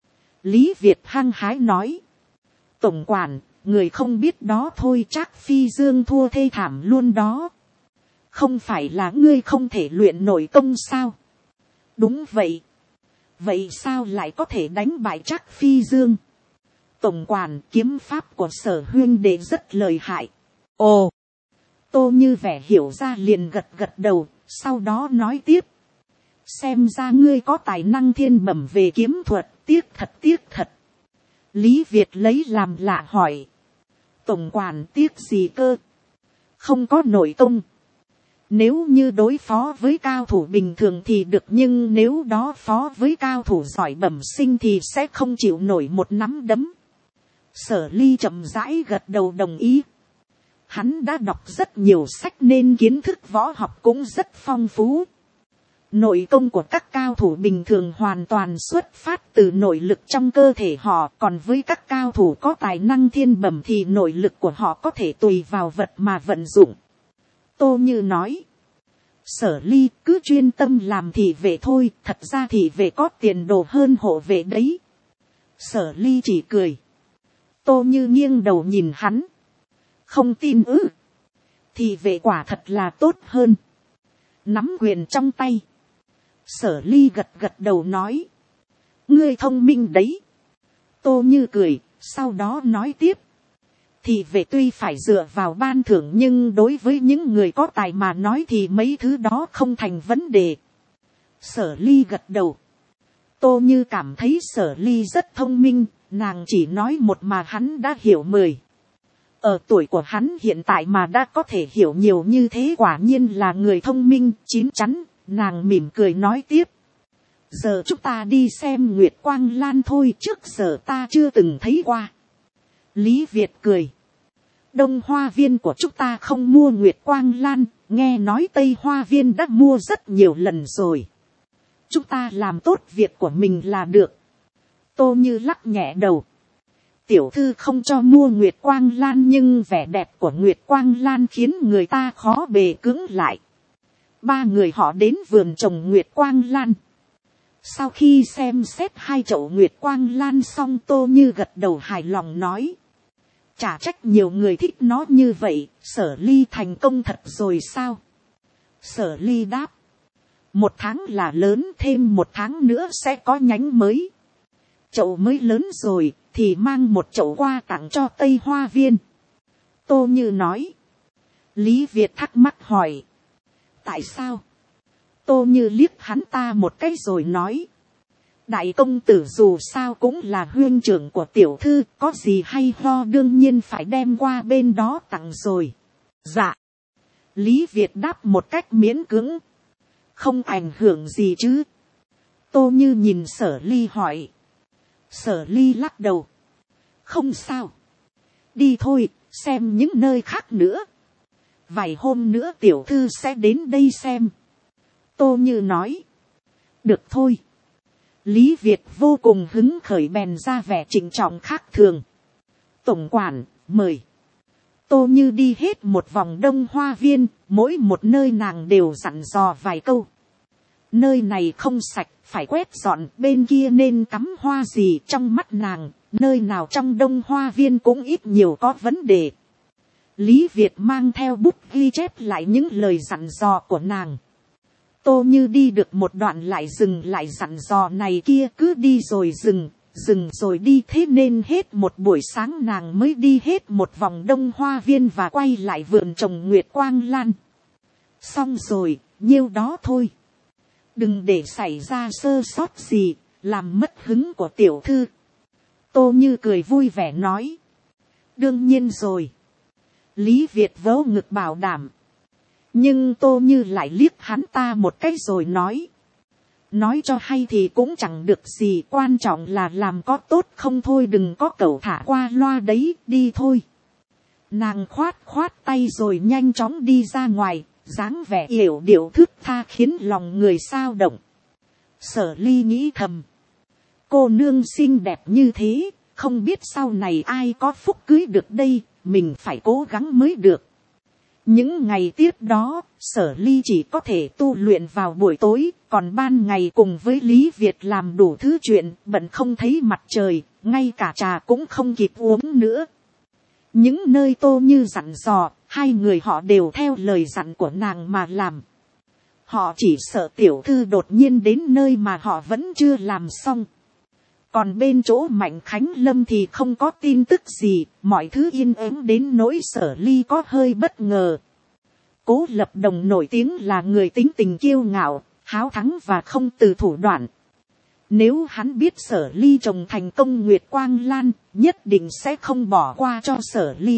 Lý Việt hăng hái nói. Tổng quản, người không biết đó thôi, Trác Phi Dương thua thê thảm luôn đó. Không phải là ngươi không thể luyện nổi công sao? Đúng vậy. Vậy sao lại có thể đánh bại Trác Phi Dương? Tổng quản, kiếm pháp của Sở huynh đệ rất lợi hại. Ồ! Tô Như vẻ hiểu ra liền gật gật đầu, sau đó nói tiếp. Xem ra ngươi có tài năng thiên bẩm về kiếm thuật, tiếc thật. Lý Việt lấy làm lạ hỏi. Tổng quản tiếc gì cơ? Không có nội công. Nếu như đối phó với cao thủ bình thường thì được, nhưng nếu đó phó với cao thủ giỏi bẩm sinh thì sẽ không chịu nổi một nắm đấm. Sở Ly chậm rãi gật đầu đồng ý. Hắn đã đọc rất nhiều sách nên kiến thức võ học cũng rất phong phú. Nội công của các cao thủ bình thường hoàn toàn xuất phát từ nội lực trong cơ thể họ. Còn với các cao thủ có tài năng thiên bẩm thì nội lực của họ có thể tùy vào vật mà vận dụng. Tô Như nói. Sở Ly cứ chuyên tâm làm thị vệ thôi. Thật ra thị vệ có tiền đồ hơn hộ vệ đấy. Sở Ly chỉ cười. Tô Như nghiêng đầu nhìn hắn. Không tin ư. Thị vệ quả thật là tốt hơn. Nắm quyền trong tay. Sở Ly gật gật đầu nói. Ngươi thông minh đấy. Tô Như cười, sau đó nói tiếp. Thị vệ tuy phải dựa vào ban thưởng nhưng đối với những người có tài mà nói thì mấy thứ đó không thành vấn đề. Sở Ly gật đầu. Tô Như cảm thấy Sở Ly rất thông minh, nàng chỉ nói một mà hắn đã hiểu 10. Ở tuổi của hắn hiện tại mà đã có thể hiểu nhiều như thế quả nhiên là người thông minh, chín chắn. Nàng mỉm cười nói tiếp. Giờ chúng ta đi xem Nguyệt Quang Lan thôi, trước giờ ta chưa từng thấy qua. Lý Việt cười. Đông Hoa Viên của chúng ta không mua Nguyệt Quang Lan, nghe nói Tây Hoa Viên đã mua rất nhiều lần rồi. Chúng ta làm tốt việc của mình là được. Tô Như lắc nhẹ đầu. Tiểu thư không cho mua Nguyệt Quang Lan nhưng vẻ đẹp của Nguyệt Quang Lan khiến người ta khó bề cưỡng lại. Ba người họ đến vườn trồng Nguyệt Quang Lan. Sau khi xem xét 2 chậu Nguyệt Quang Lan xong, Tô Như gật đầu hài lòng nói. Chả trách nhiều người thích nó như vậy, Sở Ly thành công thật rồi sao? Sở Ly đáp. 1 tháng là lớn, thêm 1 tháng nữa sẽ có nhánh mới. Chậu mới lớn rồi, thì mang 1 chậu qua tặng cho Tây Hoa Viên. Tô Như nói. Lý Việt thắc mắc hỏi. Tại sao? Tô Như liếc hắn ta một cái rồi nói. Đại công tử dù sao cũng là huynh trưởng của tiểu thư, có gì hay ho đương nhiên phải đem qua bên đó tặng rồi. Dạ. Lý Việt đáp một cách miễn cưỡng. Không ảnh hưởng gì chứ? Tô Như nhìn Sở Ly hỏi. Sở Ly lắc đầu. Không sao. Đi thôi, xem những nơi khác nữa. Vài hôm nữa tiểu thư sẽ đến đây xem. Tô Như nói. Được thôi. Lý Việt vô cùng hứng khởi bèn ra vẻ trịnh trọng khác thường. Tổng quản, mời. Tô Như đi hết một vòng Đông Hoa Viên, mỗi một nơi nàng đều dặn dò vài câu. Nơi này không sạch, phải quét dọn, bên kia nên cắm hoa gì trong mắt nàng, nơi nào trong Đông Hoa Viên cũng ít nhiều có vấn đề. Lý Việt mang theo bút ghi chép lại những lời dặn dò của nàng. Tô Như đi được một đoạn lại dừng lại dặn dò này kia, cứ đi rồi dừng, dừng rồi đi, thế nên hết một buổi sáng nàng mới đi hết một vòng Đông Hoa Viên và quay lại vườn trồng Nguyệt Quang Lan. Xong rồi, nhiêu đó thôi. Đừng để xảy ra sơ sót gì, làm mất hứng của tiểu thư. Tô Như cười vui vẻ nói. Đương nhiên rồi. Lý Việt vớ ngực bảo đảm. Nhưng Tô Như lại liếc hắn ta một cái rồi nói. Nói cho hay thì cũng chẳng được gì, quan trọng là làm có tốt không thôi, đừng có cẩu thả qua loa đấy, đi thôi. Nàng khoát khoát tay rồi nhanh chóng đi ra ngoài, dáng vẻ yểu điệu thướt tha khiến lòng người sao động. Sở Ly nghĩ thầm. Cô nương xinh đẹp như thế, không biết sau này ai có phúc cưới được đây, mình phải cố gắng mới được. Những ngày tiếp đó, Sở Ly chỉ có thể tu luyện vào buổi tối, còn ban ngày cùng với Lý Việt làm đủ thứ chuyện, bận không thấy mặt trời, ngay cả trà cũng không kịp uống nữa. Những nơi Tô Như dặn dò, 2 người họ đều theo lời dặn của nàng mà làm. Họ chỉ sợ tiểu thư đột nhiên đến nơi mà họ vẫn chưa làm xong. Còn bên chỗ Mạnh Khánh Lâm thì không có tin tức gì, mọi thứ yên ắng đến nỗi Sở Ly có hơi bất ngờ. Cố Lập Đồng nổi tiếng là người tính tình kiêu ngạo, háo thắng và không từ thủ đoạn. Nếu hắn biết Sở Ly trồng thành công Nguyệt Quang Lan, nhất định sẽ không bỏ qua cho Sở Ly.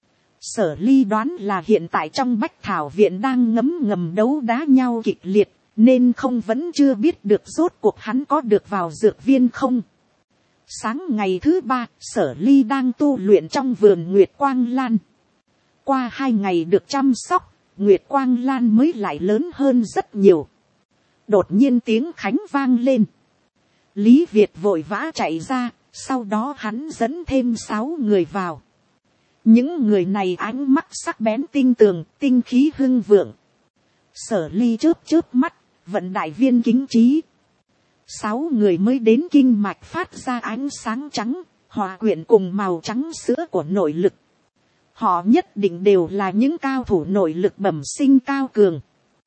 Sở Ly đoán là hiện tại trong Bách Thảo Viện đang ngấm đấu đá nhau kịch liệt, nên không vẫn chưa biết được rốt cuộc hắn có được vào dược viên không. Sáng ngày thứ 3, Sở Ly đang tu luyện trong vườn Nguyệt Quang Lan. qua 2 ngày được chăm sóc, Nguyệt Quang Lan mới lại lớn hơn rất nhiều. Đột nhiên tiếng khánh vang lên. Lý Việt vội vã chạy ra, sau đó hắn dẫn thêm 6 người vào. Những người này ánh mắt sắc bén tinh tường, tinh khí hưng vượng. Sở Ly chớp chớp mắt, vận đại viên kính trí. 6 người mới đến kinh mạch phát ra ánh sáng trắng, hòa quyện cùng màu trắng sữa của nội lực. Họ nhất định đều là những cao thủ nội lực bẩm sinh cao cường.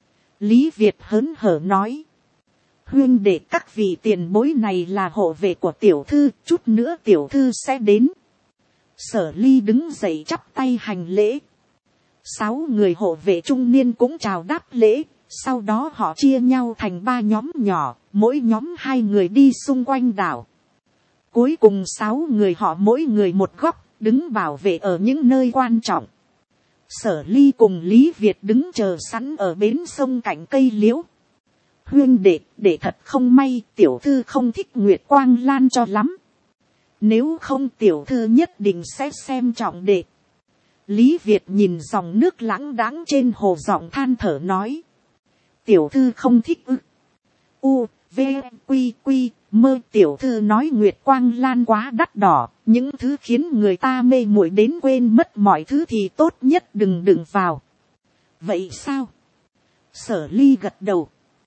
Lý Việt hớn hở nói. Huynh đệ, các vị tiền bối này là hộ vệ của tiểu thư, chút nữa tiểu thư sẽ đến. Sở Ly đứng dậy chắp tay hành lễ. 6 người hộ vệ trung niên cũng chào đáp lễ. Sau đó họ chia nhau thành 3 nhóm nhỏ, mỗi nhóm 2 người đi xung quanh đảo. Cuối cùng 6 người họ mỗi người một góc, đứng bảo vệ ở những nơi quan trọng. Sở Ly cùng Lý Việt đứng chờ sẵn ở bến sông cạnh cây liễu. Huynh đệ thật không may, tiểu thư không thích Nguyệt Quang Lan cho lắm. Nếu không tiểu thư nhất định sẽ xem trọng đệ. Lý Việt nhìn dòng nước lãng đãng trên hồ, giọng than thở nói. Tiểu thư không thích ư? U, V, Quy, mơ. Tiểu thư nói Nguyệt Quang Lan quá đắt đỏ, những thứ khiến người ta mê muội đến quên mất mọi thứ thì tốt nhất đừng đựng vào. Vậy sao? Sở Ly gật đầu.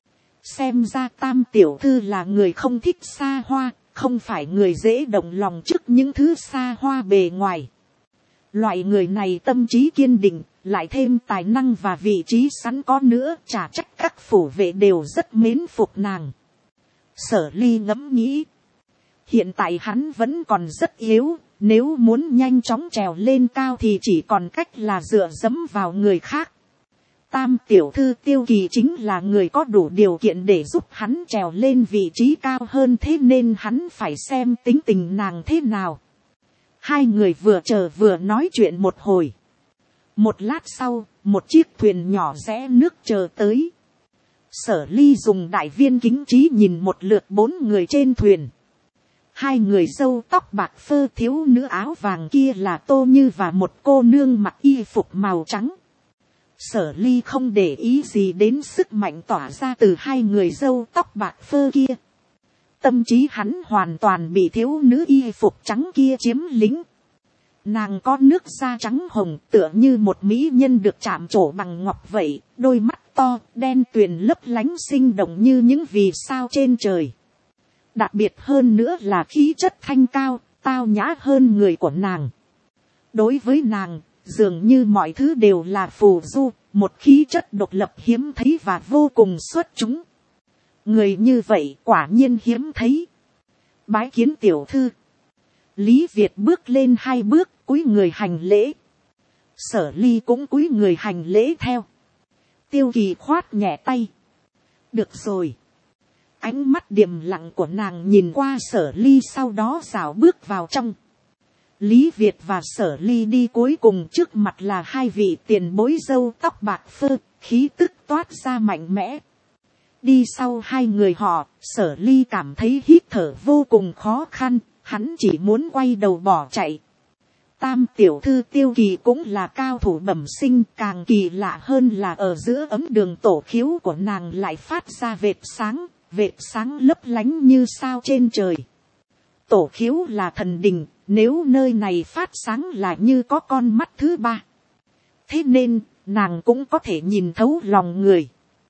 Xem ra Tam tiểu thư là người không thích xa hoa, không phải người dễ động lòng trước những thứ xa hoa bề ngoài. Loại người này tâm trí kiên định, lại thêm tài năng và vị trí sẵn có nữa, chả trách các phủ vệ đều rất mến phục nàng. Sở Ly ngẫm nghĩ. Hiện tại hắn vẫn còn rất yếu, nếu muốn nhanh chóng trèo lên cao thì chỉ còn cách là dựa dẫm vào người khác. Tam tiểu thư Tiêu Kỳ chính là người có đủ điều kiện để giúp hắn trèo lên vị trí cao hơn, thế nên hắn phải xem tính tình nàng thế nào. 2 người vừa chờ vừa nói chuyện một hồi. Một lát sau, một chiếc thuyền nhỏ rẽ nước chờ tới. Sở Ly dùng đại viên kính trí nhìn một lượt 4 người trên thuyền. 2 người râu tóc bạc phơ, thiếu nữ áo vàng kia là Tô Như và một cô nương mặc y phục màu trắng. Sở Ly không để ý gì đến sức mạnh tỏa ra từ 2 người râu tóc bạc phơ kia. Tâm trí hắn hoàn toàn bị thiếu nữ y phục trắng kia chiếm lĩnh. Nàng có nước da trắng hồng, tựa như một mỹ nhân được chạm trổ bằng ngọc vậy, đôi mắt to, đen tuyền lấp lánh sinh động như những vì sao trên trời. Đặc biệt hơn nữa là khí chất thanh cao, tao nhã hơn người của nàng. Đối với nàng, dường như mọi thứ đều là phù du, một khí chất độc lập hiếm thấy và vô cùng xuất chúng. Người như vậy quả nhiên hiếm thấy. Bái kiến tiểu thư. Lý Việt bước lên 2 bước, cúi người hành lễ. Sở Ly cũng cúi người hành lễ theo. Tiêu Kỳ khoát nhẹ tay. Được rồi. Ánh mắt điềm lặng của nàng nhìn qua Sở Ly, sau đó rảo bước vào trong. Lý Việt và Sở Ly đi cuối cùng, trước mặt là 2 vị tiền bối râu tóc bạc phơ, khí tức toát ra mạnh mẽ. Đi sau 2 người họ, Sở Ly cảm thấy hít thở vô cùng khó khăn, hắn chỉ muốn quay đầu bỏ chạy. Tam tiểu thư Tiêu Kỳ cũng là cao thủ bẩm sinh, càng kỳ lạ hơn là ở giữa ấm đường tổ khiếu của nàng lại phát ra vệt sáng lấp lánh như sao trên trời. Tổ khiếu là thần đình, nếu nơi này phát sáng là như có con mắt thứ 3. Thế nên, nàng cũng có thể nhìn thấu lòng người.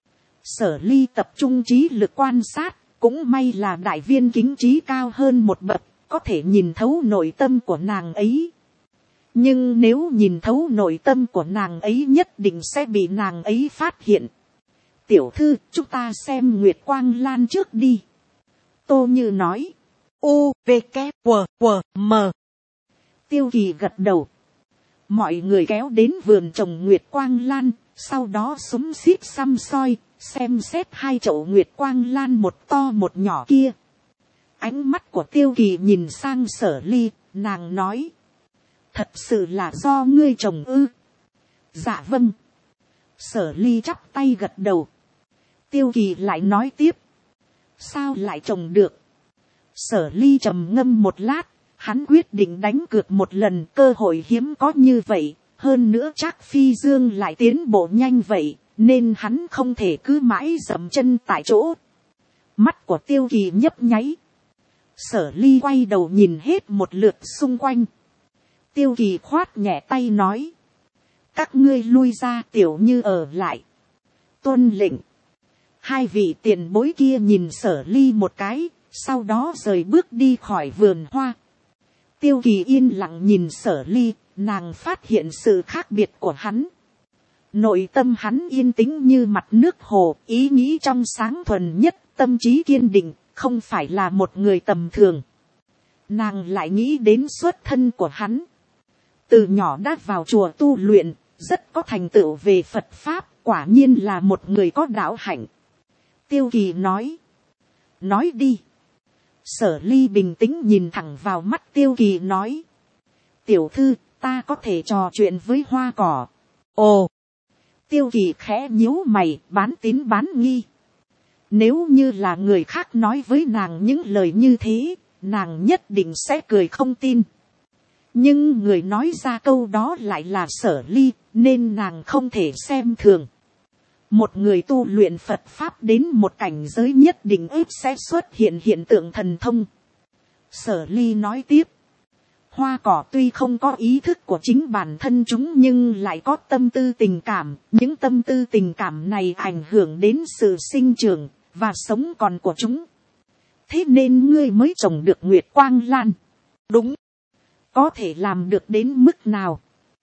Sở Ly tập trung trí lực quan sát, cũng may là đại viên kính trí cao hơn một bậc, có thể nhìn thấu nội tâm của nàng ấy. Nhưng nếu nhìn thấu nội tâm của nàng ấy nhất định sẽ bị nàng ấy phát hiện. Tiểu thư, chúng ta xem Nguyệt Quang Lan trước đi. Tô Như nói. U, V, K, W, M. Tiêu Kỳ gật đầu. Mọi người kéo đến vườn trồng Nguyệt Quang Lan, sau đó xúm xít xăm soi, xem xét 2 chậu Nguyệt Quang Lan một to một nhỏ kia. Ánh mắt của Tiêu Kỳ nhìn sang Sở Ly, nàng nói. Thật sự là do ngươi trồng ư? Dạ vâng. Sở Ly chắp tay gật đầu. Tiêu Kỳ lại nói tiếp. Sao lại trồng được? Sở Ly trầm ngâm một lát, hắn quyết định đánh cược một lần, cơ hội hiếm có như vậy, hơn nữa Trác Phi Dương lại tiến bộ nhanh vậy, nên hắn không thể cứ mãi dậm chân tại chỗ. Mắt của Tiêu Kỳ nhấp nháy. Sở Ly quay đầu nhìn hết một lượt xung quanh. Tiêu Kỳ khoát nhẹ tay nói. Các ngươi lui ra, Tiểu Như ở lại. Tuân lệnh. Hai vị tiền bối kia nhìn Sở Ly một cái, sau đó rời bước đi khỏi vườn hoa. Tiêu Kỳ yên lặng nhìn Sở Ly, nàng phát hiện sự khác biệt của hắn. Nội tâm hắn yên tĩnh như mặt nước hồ, ý nghĩ trong sáng thuần nhất, tâm trí kiên định, không phải là một người tầm thường. Nàng lại nghĩ đến xuất thân của hắn. Từ nhỏ đã vào chùa tu luyện, rất có thành tựu về Phật Pháp, quả nhiên là một người có đạo hạnh. Tiêu Kỳ nói. Nói đi. Sở Ly bình tĩnh nhìn thẳng vào mắt Tiêu Kỳ nói. Tiểu thư, ta có thể trò chuyện với hoa cỏ. Ồ. Tiêu Kỳ khẽ nhíu mày, bán tín bán nghi. Nếu như là người khác nói với nàng những lời như thế, nàng nhất định sẽ cười không tin. Nhưng người nói ra câu đó lại là Sở Ly, nên nàng không thể xem thường. Một người tu luyện Phật Pháp đến một cảnh giới nhất định ít sẽ xuất hiện hiện tượng thần thông. Sở Ly nói tiếp. Hoa cỏ tuy không có ý thức của chính bản thân chúng nhưng lại có tâm tư tình cảm. Những tâm tư tình cảm này ảnh hưởng đến sự sinh trưởng và sống còn của chúng. Thế nên ngươi mới trồng được Nguyệt Quang Lan. Đúng. Có thể làm được đến mức nào?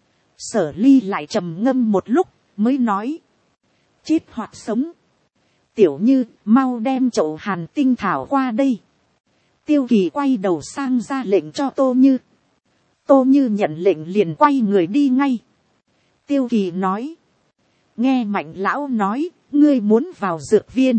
Sở Ly lại trầm ngâm một lúc mới nói. Chết hoặc sống. Tiểu Như, mau đem chậu Hàn Tinh Thảo qua đây. Tiêu Kỳ quay đầu sang ra lệnh cho Tô Như. Tô Như nhận lệnh liền quay người đi ngay. Tiêu Kỳ nói. Nghe Mạnh lão nói, ngươi muốn vào dược viên.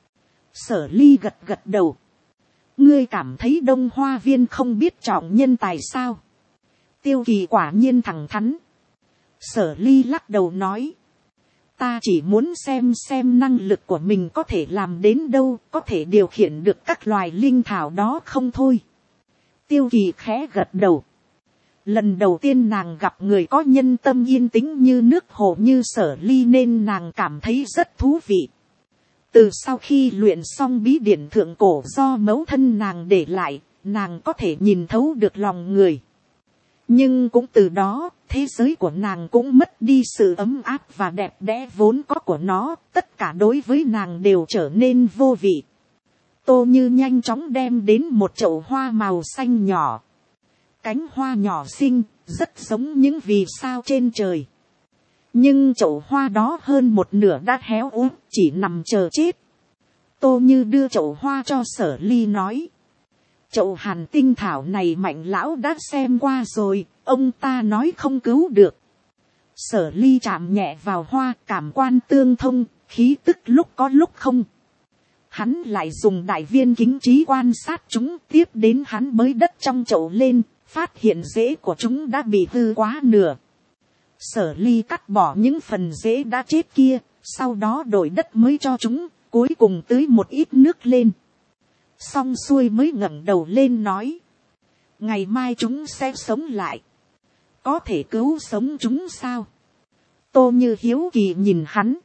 Sở Ly gật gật đầu. Ngươi cảm thấy Đông Hoa Viên không biết trọng nhân tài sao? Tiêu Kỳ quả nhiên thẳng thắn. Sở Ly lắc đầu nói. Ta chỉ muốn xem năng lực của mình có thể làm đến đâu, có thể điều khiển được các loài linh thảo đó không thôi. Tiêu Kỳ khẽ gật đầu. Lần đầu tiên nàng gặp người có nhân tâm yên tĩnh như nước hồ như Sở Ly nên nàng cảm thấy rất thú vị. Từ sau khi luyện xong bí điển thượng cổ do mẫu thân nàng để lại, nàng có thể nhìn thấu được lòng người. Nhưng cũng từ đó, thế giới của nàng cũng mất đi sự ấm áp và đẹp đẽ vốn có của nó, tất cả đối với nàng đều trở nên vô vị. Tô Như nhanh chóng đem đến một chậu hoa màu xanh nhỏ. Cánh hoa nhỏ xinh, rất giống những vì sao trên trời. Nhưng chậu hoa đó hơn một nửa đã héo úa, chỉ nằm chờ chết. Tô Như đưa chậu hoa cho Sở Ly nói. Chậu Hàn Tinh Thảo này Mạnh lão đã xem qua rồi, ông ta nói không cứu được. Sở Ly chạm nhẹ vào hoa, cảm quan tương thông, khí tức lúc có lúc không. Hắn lại dùng đại viên kính trí quan sát chúng, tiếp đến hắn bới đất trong chậu lên, phát hiện rễ của chúng đã bị hư quá nửa. Sở Ly cắt bỏ những phần rễ đã chết kia, sau đó đổi đất mới cho chúng, cuối cùng tưới một ít nước lên. Xong xuôi mới ngẩng đầu lên nói. Ngày mai chúng sẽ sống lại. Có thể cứu sống chúng sao? Tô Như hiếu kỳ nhìn hắn.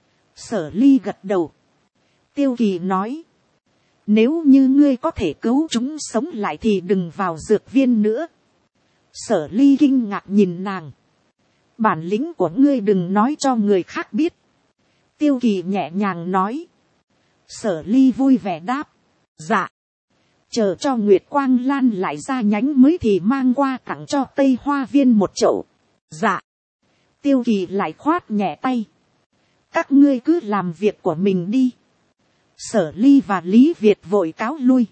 Sở Ly gật đầu. Tiêu Kỳ nói. Nếu như ngươi có thể cứu chúng sống lại thì đừng vào dược viên nữa. Sở Ly kinh ngạc nhìn nàng. Bản lĩnh của ngươi đừng nói cho người khác biết. Tiêu Kỳ nhẹ nhàng nói. Sở Ly vui vẻ đáp. Dạ. Chờ cho Nguyệt Quang Lan lại ra nhánh mới thì mang qua tặng cho Tây Hoa Viên một chậu. Dạ. Tiêu Kỳ lại khoát nhẹ tay. Các ngươi cứ làm việc của mình đi. Sở Ly và Lý Việt vội cáo lui.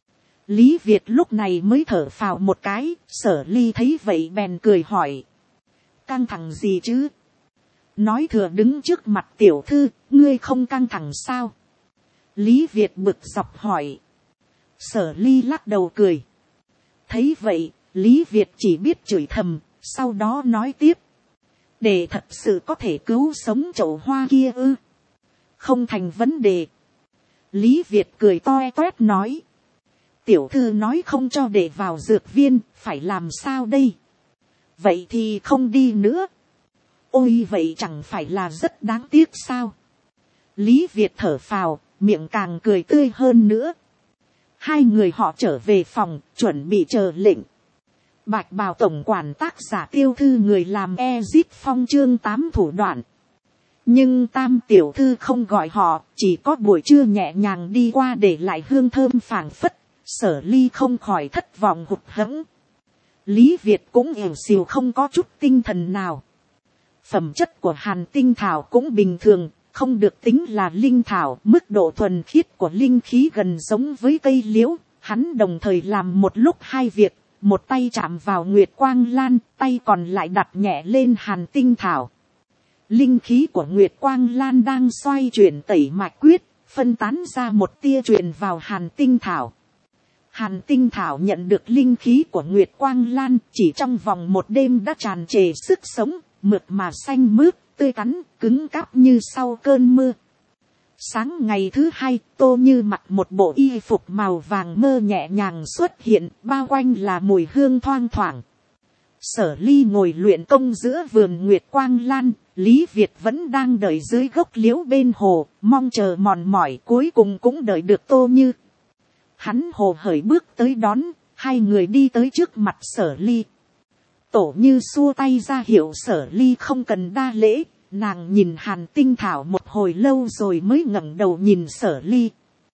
Lý Việt lúc này mới thở phào một cái. Sở Ly thấy vậy bèn cười hỏi. Căng thẳng gì chứ? Nói thừa đứng trước mặt tiểu thư, ngươi không căng thẳng sao? Lý Việt bực dọc hỏi. Sở Ly lắc đầu cười. Thấy vậy, Lý Việt chỉ biết chửi thầm, sau đó nói tiếp. Để thật sự có thể cứu sống chậu hoa kia ư? Không thành vấn đề. Lý Việt cười toe toét nói. Tiểu thư nói không cho để vào dược viên, phải làm sao đây? Vậy thì không đi nữa. Ôi vậy chẳng phải là rất đáng tiếc sao. Lý Việt thở phào, miệng càng cười tươi hơn nữa. Hai người họ trở về phòng, chuẩn bị chờ lệnh. Bạch bào tổng quản tác giả Tiêu Thư người làm Ezip Phong chương 8 thủ đoạn. Nhưng Tam tiểu thư không gọi họ, chỉ có buổi trưa nhẹ nhàng đi qua để lại hương thơm phảng phất. Sở Ly không khỏi thất vọng hụt hẫng. Lý Việt cũng ỉu xìu không có chút tinh thần nào. Phẩm chất của hàn tinh thảo cũng bình thường, không được tính là linh thảo. Mức độ thuần khiết của linh khí gần giống với cây liễu. Hắn đồng thời làm một lúc hai việc. Một tay chạm vào Nguyệt Quang Lan, tay còn lại đặt nhẹ lên hàn tinh thảo. Linh khí của Nguyệt Quang Lan đang xoay chuyển tẩy mạch quyết, phân tán ra một tia truyền vào hàn tinh thảo. Hàn tinh thảo nhận được linh khí của Nguyệt Quang Lan, chỉ trong vòng một đêm đã tràn trề sức sống, mượt mà xanh mướt, tươi cắn, cứng cáp như sau cơn mưa. Sáng ngày thứ hai, Tô Như mặc một bộ y phục màu vàng mơ nhẹ nhàng xuất hiện, bao quanh là mùi hương thoang thoảng. Sở Ly ngồi luyện công giữa vườn Nguyệt Quang Lan, Lý Việt vẫn đang đợi dưới gốc liễu bên hồ, mong chờ mòn mỏi, cuối cùng cũng đợi được Tô Như. Hắn hồ hởi bước tới đón, hai người đi tới trước mặt Sở Ly. Tổ Như xua tay ra hiệu Sở Ly không cần đa lễ, nàng nhìn hàn tinh thảo một hồi lâu rồi mới ngẩng đầu nhìn Sở Ly.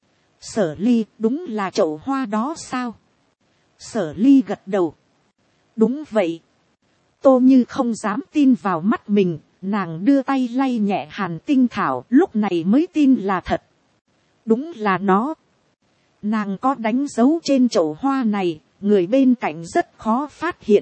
Sở Ly, đúng là chậu hoa đó sao? Sở Ly gật đầu. Đúng vậy. Tô Như không dám tin vào mắt mình, nàng đưa tay lay nhẹ hàn tinh thảo, lúc này mới tin là thật. Đúng là nó. Nàng có đánh dấu trên chậu hoa này, người bên cạnh rất khó phát hiện.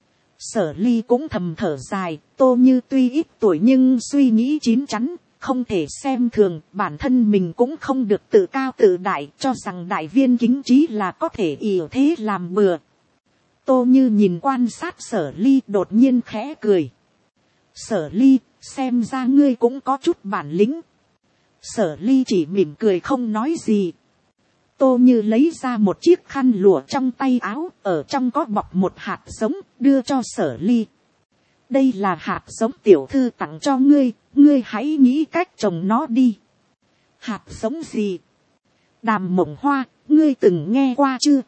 Sở Ly cũng thầm thở dài, Tô Như tuy ít tuổi nhưng suy nghĩ chín chắn, không thể xem thường, bản thân mình cũng không được tự cao tự đại, cho rằng đại viên kính trí là có thể ỷ thế làm bừa. Tô Như nhìn quan sát Sở Ly đột nhiên khẽ cười. Sở Ly, xem ra ngươi cũng có chút bản lĩnh. Sở Ly chỉ mỉm cười không nói gì. Tô Như lấy ra một chiếc khăn lụa trong tay áo, ở trong có bọc một hạt giống, đưa cho Sở Ly. Đây là hạt giống tiểu thư tặng cho ngươi, ngươi hãy nghĩ cách trồng nó đi. Hạt giống gì? Đàm mộng hoa, ngươi từng nghe qua chưa?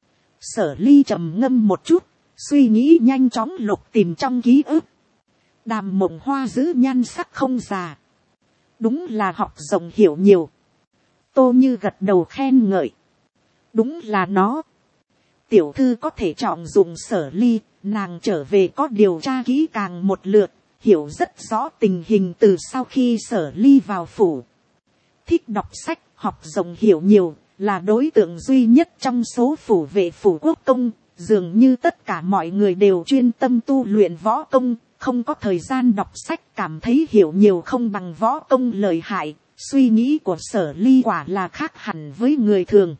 Sở Ly trầm ngâm một chút, suy nghĩ nhanh chóng lục tìm trong ký ức. Đàm mộng hoa giữ nhan sắc không già. Đúng là học rộng hiểu nhiều. Tô Như gật đầu khen ngợi. Đúng là nó. Tiểu thư có thể chọn dùng Sở Ly, nàng trở về có điều tra kỹ càng một lượt, hiểu rất rõ tình hình từ sau khi Sở Ly vào phủ. Thích đọc sách, học rộng hiểu nhiều, là đối tượng duy nhất trong số phủ vệ phủ quốc công, dường như tất cả mọi người đều chuyên tâm tu luyện võ công, không có thời gian đọc sách, cảm thấy hiểu nhiều không bằng võ công lợi hại. Suy nghĩ của Sở Ly quả là khác hẳn với người thường.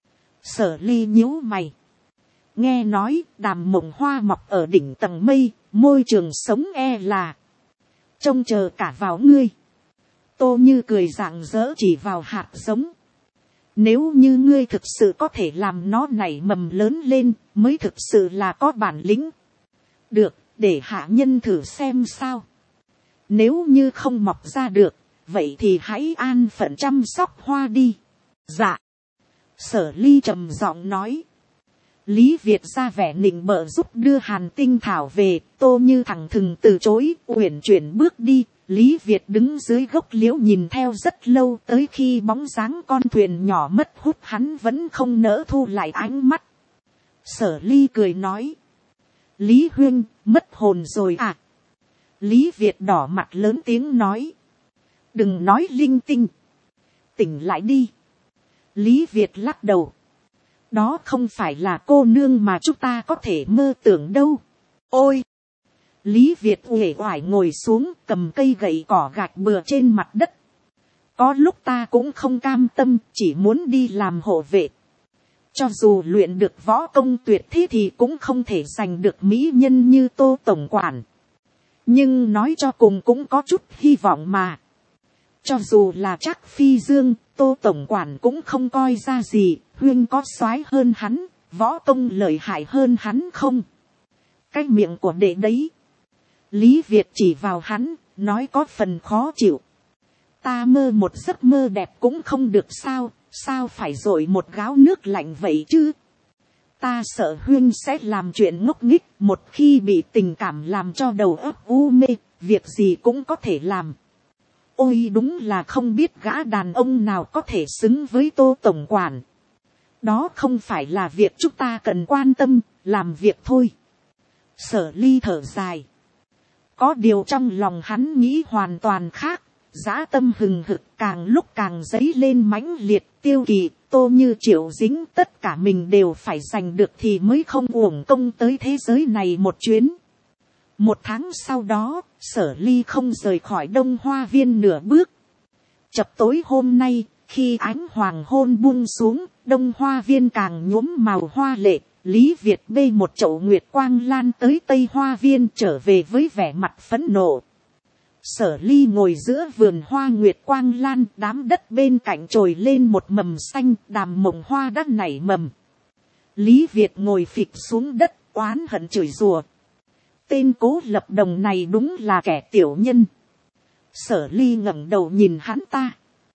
Sở Ly nhíu mày. Nghe nói đàm mộng hoa mọc ở đỉnh tầng mây, môi trường sống là trông chờ cả vào ngươi. Tô Như cười rạng rỡ chỉ vào hạt giống. Nếu như ngươi thực sự có thể làm nó nảy mầm lớn lên, mới thực sự là có bản lĩnh. Được, để hạ nhân thử xem sao. Nếu như không mọc ra được, vậy thì hãy an phận chăm sóc hoa đi. Dạ. Sở Ly trầm giọng nói. Lý Việt ra vẻ nịnh bợ giúp đưa hàn tinh thảo về. Tô Như thẳng thừng từ chối, uyển chuyển bước đi. Lý Việt đứng dưới gốc liễu nhìn theo rất lâu, tới khi bóng dáng con thuyền nhỏ mất hút hắn vẫn không nỡ thu lại ánh mắt. Sở Ly cười nói. Lý huynh, mất hồn rồi à? Lý Việt đỏ mặt lớn tiếng nói. Đừng nói linh tinh. Tỉnh lại đi. Lý Việt lắc đầu. Đó không phải là cô nương mà chúng ta có thể mơ tưởng đâu. Ôi! Lý Việt uể oải ngồi xuống, cầm cây gậy cỏ gạch bừa trên mặt đất. Có lúc ta cũng không cam tâm, chỉ muốn đi làm hộ vệ. Cho dù luyện được võ công tuyệt thế thì cũng không thể giành được mỹ nhân như Tô tổng quản. Nhưng nói cho cùng cũng có chút hy vọng mà. Cho dù là Trác Phi Dương, Tô tổng quản cũng không coi ra gì, huynh có soái hơn hắn, võ công lợi hại hơn hắn không? Cái miệng của đệ đấy. Lý Việt chỉ vào hắn, nói có phần khó chịu. Ta mơ một giấc mơ đẹp cũng không được sao, sao phải dội một gáo nước lạnh vậy chứ. Ta sợ Huyên sẽ làm chuyện ngốc nghếch, một khi bị tình cảm làm cho đầu óc u mê, việc gì cũng có thể làm. Ôi đúng là không biết gã đàn ông nào có thể xứng với Tô tổng quản. Đó không phải là việc chúng ta cần quan tâm, làm việc thôi. Sở Ly thở dài. Có điều trong lòng hắn nghĩ hoàn toàn khác. Dã tâm hừng hực càng lúc càng dấy lên mãnh liệt. Tiêu Kỳ, Tô Như Triệu dính, tất cả mình đều phải giành được thì mới không uổng công tới thế giới này một chuyến. Một tháng sau đó, Sở Ly không rời khỏi Đông Hoa Viên nửa bước. Chập tối hôm nay, khi ánh hoàng hôn buông xuống, Đông Hoa Viên càng nhuốm màu hoa lệ. Lý Việt bê một chậu nguyệt quang lan tới Tây Hoa Viên trở về với vẻ mặt phẫn nộ. Sở Ly ngồi giữa vườn hoa nguyệt quang lan, đám đất bên cạnh trồi lên một mầm xanh, đàm mộng hoa đã nảy mầm. Lý Việt ngồi phịch xuống đất, oán hận chửi rủa. Tên Cố Lập Đồng này đúng là kẻ tiểu nhân. Sở Ly ngẩng đầu nhìn hắn ta.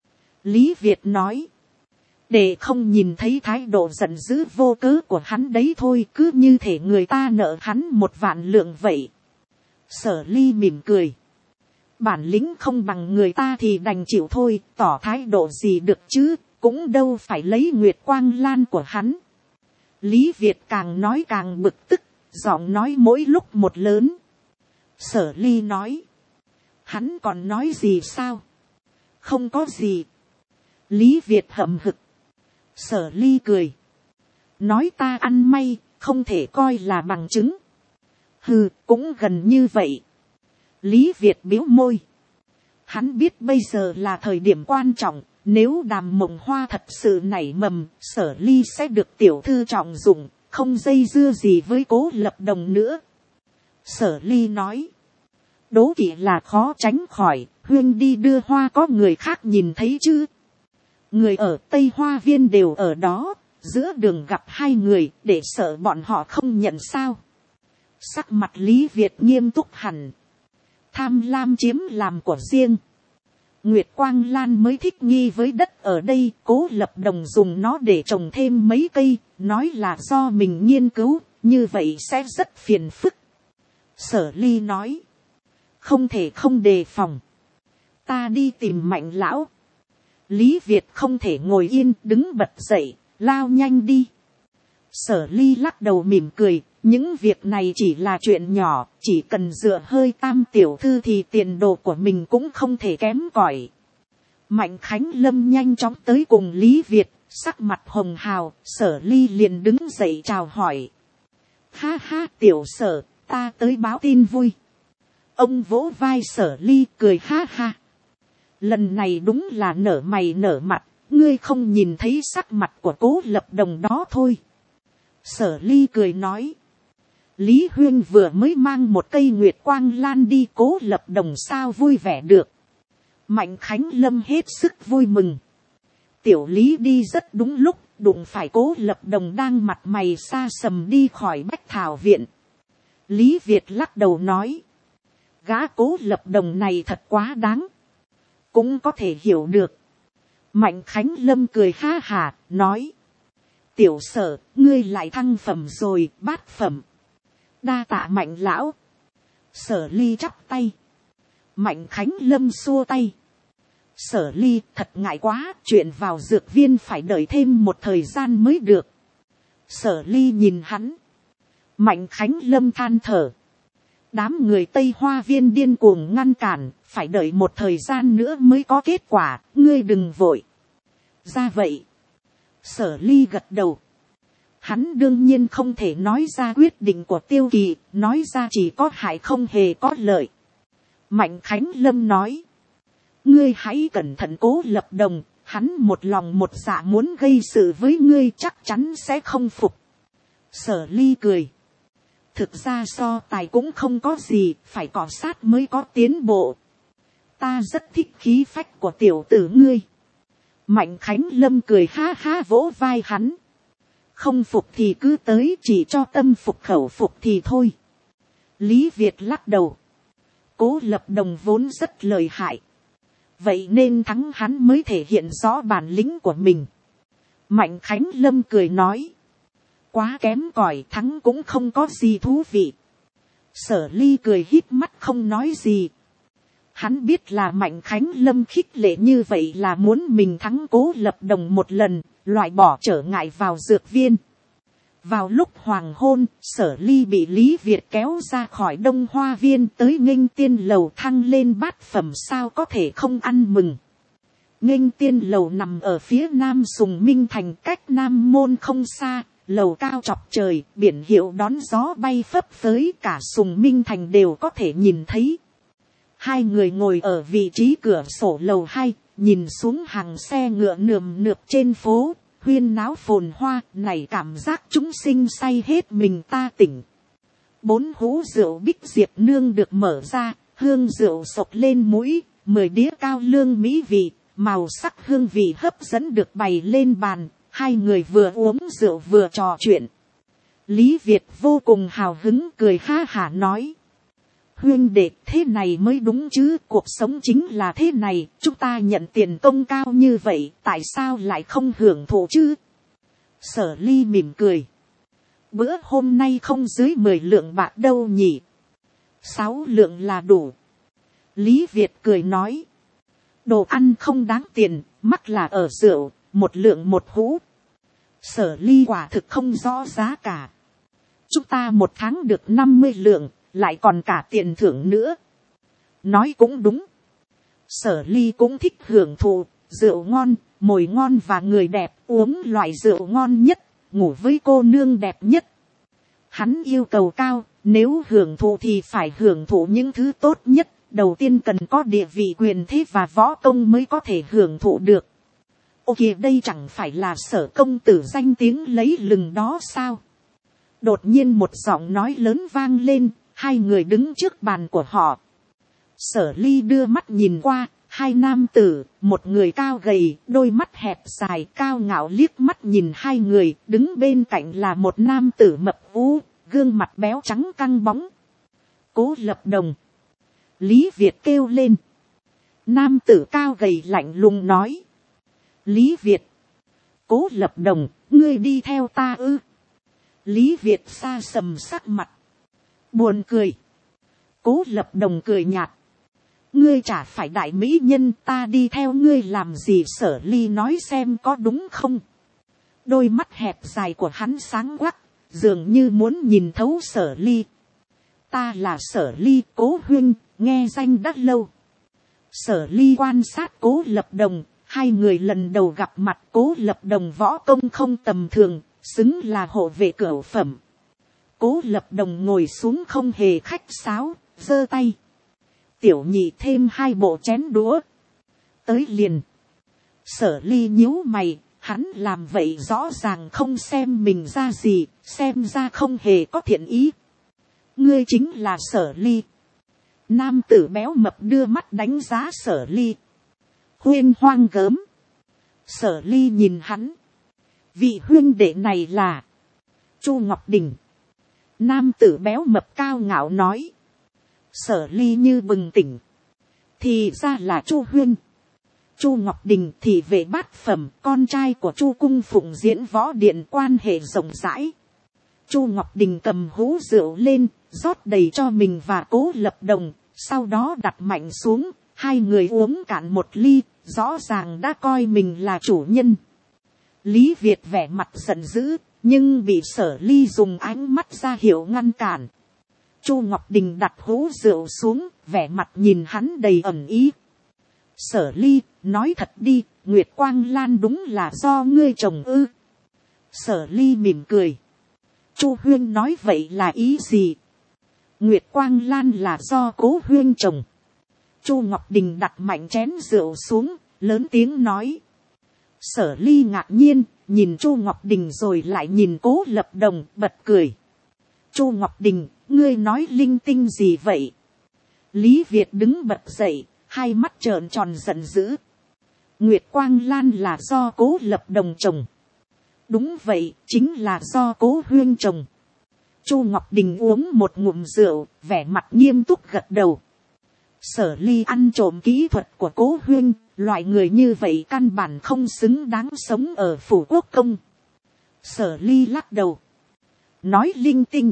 Lý Việt nói. Để không nhìn thấy thái độ giận dữ vô cớ của hắn đấy thôi, cứ như thể người ta nợ hắn 1.000.000 lượng vậy. Sở Ly mỉm cười. Bản lĩnh không bằng người ta thì đành chịu thôi, tỏ thái độ gì được chứ, cũng đâu phải lấy nguyệt quang lan của hắn. Lý Việt càng nói càng bực tức, giọng nói mỗi lúc một lớn. Sở Ly nói. Hắn còn nói gì sao? Không có gì. Lý Việt hậm hực. Sở Ly cười. Nói ta ăn may, không thể coi là bằng chứng. Hừ, cũng gần như vậy. Lý Việt biếu môi. Hắn biết bây giờ là thời điểm quan trọng. Nếu đàm mộng hoa thật sự nảy mầm, Sở Ly sẽ được tiểu thư trọng dụng, không dây dưa gì với Cố Lập Đồng nữa. Sở Ly nói. Đố kỵ là khó tránh khỏi, Huyên đi đưa hoa có người khác nhìn thấy chứ. Người ở Tây Hoa Viên đều ở đó, giữa đường gặp hai người, để sợ bọn họ không nhận sao. Sắc mặt Lý Việt nghiêm túc hẳn. Tham lam chiếm làm của riêng. Nguyệt Quang Lan mới thích nghi với đất ở đây, Cố Lập Đồng dùng nó để trồng thêm mấy cây, nói là do mình nghiên cứu, như vậy sẽ rất phiền phức. Sở Ly nói. Không thể không đề phòng. Ta đi tìm Mạnh lão. Lý Việt không thể ngồi yên, đứng bật dậy, lao nhanh đi. Sở Ly lắc đầu mỉm cười, những việc này chỉ là chuyện nhỏ, chỉ cần dựa hơi Tam tiểu thư thì tiền đồ của mình cũng không thể kém cỏi. Mạnh Khánh Lâm nhanh chóng tới cùng Lý Việt, sắc mặt hồng hào, Sở Ly liền đứng dậy chào hỏi. Ha ha tiểu Sở, ta tới báo tin vui. Ông vỗ vai Sở Ly cười ha ha. Lần này đúng là nở mày nở mặt, ngươi không nhìn thấy sắc mặt của Cố Lập Đồng đó thôi. Sở Ly cười nói. Lý Huyên vừa mới mang một cây nguyệt quang lan đi, Cố Lập Đồng sao vui vẻ được. Mạnh Khánh Lâm hết sức vui mừng. Tiểu Lý đi rất đúng lúc, đụng phải Cố Lập Đồng đang mặt mày xa sầm đi khỏi Bách Thảo Viện. Lý Việt lắc đầu nói. Gã Cố Lập Đồng này thật quá đáng. Cũng có thể hiểu được. Mạnh Khánh Lâm cười ha hà, nói. Tiểu Sở, ngươi lại thăng phẩm rồi, bát phẩm. Đa tạ Mạnh lão. Sở Ly chắp tay. Mạnh Khánh Lâm xua tay. Sở Ly, thật ngại quá, chuyện vào dược viên phải đợi thêm một thời gian mới được. Sở Ly nhìn hắn. Mạnh Khánh Lâm than thở. Đám người Tây Hoa Viên điên cuồng ngăn cản, phải đợi một thời gian nữa mới có kết quả, ngươi đừng vội. Ra vậy. Sở Ly gật đầu. Hắn đương nhiên không thể nói ra quyết định của Tiêu Kỳ, nói ra chỉ có hại không hề có lợi. Mạnh Khánh Lâm nói. Ngươi hãy cẩn thận Cố Lập Đồng, hắn một lòng một dạ muốn gây sự với ngươi chắc chắn sẽ không phục. Sở Ly cười. Thực ra so tài cũng không có gì, phải cọ sát mới có tiến bộ. Ta rất thích khí phách của tiểu tử ngươi. Mạnh Khánh Lâm cười ha ha vỗ vai hắn. Không phục thì cứ tới, chỉ cho tâm phục khẩu phục thì thôi. Lý Việt lắc đầu. Cố Lập Đồng vốn rất lợi hại, vậy nên thắng hắn mới thể hiện rõ bản lĩnh của mình. Mạnh Khánh Lâm cười nói, quá kém cỏi, thắng cũng không có gì thú vị. Sở Ly cười híp mắt không nói gì. Hắn biết là Mạnh Khánh Lâm khích lệ như vậy là muốn mình thắng Cố Lập Đồng một lần, loại bỏ trở ngại vào dược viên. Vào lúc hoàng hôn, Sở Ly bị Lý Việt kéo ra khỏi Đông Hoa Viên tới Nghênh Tiên Lầu thăng lên bát phẩm, sao có thể không ăn mừng. Nghênh Tiên Lầu nằm ở phía nam Sùng Minh Thành, cách Nam Môn không xa, lầu cao chọc trời, biển hiệu đón gió bay phấp phới, cả Sùng Minh Thành đều có thể nhìn thấy. Hai người ngồi ở vị trí cửa sổ lầu 2, nhìn xuống hàng xe ngựa nườm nượp trên phố, huyên náo phồn hoa, này cảm giác chúng sinh say hết mình ta tỉnh. 4 hũ rượu Bích Diệp Nương được mở ra, hương rượu sộc lên mũi, 10 đĩa cao lương mỹ vị, màu sắc hương vị hấp dẫn được bày lên bàn, hai người vừa uống rượu vừa trò chuyện. Lý Việt vô cùng hào hứng cười ha hả nói, huynh đệ, thế này mới đúng chứ, cuộc sống chính là thế này, chúng ta nhận tiền công cao như vậy, tại sao lại không hưởng thụ chứ? Sở Ly mỉm cười, bữa hôm nay không dưới 10 lượng bạc đâu nhỉ? 6 lượng là đủ. Lý Việt cười nói, đồ ăn không đáng tiền, mắc là ở rượu, 1 lượng 1 hũ. Sở Ly quả thực không rõ giá cả. Chúng ta 1 tháng được 50 lượng, lại còn cả tiền thưởng nữa. Nói cũng đúng. Sở Ly cũng thích hưởng thụ, rượu ngon, mồi ngon và người đẹp, uống loại rượu ngon nhất, ngủ với cô nương đẹp nhất. Hắn yêu cầu cao, nếu hưởng thụ thì phải hưởng thụ những thứ tốt nhất. Đầu tiên cần có địa vị quyền thế và võ công mới có thể hưởng thụ được. Ô kìa, đây chẳng phải là Sở công tử danh tiếng lấy lừng đó sao? Đột nhiên một giọng nói lớn vang lên, hai người đứng trước bàn của họ. Sở Ly đưa mắt nhìn qua, hai nam tử, một người cao gầy, đôi mắt hẹp dài, cao ngạo liếc mắt nhìn hai người, đứng bên cạnh là một nam tử mập ú, gương mặt béo trắng căng bóng. Cố Lập Đồng. Lý Việt kêu lên. Nam tử cao gầy lạnh lùng nói. Lý Việt. Cố Lập Đồng, ngươi đi theo ta ư? Lý Việt xa sầm sắc mặt. Buồn cười. Cố Lập Đồng cười nhạt. Ngươi chả phải đại mỹ nhân, ta đi theo ngươi làm gì? Sở Ly nói xem có đúng không? Đôi mắt hẹp dài của hắn sáng quắc, dường như muốn nhìn thấu Sở Ly. Ta là Sở Ly, Cố huynh, nghe danh đã lâu. Sở Ly quan sát Cố Lập Đồng, hai người lần đầu gặp mặt. Cố Lập Đồng võ công không tầm thường, xứng là hộ vệ cửu phẩm. Cố Lập Đồng ngồi xuống không hề khách sáo, giơ tay. Tiểu nhị thêm 2 bộ chén đũa. Tới liền. Sở Ly nhíu mày, hắn làm vậy rõ ràng không xem mình ra gì, xem ra không hề có thiện ý. Ngươi chính là Sở Ly. Nam tử béo mập đưa mắt đánh giá Sở Ly. Huyên hoang gớm. Sở Ly nhìn hắn. Vị huyên đệ này là Chu Ngọc Đình. Nam tử béo mập cao ngạo nói. Sở Ly như bừng tỉnh. Thì ra là Chu huyên. Chu Ngọc Đình thì về bát phẩm, con trai của Chu cung phụng diễn võ điện, quan hệ rộng rãi. Chu Ngọc Đình cầm hũ rượu lên, rót đầy cho mình và Cố Lập Đồng, sau đó đặt mạnh xuống, hai người uống cạn một ly, rõ ràng đã coi mình là chủ nhân. Lý Việt vẻ mặt giận dữ, nhưng bị Sở Ly dùng ánh mắt ra hiệu ngăn cản. Chu Ngọc Đình đặt hũ rượu xuống, vẻ mặt nhìn hắn đầy ẩn ý. Sở Ly, nói thật đi, Nguyệt Quang Lan đúng là do ngươi trồng ư? Sở Ly mỉm cười. Chu huyên nói vậy là ý gì? Nguyệt Quang Lan là do Cố huyên trồng. Chu Ngọc Đình đặt mạnh chén rượu xuống, lớn tiếng nói. Sở Ly ngạc nhiên, nhìn Chu Ngọc Đình rồi lại nhìn Cố Lập Đồng, bật cười. Chu Ngọc Đình, ngươi nói linh tinh gì vậy? Lý Việt đứng bật dậy, hai mắt trợn tròn giận dữ. Nguyệt Quang Lan là do Cố Lập Đồng trồng. Đúng vậy, chính là do Cố huyên trồng. Chu Ngọc Đình uống một ngụm rượu, vẻ mặt nghiêm túc gật đầu. Sở Ly ăn trộm kỹ thuật của Cố Huyên, loại người như vậy căn bản không xứng đáng sống ở phủ quốc công. Sở Ly lắc đầu, nói linh tinh.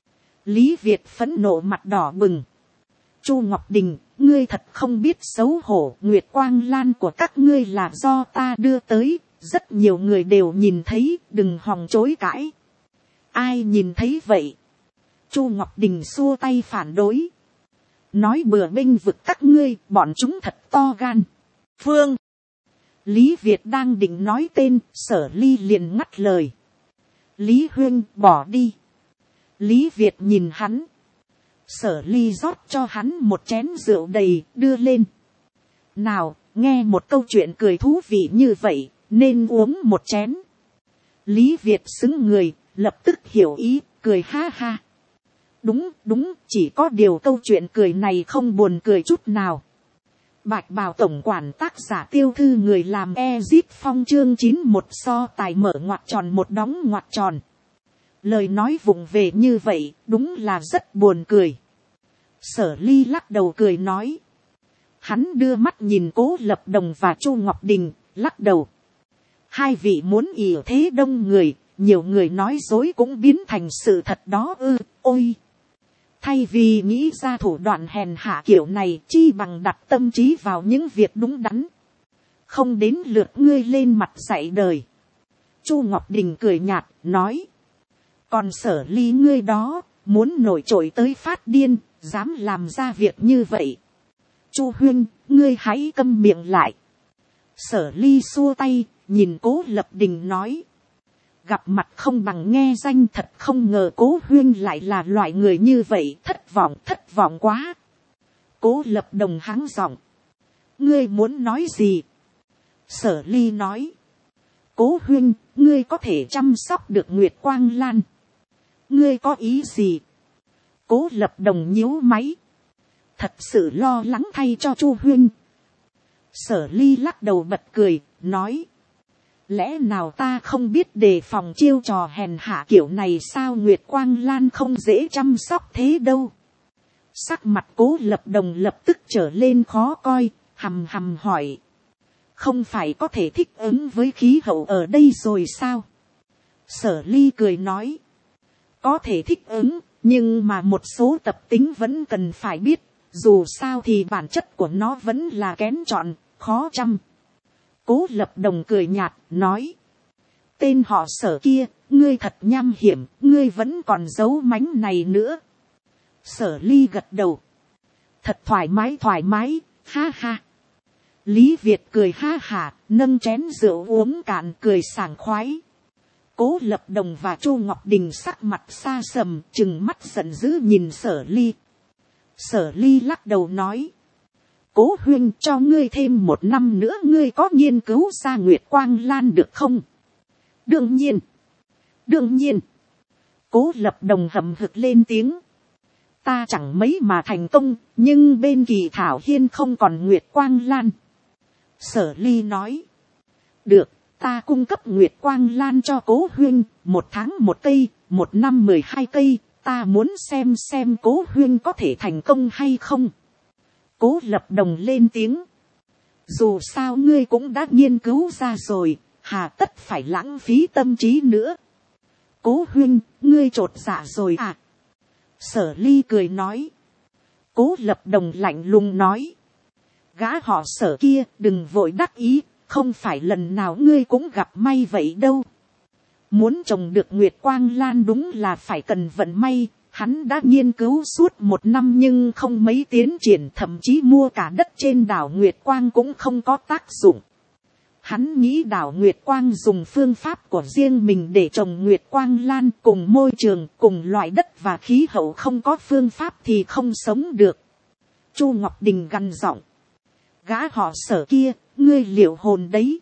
Lý Việt phẫn nộ mặt đỏ bừng. Chu Ngọc Đình, ngươi thật không biết xấu hổ, Nguyệt Quang Lan của các ngươi là do ta đưa tới, rất nhiều người đều nhìn thấy, đừng hòng chối cãi. Ai nhìn thấy vậy? Chu Ngọc Đình xua tay phản đối. Nói bừa bênh vực các ngươi, bọn chúng thật to gan. Phương. Lý Việt đang định nói tên, Sở Ly liền ngắt lời. Lý Huyên, bỏ đi. Lý Việt nhìn hắn. Sở Ly rót cho hắn một chén rượu đầy, đưa lên. Nào, nghe một câu chuyện cười thú vị như vậy, nên uống một chén. Lý Việt xứng người, lập tức hiểu ý, cười ha ha. Đúng, đúng, chỉ có điều câu chuyện cười này không buồn cười chút nào. Bạch Bào tổng quản tác giả Tiêu Thư người làm Ezip Phong chương 91 so tài mở ngoặc tròn một đóng ngoặc tròn. Lời nói vụng về như vậy, đúng là rất buồn cười. Sở Ly lắc đầu cười nói. Hắn đưa mắt nhìn Cố Lập Đồng và Chu Ngọc Đình, lắc đầu. Hai vị muốn ỷ thế đông người, nhiều người nói dối cũng biến thành sự thật đó ư, ôi. Thay vì nghĩ ra thủ đoạn hèn hạ kiểu này, chi bằng đặt tâm trí vào những việc đúng đắn. Không đến lượt ngươi lên mặt dạy đời. Chu Ngọc Đình cười nhạt, nói. Còn Sở Ly ngươi đó, muốn nổi trội tới phát điên, dám làm ra việc như vậy. Chu Huyên, ngươi hãy câm miệng lại. Sở Ly xua tay, nhìn Cố Lập Đình nói. Gặp mặt không bằng nghe danh, thật không ngờ Cố Huyên lại là loại người như vậy, thất vọng quá. Cố Lập Đồng hắng giọng. Ngươi muốn nói gì? Sở Ly nói. Cố Huyên, ngươi có thể chăm sóc được Nguyệt Quang Lan. Ngươi có ý gì? Cố Lập Đồng nhíu máy. Thật sự lo lắng thay cho Chu Huyên. Sở Ly lắc đầu bật cười, nói. Lẽ nào ta không biết đề phòng chiêu trò hèn hạ kiểu này sao? Nguyệt Quang Lan không dễ chăm sóc thế đâu. Sắc mặt Cố Lập Đồng lập tức trở lên khó coi, hầm hầm hỏi. Không phải có thể thích ứng với khí hậu ở đây rồi sao? Sở Ly cười nói. Có thể thích ứng, nhưng mà một số tập tính vẫn cần phải biết. Dù sao thì bản chất của nó vẫn là kén chọn, khó chăm. Cố Lập Đồng cười nhạt, nói. Tên họ Sở kia, ngươi thật nham hiểm, ngươi vẫn còn giấu mánh này nữa. Sở Ly gật đầu. Thật thoải mái, ha ha. Lý Việt cười ha hả, nâng chén rượu uống cạn, cười sảng khoái. Cố Lập Đồng và Chu Ngọc Đình sắc mặt xa sầm, trừng mắt giận dữ nhìn Sở Ly. Sở Ly lắc đầu nói. Cố Huyên, cho ngươi thêm 1 năm nữa ngươi có nghiên cứu ra Nguyệt Quang Lan được không? Đương nhiên. Cố Lập Đồng hậm hực lên tiếng. Ta chẳng mấy mà thành công, nhưng bên Kỳ Thảo Hiên không còn Nguyệt Quang Lan. Sở Ly nói. Được, ta cung cấp Nguyệt Quang Lan cho Cố Huyên, 1 tháng 1 cây, 1 năm 12 cây, ta muốn xem Cố Huyên có thể thành công hay không. Cố Lập Đồng lên tiếng. Dù sao ngươi cũng đã nghiên cứu ra rồi, hà tất phải lãng phí tâm trí nữa. Cố Huyên, ngươi chột dạ rồi à? Sở Ly cười nói. Cố Lập Đồng lạnh lùng nói. Gã họ Sở kia, đừng vội đắc ý, không phải lần nào ngươi cũng gặp may vậy đâu. Muốn trồng được Nguyệt Quang Lan đúng là phải cần vận may. Hắn đã nghiên cứu suốt 1 năm nhưng không mấy tiến triển, thậm chí mua cả đất trên đảo Nguyệt Quang cũng không có tác dụng. Hắn nghĩ đảo Nguyệt Quang dùng phương pháp của riêng mình để trồng Nguyệt Quang Lan, cùng môi trường, cùng loại đất và khí hậu không có phương pháp thì không sống được. Chu Ngọc Đình gằn giọng. Gã họ Sở kia, ngươi liệu hồn đấy.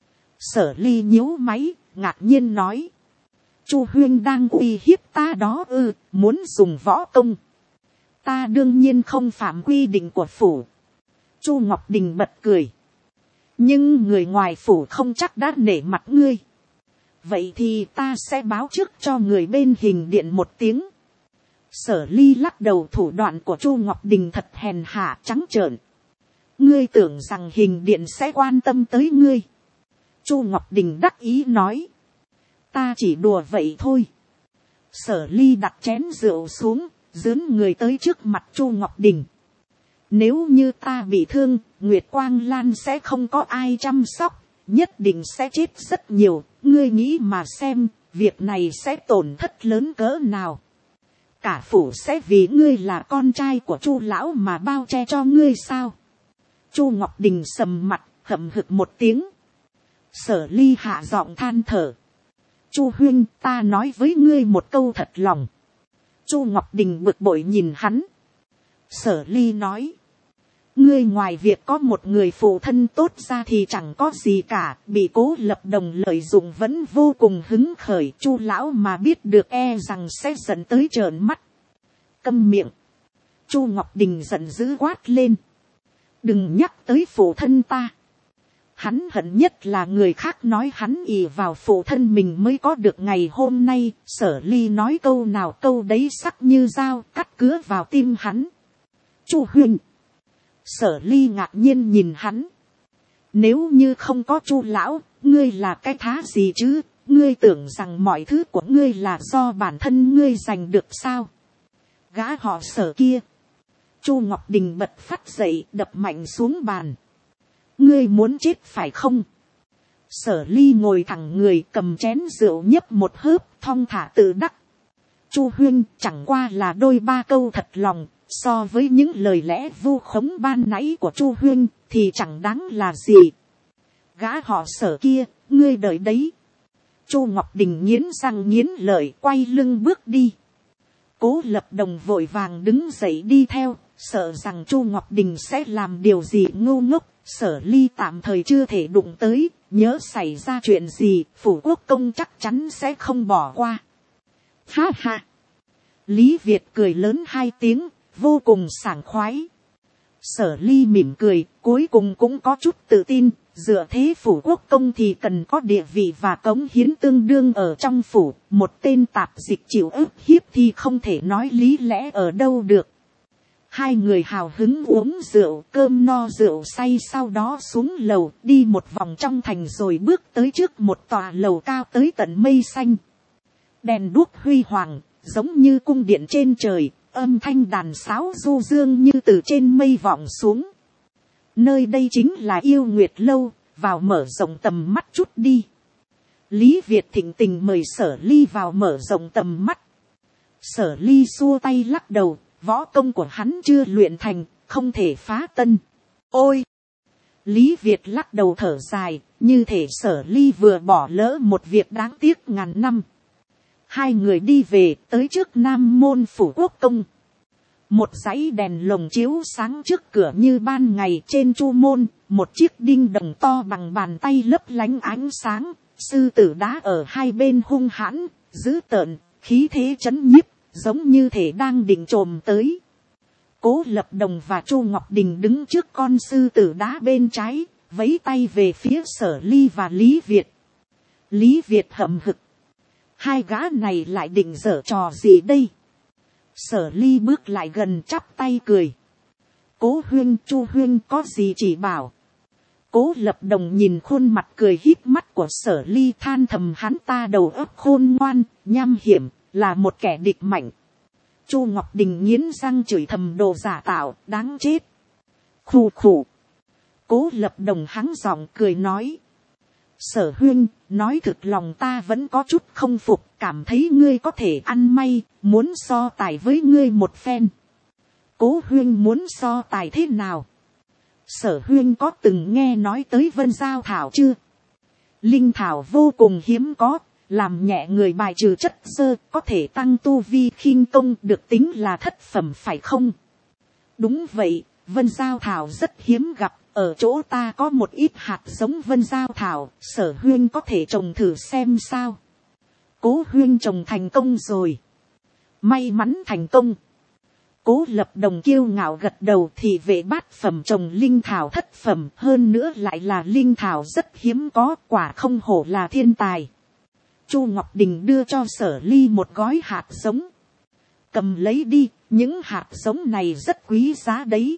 Sở Ly nhíu máy, ngạc nhiên nói. Chu Huyên đang uy hiếp ta đó ư, muốn dùng võ công. Ta đương nhiên không phạm quy định của phủ. Chu Ngọc Đình bật cười. Nhưng người ngoài phủ không chắc đã nể mặt ngươi. Vậy thì ta sẽ báo trước cho người bên Hình Điện một tiếng. Sở Ly lắc đầu, thủ đoạn của Chu Ngọc Đình thật hèn hạ trắng trợn. Ngươi tưởng rằng hình điện sẽ quan tâm tới ngươi. Chu Ngọc Đình đắc ý nói. Ta chỉ đùa vậy thôi. Sở Ly đặt chén rượu xuống, dướn người tới trước mặt Chu Ngọc Đình. Nếu như ta bị thương, Nguyệt Quang Lan sẽ không có ai chăm sóc, nhất định sẽ chết rất nhiều. Ngươi nghĩ mà xem, việc này sẽ tổn thất lớn cỡ nào. Cả phủ sẽ vì ngươi là con trai của Chu lão mà bao che cho ngươi sao? Chu Ngọc Đình sầm mặt, hậm hực một tiếng. Sở Ly hạ giọng than thở. Chu huynh, ta nói với ngươi một câu thật lòng. Chu Ngọc Đình bực bội nhìn hắn. Sở Ly nói. Ngươi ngoài việc có một người phụ thân tốt ra thì chẳng có gì cả, bị Cố Lập Đồng lợi dụng vẫn vô cùng hứng khởi. Chu lão mà biết được e rằng sẽ dẫn tới trợn mắt. Câm miệng. Chu Ngọc Đình giận dữ quát lên. Đừng nhắc tới phụ thân ta. Hắn hận nhất là người khác nói hắn ỷ vào phụ thân mình mới có được ngày hôm nay. Sở Ly nói câu nào câu đấy sắc như dao, cắt cứa vào tim hắn. Chu huynh. Sở Ly ngạc nhiên nhìn hắn. Nếu như không có Chu lão, ngươi là cái thá gì chứ? Ngươi tưởng rằng mọi thứ của ngươi là do bản thân ngươi giành được sao? Gã họ Sở kia. Chu Ngọc Đình bật phát dậy, đập mạnh xuống bàn. Ngươi muốn chết phải không? Sở Ly ngồi thẳng người, cầm chén rượu nhấp một hớp, thong thả tự đắc. Chu huynh, chẳng qua là đôi ba câu thật lòng, so với những lời lẽ vu khống ban nãy của Chu huynh thì chẳng đáng là gì. Gã họ Sở kia, ngươi đợi đấy. Chu Ngọc Đình nghiến răng nghiến lợi, quay lưng bước đi. Cố Lập Đồng vội vàng đứng dậy đi theo, sợ rằng Chu Ngọc Đình sẽ làm điều gì ngu ngốc. Sở Ly tạm thời chưa thể đụng tới, nhớ xảy ra chuyện gì, phủ quốc công chắc chắn sẽ không bỏ qua. Ha ha. Lý Việt cười lớn hai tiếng, vô cùng sảng khoái. Sở Ly mỉm cười, cuối cùng cũng có chút tự tin, dựa thế phủ quốc công thì cần có địa vị và cống hiến tương đương ở trong phủ, một tên tạp dịch chịu ức hiếp thì không thể nói lý lẽ ở đâu được. Hai người hào hứng uống rượu, cơm no rượu say, sau đó xuống lầu, đi một vòng trong thành rồi bước tới trước một tòa lầu cao tới tận mây xanh. Đèn đuốc huy hoàng, giống như cung điện trên trời, âm thanh đàn sáo du dương như từ trên mây vọng xuống. Nơi đây chính là Yêu Nguyệt Lâu, vào mở rộng tầm mắt chút đi. Lý Việt thịnh tình mời Sở Ly vào mở rộng tầm mắt. Sở Ly xua tay lắc đầu. Võ công của hắn chưa luyện thành, không thể phá tân. Ôi! Lý Việt lắc đầu thở dài, như thể Sở Ly vừa bỏ lỡ một việc đáng tiếc ngàn năm. Hai người đi về, tới trước Nam Môn phủ quốc công. Một dãy đèn lồng chiếu sáng trước cửa như ban ngày. Trên chu môn, một chiếc đinh đồng to bằng bàn tay lấp lánh ánh sáng. Sư tử đá ở hai bên hung hãn, dữ tợn, khí thế chấn nhiếp. Giống như thể đang định trồm tới. Cố Lập Đồng và Chu Ngọc Đình đứng trước con sư tử đá bên trái, vẫy tay về phía Sở Ly và Lý Việt. Lý Việt hậm hực. Hai gã này lại định giở trò gì đây? Sở Ly bước lại gần chắp tay cười. Cố huynh, Chu huynh có gì chỉ bảo. Cố Lập Đồng nhìn khuôn mặt cười híp mắt của Sở Ly, than thầm hắn ta đầu óc khôn ngoan, nham hiểm. Là một kẻ địch mạnh. Chu Ngọc Đình nghiến răng chửi thầm đồ giả tạo, đáng chết. Khù khù. Cố Lập Đồng hắng giọng cười nói. Sở huynh, nói thực lòng ta vẫn có chút không phục, cảm thấy ngươi có thể ăn may, muốn so tài với ngươi một phen. Cố huynh muốn so tài thế nào? Sở huynh có từng nghe nói tới Vân Giao Thảo chưa? Linh thảo vô cùng hiếm có. Làm nhẹ người bài trừ chất xơ, có thể tăng tu vi khinh công, được tính là thất phẩm phải không? Đúng vậy, Vân Giao Thảo rất hiếm gặp, ở chỗ ta có một ít hạt giống Vân Giao Thảo, Sở huynh có thể trồng thử xem sao. Cố huynh trồng thành công rồi. May mắn thành công. Cố Lập Đồng kiêu ngạo gật đầu, thì về bát phẩm trồng linh thảo thất phẩm, hơn nữa lại là linh thảo rất hiếm có, quả không hổ là thiên tài. Chu Ngọc Đình đưa cho Sở Ly một gói hạt giống. cầm lấy đi, những hạt giống này rất quý giá đấy.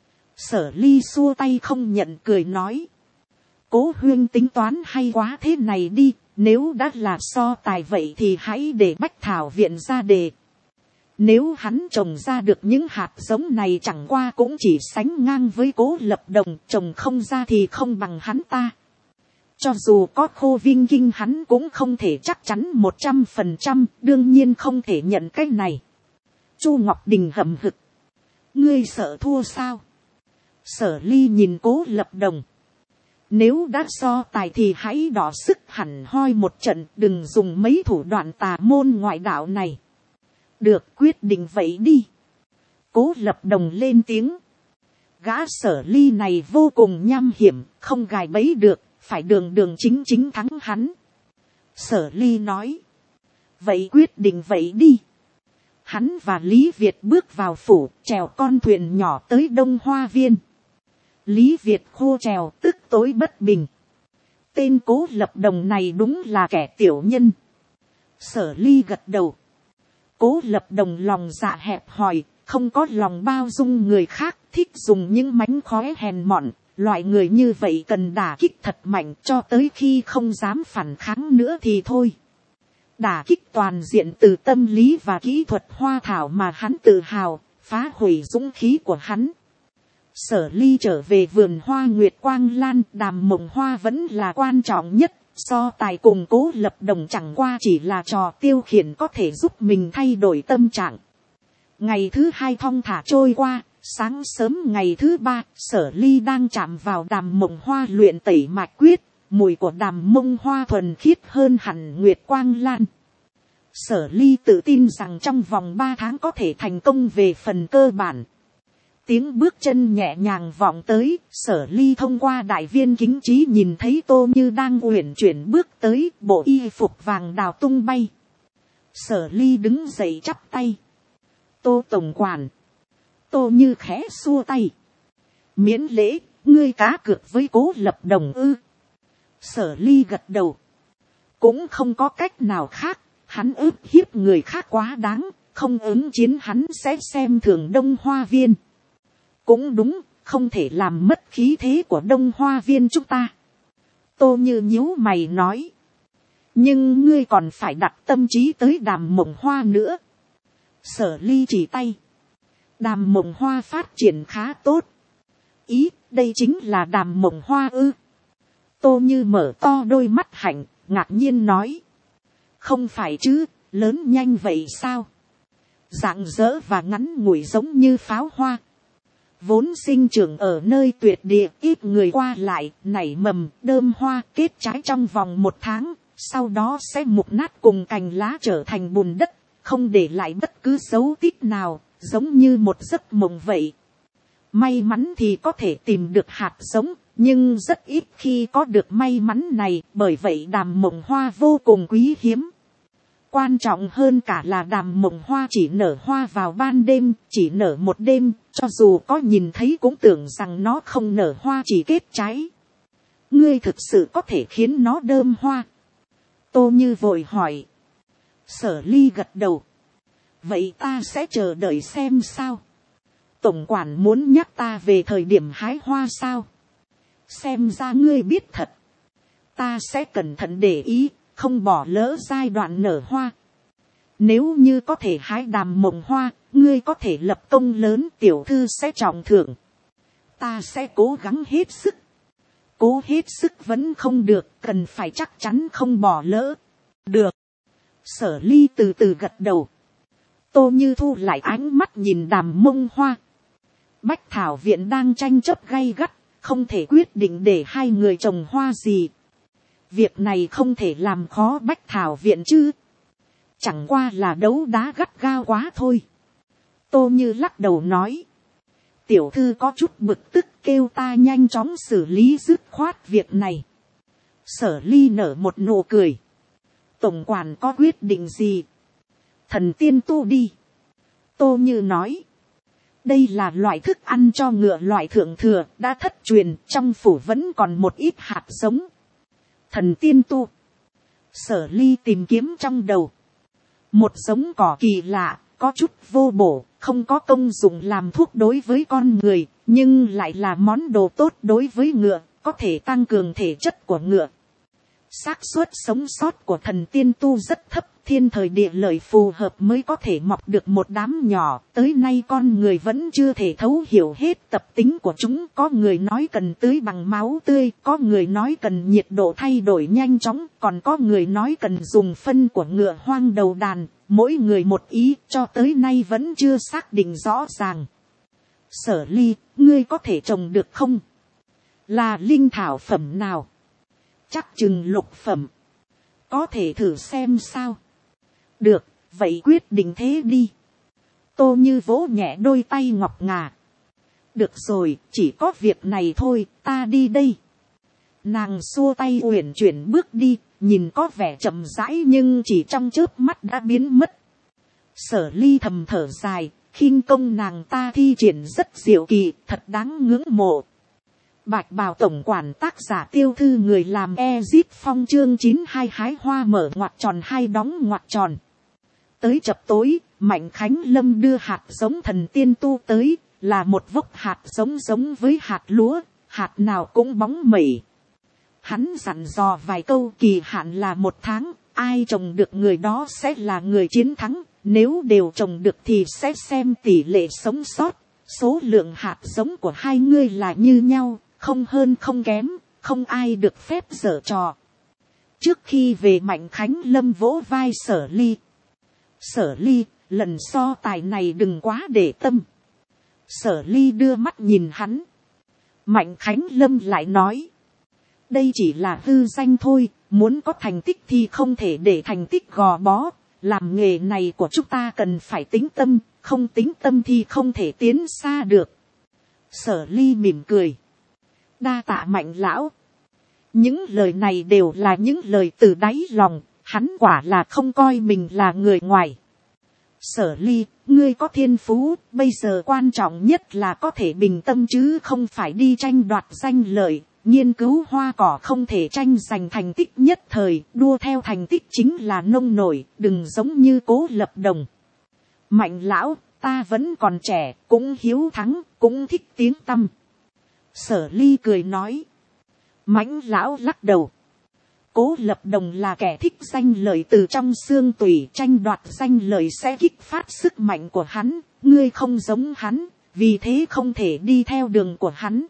Sở Ly xua tay không nhận, cười nói, Cố Huyên tính toán hay quá thế này đi, nếu đã là so tài vậy thì hãy để Bách Thảo viện ra đề. Nếu hắn trồng ra được những hạt giống này chẳng qua cũng chỉ sánh ngang với Cố Lập Đồng, trồng không ra thì không bằng hắn ta. Cho dù có Khô Vinh Kinh hắn cũng không thể chắc chắn 100%, đương nhiên không thể nhận cái này. Chu Ngọc Đình hậm hực, ngươi sợ thua sao? Sở Ly nhìn Cố Lập Đồng, nếu đã so tài thì hãy đỏ sức hẳn hoi một trận, đừng dùng mấy thủ đoạn tà môn ngoại đạo này. Được, quyết định vậy đi. Cố Lập Đồng lên tiếng. Gã Sở Ly này vô cùng nham hiểm, không gài bẫy được, phải đường đường chính chính thắng hắn. Sở Ly nói, vậy quyết định vậy đi. Hắn và Lý Việt bước vào phủ, chèo con thuyền nhỏ tới Đông Hoa Viên. Lý Việt khô trèo, tức tối bất bình. Tên Cố Lập Đồng này đúng là kẻ tiểu nhân. Sở Ly gật đầu. Cố Lập Đồng lòng dạ hẹp hòi, không có lòng bao dung người khác, thích dùng những mánh khóe hèn mọn. Loại người như vậy cần đả kích thật mạnh, cho tới khi không dám phản kháng nữa thì thôi. Đả kích toàn diện từ tâm lý và kỹ thuật hoa thảo mà hắn tự hào, phá hủy dũng khí của hắn. Sở Ly trở về vườn hoa Nguyệt Quang Lan, Đàm Mộng Hoa vẫn là quan trọng nhất. So tài cùng Cố Lập Đồng chẳng qua chỉ là trò tiêu khiển có thể giúp mình thay đổi tâm trạng. Ngày thứ hai thong thả trôi qua, sáng sớm ngày thứ ba, Sở Ly đang chạm vào Đàm Mộng Hoa luyện tẩy mạch quyết, mùi của Đàm Mộng Hoa thuần khiết hơn hẳn Nguyệt Quang Lan. Sở Ly tự tin rằng trong vòng 3 tháng có thể thành công về phần cơ bản. Tiếng bước chân nhẹ nhàng vọng tới, Sở Ly thông qua đại viên kính trí nhìn thấy Tô Như đang uyển chuyển bước tới, bộ y phục vàng đào tung bay. Sở Ly đứng dậy chắp tay. Tô tổng quản. Tô Như khẽ xua tay. Miễn lễ, ngươi cá cược với Cố Lập Đồng ư? Sở Ly gật đầu. Cũng không có cách nào khác, hắn ức hiếp người khác quá đáng, không ứng chiến hắn sẽ xem thường Đông Hoa Viên. Cũng đúng, không thể làm mất khí thế của Đông Hoa Viên chúng ta. Tô Như nhíu mày nói. Nhưng ngươi còn phải đặt tâm trí tới Đàm Mộng Hoa nữa. Sở Ly chỉ tay. Đàm Mộng Hoa phát triển khá tốt. Ý, đây chính là Đàm Mộng Hoa ư? Tô Như mở to đôi mắt hạnh, ngạc nhiên nói. Không phải chứ, lớn nhanh vậy sao? Rạng rỡ và ngắn ngủi giống như pháo hoa. Vốn sinh trưởng ở nơi tuyệt địa, ít người qua lại, nảy mầm, đơm hoa, kết trái trong vòng 1 tháng, sau đó sẽ mục nát cùng cành lá trở thành bùn đất, không để lại bất cứ dấu tích nào, giống như một giấc mộng vậy. May mắn thì có thể tìm được hạt giống, nhưng rất ít khi có được may mắn này, bởi vậy Đàm Mộng Hoa vô cùng quý hiếm. Quan trọng hơn cả là Đàm Mộng Hoa chỉ nở hoa vào ban đêm, chỉ nở 1 đêm, cho dù có nhìn thấy cũng tưởng rằng nó không nở hoa chỉ kết trái. Ngươi thực sự có thể khiến nó đơm hoa? Tô Như vội hỏi. Sở Ly gật đầu. Vậy ta sẽ chờ đợi xem sao. Tổng quản muốn nhắc ta về thời điểm hái hoa sao? Xem ra ngươi biết thật. Ta sẽ cẩn thận để ý, không bỏ lỡ giai đoạn nở hoa. Nếu như có thể hái Đàm Mộng Hoa, ngươi có thể lập công lớn, tiểu thư sẽ trọng thưởng. Ta sẽ cố gắng hết sức. Cố hết sức vẫn không được, cần phải chắc chắn không bỏ lỡ. Được. Sở Ly từ từ gật đầu. Tô Như thu lại ánh mắt nhìn Đàm Mộng Hoa. Bách Thảo viện đang tranh chấp gay gắt, không thể quyết định để hai người trồng hoa gì. Việc này không thể làm khó Bách Thảo viện chứ. Chẳng qua là đấu đá gắt gao quá thôi. Tô Như lắc đầu nói. Tiểu thư có chút bực tức, kêu ta nhanh chóng xử lý dứt khoát việc này. Sở Ly nở một nụ cười. Tổng quản có quyết định gì? Thần tiên tu đi. Tô Như nói. Đây là loại thức ăn cho ngựa loại thượng thừa, đã thất truyền, trong phủ vẫn còn một ít hạt giống. Thần tiên tu. Sở Ly tìm kiếm trong đầu. Một giống cỏ kỳ lạ, có chút vô bổ, không có công dụng làm thuốc đối với con người, nhưng lại là món đồ tốt đối với ngựa, có thể tăng cường thể chất của ngựa. Xác suất sống sót của thần tiên tu rất thấp, thiên thời địa lợi phù hợp mới có thể mọc được một đám nhỏ. Tới nay con người vẫn chưa thể thấu hiểu hết tập tính của chúng. Có người nói cần tưới bằng máu tươi, có người nói cần nhiệt độ thay đổi nhanh chóng, còn có người nói cần dùng phân của ngựa hoang đầu đàn. Mỗi người một ý, cho tới nay vẫn chưa xác định rõ ràng. Sở Ly, ngươi có thể trồng được không? Là linh thảo phẩm nào? Chắc chừng lục phẩm. Có thể thử xem sao? Được, vậy quyết định thế đi. Tô Như vỗ nhẹ đôi tay ngọc ngà. Được rồi, chỉ có việc này thôi, ta đi đây. Nàng xua tay uyển chuyển bước đi, nhìn có vẻ chậm rãi nhưng chỉ trong chớp mắt đã biến mất. Sở Ly thầm thở dài, khinh công nàng ta thi triển rất diệu kỳ, thật đáng ngưỡng mộ. Bạch Bào tổng quản tác giả Tiêu Thư người làm Ezit Phong chương 92 hái hoa mở ngoặc tròn hai đóng ngoặc tròn. Tới chập tối, Mạnh Khánh Lâm đưa hạt giống thần tiên tu tới, là một vốc hạt giống giống với hạt lúa, hạt nào cũng bóng mẩy. Hắn dặn dò vài câu, kỳ hạn là 1 tháng, ai trồng được người đó sẽ là người chiến thắng, nếu đều trồng được thì sẽ xem tỷ lệ sống sót. Số lượng hạt giống của hai ngươi là như nhau, không hơn không kém, không ai được phép giở trò. Trước khi về, Mạnh Khánh Lâm vỗ vai Sở Ly. Sở Ly, lần so tài này đừng quá để tâm. Sở Ly đưa mắt nhìn hắn. Mạnh Khánh Lâm lại nói. Đây chỉ là hư danh thôi, muốn có thành tích thì không thể để thành tích gò bó. Làm nghề này của chúng ta cần phải tính tâm, không tính tâm thì không thể tiến xa được. Sở Ly mỉm cười. Đa tạ Mạnh lão. Những lời này đều là những lời từ đáy lòng, hắn quả là không coi mình là người ngoài. Sở Ly, ngươi có thiên phú, bây giờ quan trọng nhất là có thể bình tâm chứ không phải đi tranh đoạt danh lợi. Nghiên cứu hoa cỏ không thể tranh giành thành tích nhất thời, đua theo thành tích chính là nông nổi, đừng giống như Cố Lập Đồng. Mạnh lão, ta vẫn còn trẻ, cũng hiếu thắng, cũng thích tiếng tăm. Sở Ly cười nói. Mãnh lão lắc đầu. Cố Lập Đồng là kẻ thích danh lợi từ trong xương tủy, tranh đoạt danh lợi sẽ kích phát sức mạnh của hắn, ngươi không giống hắn, vì thế không thể đi theo đường của hắn.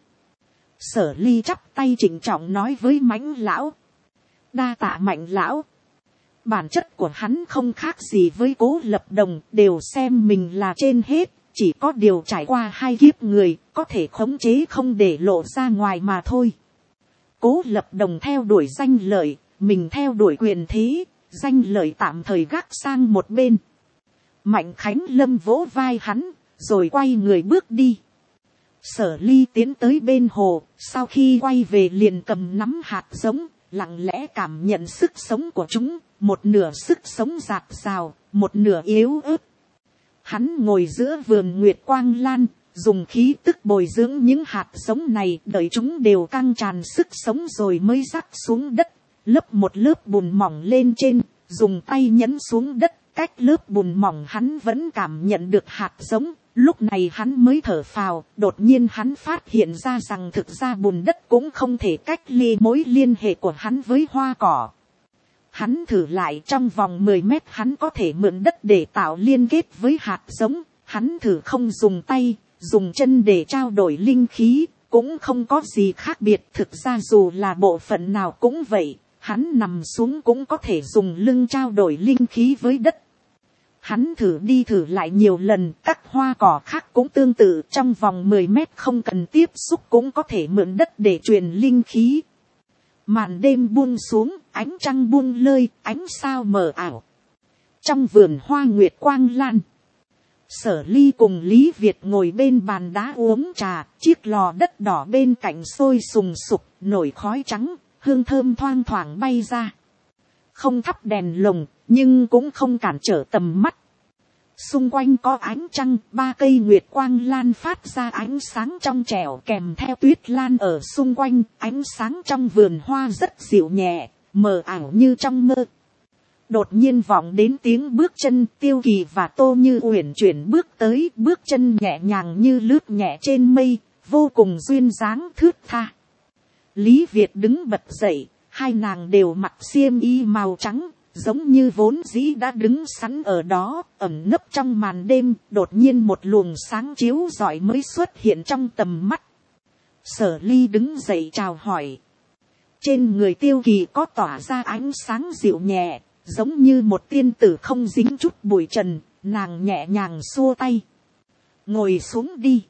Sở Ly chắp tay trịnh trọng nói với Mãnh lão. Đa tạ Mạnh lão. Bản chất của hắn không khác gì với Cố Lập Đồng, đều xem mình là trên hết, chỉ có điều trải qua 2 kiếp người, có thể khống chế không để lộ ra ngoài mà thôi. Cố Lập Đồng theo đuổi danh lợi, mình theo đuổi quyền thế, danh lợi tạm thời gác sang một bên. Mạnh Khánh Lâm vỗ vai hắn, rồi quay người bước đi. Sở Ly tiến tới bên hồ, sau khi quay về liền cầm nắm hạt giống, lặng lẽ cảm nhận sức sống của chúng, một nửa sức sống dạt dào, một nửa yếu ớt. Hắn ngồi giữa vườn Nguyệt Quang Lan, dùng khí tức bồi dưỡng những hạt giống này, đợi chúng đều căng tràn sức sống rồi mới rắc xuống đất, lấp một lớp bùn mỏng lên trên, dùng tay nhấn xuống đất, cách lớp bùn mỏng hắn vẫn cảm nhận được hạt giống. Lúc này hắn mới thở phào, đột nhiên hắn phát hiện ra rằng thực ra bùn đất cũng không thể cách ly mối liên hệ của hắn với hoa cỏ. Hắn thử lại, trong vòng 10 mét hắn có thể mượn đất để tạo liên kết với hạt giống. Hắn thử không dùng tay, dùng chân để trao đổi linh khí, cũng không có gì khác biệt. Thực ra dù là bộ phận nào cũng vậy, hắn nằm xuống cũng có thể dùng lưng trao đổi linh khí với đất. Hắn thử đi thử lại nhiều lần, các hoa cỏ khác cũng tương tự, trong vòng 10 mét không cần tiếp xúc cũng có thể mượn đất để truyền linh khí. Màn đêm buông xuống, ánh trăng buông lơi, ánh sao mờ ảo. Trong vườn hoa Nguyệt Quang Lan, Sở Ly cùng Lý Việt ngồi bên bàn đá uống trà, chiếc lò đất đỏ bên cạnh sôi sùng sục, nổi khói trắng, hương thơm thoang thoảng bay ra. Không thắp đèn lồng, nhưng cũng không cản trở tầm mắt. Xung quanh có ánh trăng, 3 cây Nguyệt Quang Lan phát ra ánh sáng trong trẻo, kèm theo tuyết lan ở xung quanh, ánh sáng trong vườn hoa rất dịu nhẹ, mờ ảo như trong mơ. đột nhiên vọng đến tiếng bước chân. Tiêu Kỳ và Tô Như uyển chuyển bước tới, bước chân nhẹ nhàng như lướt nhẹ trên mây, vô cùng duyên dáng thướt tha. Lý Việt đứng bật dậy, hai nàng đều mặc xiêm y màu trắng, giống như vốn dĩ đã đứng sẵn ở đó, ẩn nấp trong màn đêm. Đột nhiên một luồng sáng chiếu rọi mới xuất hiện trong tầm mắt. Sở Ly đứng dậy chào hỏi. Trên người Tiêu Kỳ có tỏa ra ánh sáng dịu nhẹ, giống như một tiên tử không dính chút bụi trần. Nàng nhẹ nhàng xua tay. Ngồi xuống đi.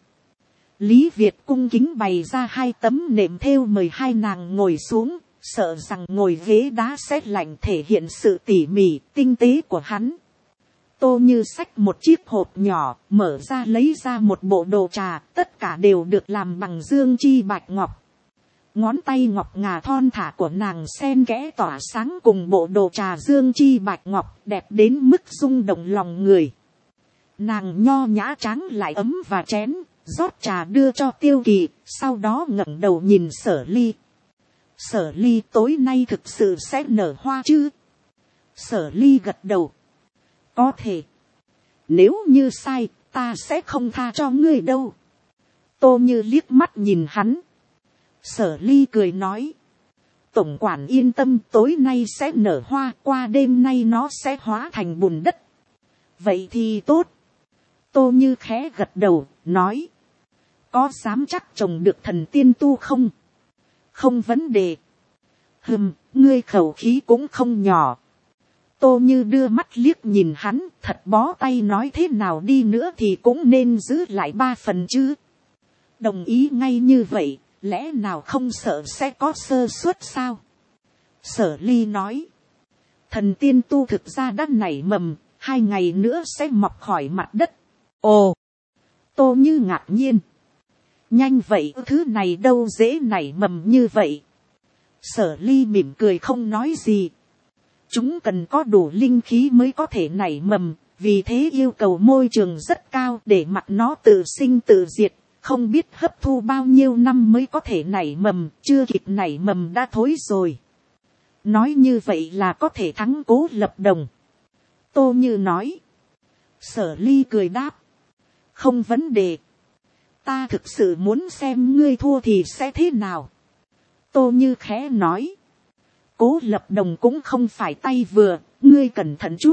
Lý Việt cung kính bày ra hai tấm nệm thêu mời hai nàng ngồi xuống, sợ rằng ngồi ghế đá sẽ lạnh thể hiện sự tỉ mỉ, tinh tế của hắn. Tô Như xách một chiếc hộp nhỏ, mở ra lấy ra một bộ đồ trà, tất cả đều được làm bằng dương chi bạch ngọc. Ngón tay ngọc ngà thon thả của nàng xen kẽ tỏa sáng cùng bộ đồ trà dương chi bạch ngọc, đẹp đến mức rung động lòng người. Nàng nho nhã tráng lại ấm và chén, rót trà đưa cho Tiêu Kỳ, sau đó ngẩng đầu nhìn Sở Ly. Sở Ly, tối nay thực sự sẽ nở hoa chứ? Sở Ly gật đầu. Có thể. Nếu như sai, ta sẽ không tha cho ngươi đâu. Tô Như liếc mắt nhìn hắn. Sở Ly cười nói. Tổng quản yên tâm, tối nay sẽ nở hoa, qua đêm nay nó sẽ hóa thành bùn đất. Vậy thì tốt. Tô Như khẽ gật đầu, nói. Có dám chắc trồng được thần tiên tu không? Không vấn đề. Ngươi khẩu khí cũng không nhỏ. Tô Như đưa mắt liếc nhìn hắn, thật bó tay, nói thế nào đi nữa thì cũng nên giữ lại 3 phần chứ. Đồng ý ngay như vậy, lẽ nào không sợ sẽ có sơ suất sao? Sở Ly nói. Thần tiên tu thực ra đã nảy mầm, 2 ngày nữa sẽ mọc khỏi mặt đất. Ồ! Tô Như ngạc nhiên. Nhanh vậy, thứ này đâu dễ nảy mầm như vậy. Sở Ly mỉm cười không nói gì. Chúng cần có đủ linh khí mới có thể nảy mầm, vì thế yêu cầu môi trường rất cao để mặc nó tự sinh tự diệt, không biết hấp thu bao nhiêu năm mới có thể nảy mầm, chưa kịp nảy mầm đã thối rồi. Nói như vậy là có thể thắng Cố Lập Đồng. Tô Như nói. Sở Ly cười đáp. Không vấn đề. Ta thực sự muốn xem ngươi thua thì sẽ thế nào. Tô Như khẽ nói. Cố Lập Đồng cũng không phải tay vừa, ngươi cẩn thận chút.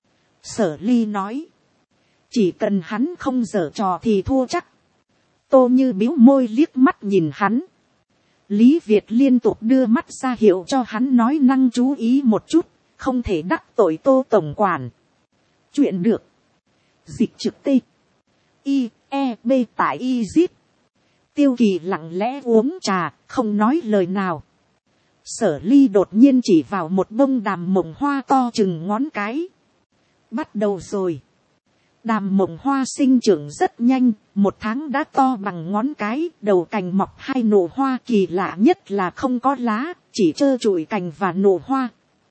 Sở Ly nói. Chỉ cần hắn không giở trò thì thua chắc. Tô Như bĩu môi liếc mắt nhìn hắn. Lý Việt liên tục đưa mắt ra hiệu cho hắn nói năng chú ý một chút, không thể đắc tội Tô tổng quản. Chuyện được. Dịch trực tê. I.E.B tại Y-Zip. Tiêu Kỳ lặng lẽ uống trà, không nói lời nào. Sở Ly đột nhiên chỉ vào một bông đàm mộng hoa to chừng ngón cái. Bắt đầu rồi. Đàm mộng hoa sinh trưởng rất nhanh, 1 tháng đã to bằng ngón cái, đầu cành mọc 2 nụ hoa, kỳ lạ nhất là không có lá, chỉ trơ trụi cành và nụ hoa.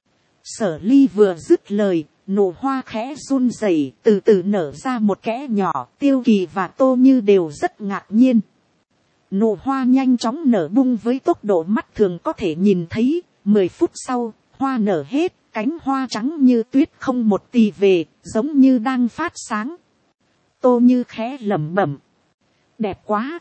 Sở Ly vừa dứt lời, nụ hoa khẽ run rẩy, từ từ nở ra một kẽ nhỏ. Tiêu Kỳ và Tô Như đều rất ngạc nhiên. Nụ hoa nhanh chóng nở bung với tốc độ mắt thường có thể nhìn thấy. 10 phút sau, hoa nở hết, cánh hoa trắng như tuyết không một tì về, giống như đang phát sáng. Tô Như khẽ lẩm bẩm. Đẹp quá.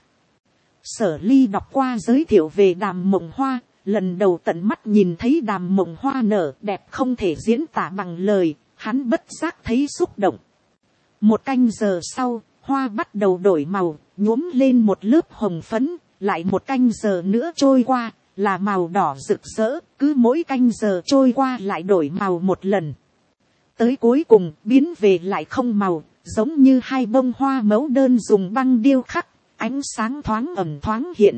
Sở Ly đọc qua giới thiệu về đàm mộng hoa, lần đầu tận mắt nhìn thấy đàm mộng hoa nở đẹp không thể diễn tả bằng lời, hắn bất giác thấy xúc động. 1 canh giờ sau, hoa bắt đầu đổi màu, nhuốm lên một lớp hồng phấn, lại 1 canh giờ nữa trôi qua, là màu đỏ rực rỡ, cứ mỗi canh giờ trôi qua lại đổi màu một lần. Tới cuối cùng, biến về lại không màu, giống như 2 bông hoa mẫu đơn dùng băng điêu khắc, ánh sáng thoáng ẩn thoáng hiện.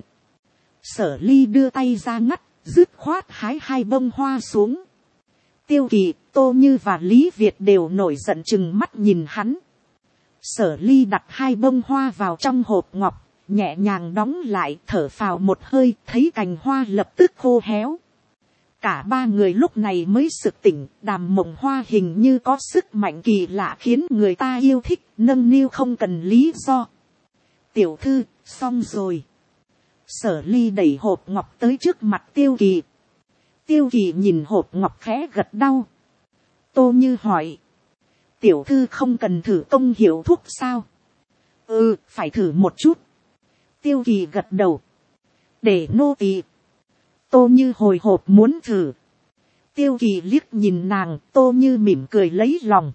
Sở Ly đưa tay ra ngắt, dứt khoát hái 2 bông hoa xuống. Tiêu Kỳ, Tô Như và Lý Việt đều nổi giận chừng mắt nhìn hắn. Sở Ly đặt 2 bông hoa vào trong hộp ngọc, nhẹ nhàng đóng lại, thở phào một hơi, thấy cành hoa lập tức khô héo. Cả 3 người lúc này mới sực tỉnh, đàm mộng hoa hình như có sức mạnh kỳ lạ khiến người ta yêu thích, nâng niu không cần lý do. Tiểu thư, xong rồi. Sở Ly đẩy hộp ngọc tới trước mặt Tiêu Kỳ. Tiêu Kỳ nhìn hộp ngọc khẽ gật đầu. Tô Như hỏi. Tiểu thư không cần thử công hiệu thuốc sao? Ừ, phải thử một chút. Tiêu Kỳ gật đầu. Để nô tỳ. Tô Như hồi hộp muốn thử. Tiêu Kỳ liếc nhìn nàng, Tô Như mỉm cười lấy lòng.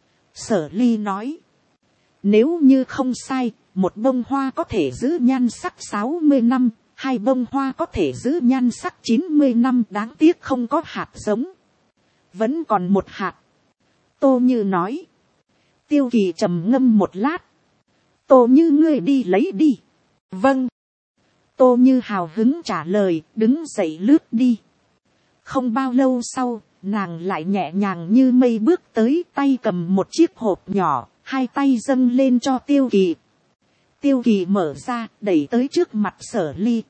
Sở Ly nói. Nếu như không sai, một bông hoa có thể giữ nhan sắc 60 năm, hai bông hoa có thể giữ nhan sắc 90 năm, đáng tiếc không có hạt giống. Vẫn còn một hạt. Tô Như nói. Tiêu Kỳ trầm ngâm một lát. Tô Như ngươi đi lấy đi. Vâng. Tô Như hào hứng trả lời, đứng dậy lướt đi. Không bao lâu sau, nàng lại nhẹ nhàng như mây bước tới, tay cầm một chiếc hộp nhỏ, hai tay dâng lên cho Tiêu Kỳ. Tiêu Kỳ mở ra, đẩy tới trước mặt Sở Ly.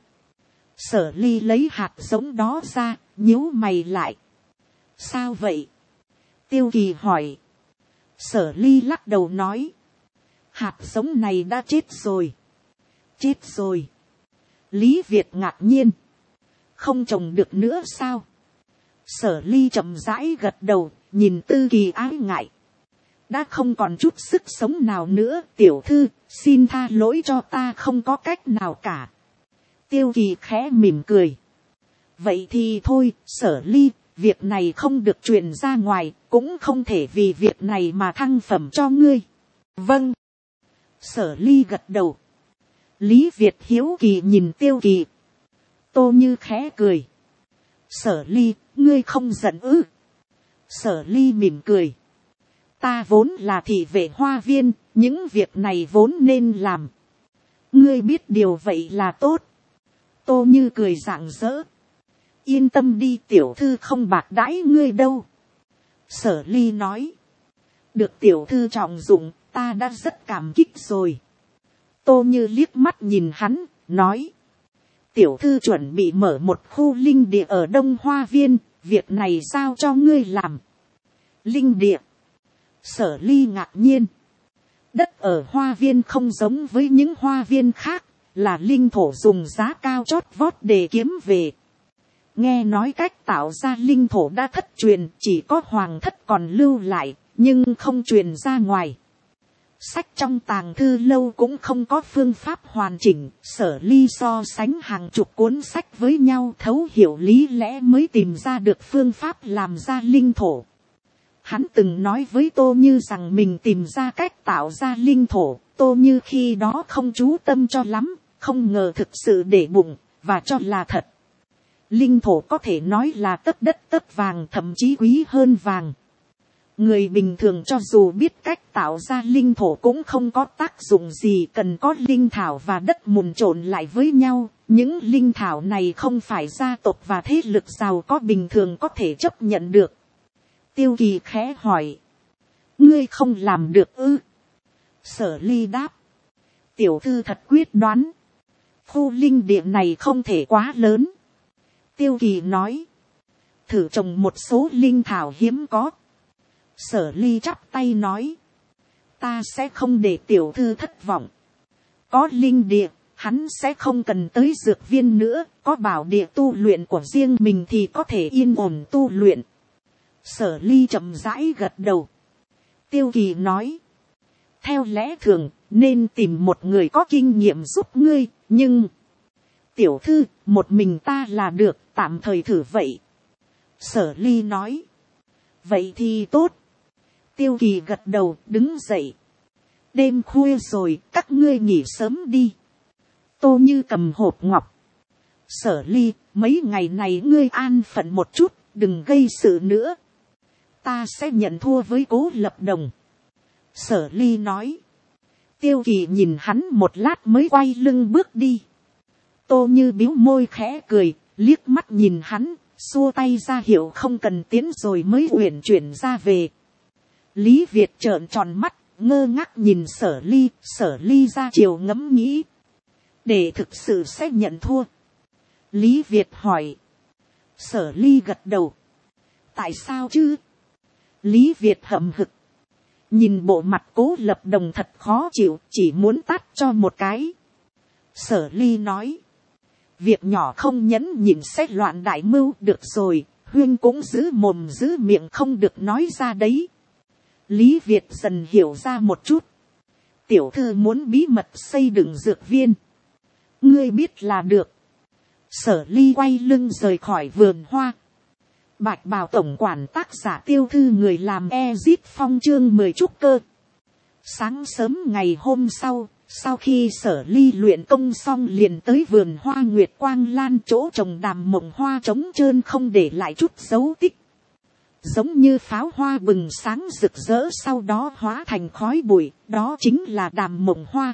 Sở Ly lấy hạt giống đó ra, nhíu mày lại. Sao vậy? Tiêu Kỳ hỏi. Sở Ly lắc đầu nói. Hạt giống này đã chết rồi. Chết rồi. Lý Việt ngạc nhiên. Không trồng được nữa sao? Sở Ly chậm rãi gật đầu, nhìn Tư Kỳ ái ngại. Đã không còn chút sức sống nào nữa, tiểu thư, xin tha lỗi cho ta không có cách nào cả. Tiêu Kỳ khẽ mỉm cười. Vậy thì thôi, Sở Ly, việc này không được truyền ra ngoài, cũng không thể vì việc này mà thăng phẩm cho ngươi. Vâng. Sở Ly gật đầu. Lý Việt hiếu kỳ nhìn Tiêu Kỳ. Tô Như khẽ cười. Sở Ly, ngươi không giận ư? Sở Ly mỉm cười. Ta vốn là thị vệ hoa viên, những việc này vốn nên làm. Ngươi biết điều vậy là tốt. Tô Như cười rạng rỡ. Yên tâm đi, tiểu thư không bạc đãi ngươi đâu. Sở Ly nói. Được tiểu thư trọng dụng, ta đã rất cảm kích rồi. Tô Như liếc mắt nhìn hắn, nói. Tiểu thư chuẩn bị mở một khu linh địa ở Đông Hoa Viên, việc này giao cho ngươi làm. Linh địa. Sở Ly ngạc nhiên. Đất ở Hoa Viên không giống với những hoa viên khác, là linh thổ dùng giá cao chót vót để kiếm về. Nghe nói cách tạo ra linh thổ đã thất truyền, chỉ có hoàng thất còn lưu lại, nhưng không truyền ra ngoài. Sách trong tàng thư lâu cũng không có phương pháp hoàn chỉnh, Sở Ly so sánh hàng chục cuốn sách với nhau thấu hiểu lý lẽ mới tìm ra được phương pháp làm ra linh thổ. Hắn từng nói với Tô Như rằng mình tìm ra cách tạo ra linh thổ, Tô Như khi đó không chú tâm cho lắm, không ngờ thực sự để bụng, và cho là thật. Linh thổ có thể nói là tất đất tất vàng, thậm chí quý hơn vàng. Người bình thường cho dù biết cách tạo ra linh thổ cũng không có tác dụng gì, cần có linh thảo và đất mùn trộn lại với nhau. Những linh thảo này không phải gia tộc và thế lực giàu có bình thường có thể chấp nhận được. Tiêu Kỳ khẽ hỏi. Ngươi không làm được ư? Sở Ly đáp. Tiểu thư thật quyết đoán. Khu linh địa này không thể quá lớn. Tiêu Kỳ nói. Thử trồng một số linh thảo hiếm có. Sở Ly chắp tay nói. Ta sẽ không để tiểu thư thất vọng. Có linh địa, hắn sẽ không cần tới dược viên nữa. Có bảo địa tu luyện của riêng mình thì có thể yên ổn tu luyện. Sở Ly chậm rãi gật đầu. Tiêu Kỳ nói. Theo lẽ thường, nên tìm một người có kinh nghiệm giúp ngươi, nhưng... Tiểu thư, một mình ta là được, tạm thời thử vậy. Sở Ly nói. Vậy thì tốt. Tiêu Kỳ gật đầu, đứng dậy. Đêm khuya rồi, các ngươi nghỉ sớm đi. Tô Như cầm hộp ngọc. Sở Ly, mấy ngày này ngươi an phận một chút, đừng gây sự nữa. Ta sẽ nhận thua với Cố Lập Đồng. Sở Ly nói. Tiêu Kỳ nhìn hắn một lát mới quay lưng bước đi. Tô Như bĩu môi khẽ cười, liếc mắt nhìn hắn, xua tay ra hiệu không cần tiến rồi mới uyển chuyển ra về. Lý Việt trợn tròn mắt, ngơ ngác nhìn Sở Ly, Sở Ly ra chiều ngẫm nghĩ. Để thực sự sẽ nhận thua. Lý Việt hỏi. Sở Ly gật đầu. Tại sao chứ? Lý Việt hậm hực. Nhìn bộ mặt Cố Lập Đồng thật khó chịu, chỉ muốn tát cho một cái. Sở Ly nói. Việc nhỏ không nhẫn nhịn sẽ loạn đại mưu, được rồi, huyên cũng giữ mồm giữ miệng không được nói ra đấy. Lý Việt dần hiểu ra một chút. Tiểu thư muốn bí mật xây dựng dược viên. Ngươi biết là được. Sở Ly quay lưng rời khỏi vườn hoa. Bạch bào tổng quản tác giả Tiêu Thư người làm Ezip Phong chương 10 trúc cơ. Sáng sớm ngày hôm sau, sau khi Sở Ly luyện công xong liền tới vườn hoa Nguyệt Quang Lan chỗ trồng đàm mộng hoa trống trơn không để lại chút dấu tích. Giống như pháo hoa bừng sáng rực rỡ sau đó hóa thành khói bụi, đó chính là đàm mộng hoa.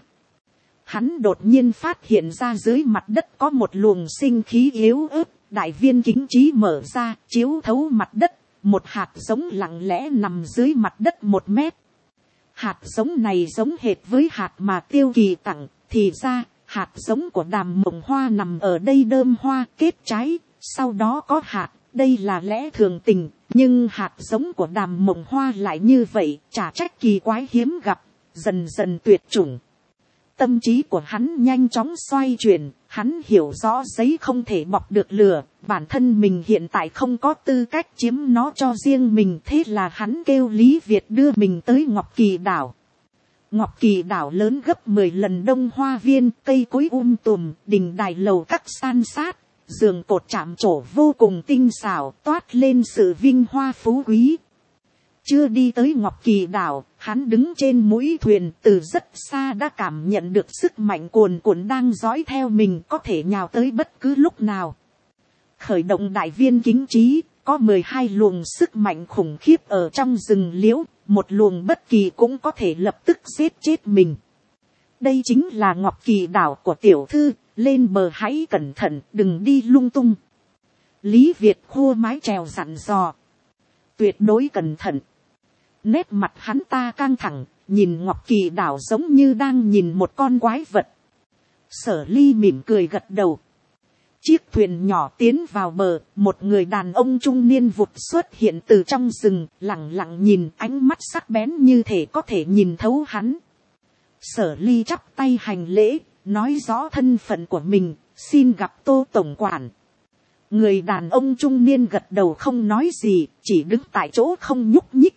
Hắn đột nhiên phát hiện ra dưới mặt đất có một luồng sinh khí yếu ớt, đại viên kính trí mở ra, chiếu thấu mặt đất, một hạt giống lặng lẽ nằm dưới mặt đất 1 mét. Hạt giống này giống hệt với hạt mà Tiêu Kỳ tặng, thì ra, hạt giống của đàm mộng hoa nằm ở đây đơm hoa kết trái, sau đó có hạt, đây là lẽ thường tình, nhưng hạt giống của đàm mộng hoa lại như vậy, chả trách kỳ quái hiếm gặp, dần dần tuyệt chủng. Tâm trí của hắn nhanh chóng xoay chuyển, hắn hiểu rõ giấy không thể bọc được lửa, bản thân mình hiện tại không có tư cách chiếm nó cho riêng mình, thế là hắn kêu Lý Việt đưa mình tới Ngọc Kỳ đảo. Ngọc Kỳ đảo lớn gấp 10 lần Đông Hoa Viên, cây cối tùm, đình đài lầu các san sát, giường cột chạm trổ vô cùng tinh xảo, toát lên sự vinh hoa phú quý. Chưa đi tới Ngọc Kỳ đảo, hắn đứng trên mũi thuyền từ rất xa đã cảm nhận được sức mạnh cuồn cuộn đang dõi theo mình, có thể nhào tới bất cứ lúc nào. Khởi động đại viên kính trí, có 12 luồng sức mạnh khủng khiếp ở trong rừng liễu, một luồng bất kỳ cũng có thể lập tức giết chết mình. Đây chính là Ngọc Kỳ đảo của tiểu thư, lên bờ hãy cẩn thận, đừng đi lung tung. Lý Việt khua mái chèo dặn dò. Tuyệt đối cẩn thận. Nét mặt hắn ta căng thẳng, nhìn Ngọc Kỳ đảo giống như đang nhìn một con quái vật. Sở Ly mỉm cười gật đầu. Chiếc thuyền nhỏ tiến vào bờ, một người đàn ông trung niên vụt xuất hiện từ trong rừng, lặng lặng nhìn, ánh mắt sắc bén như thể có thể nhìn thấu hắn. Sở Ly chắp tay hành lễ, nói rõ thân phận của mình, xin gặp Tô tổng quản. Người đàn ông trung niên gật đầu không nói gì, chỉ đứng tại chỗ không nhúc nhích.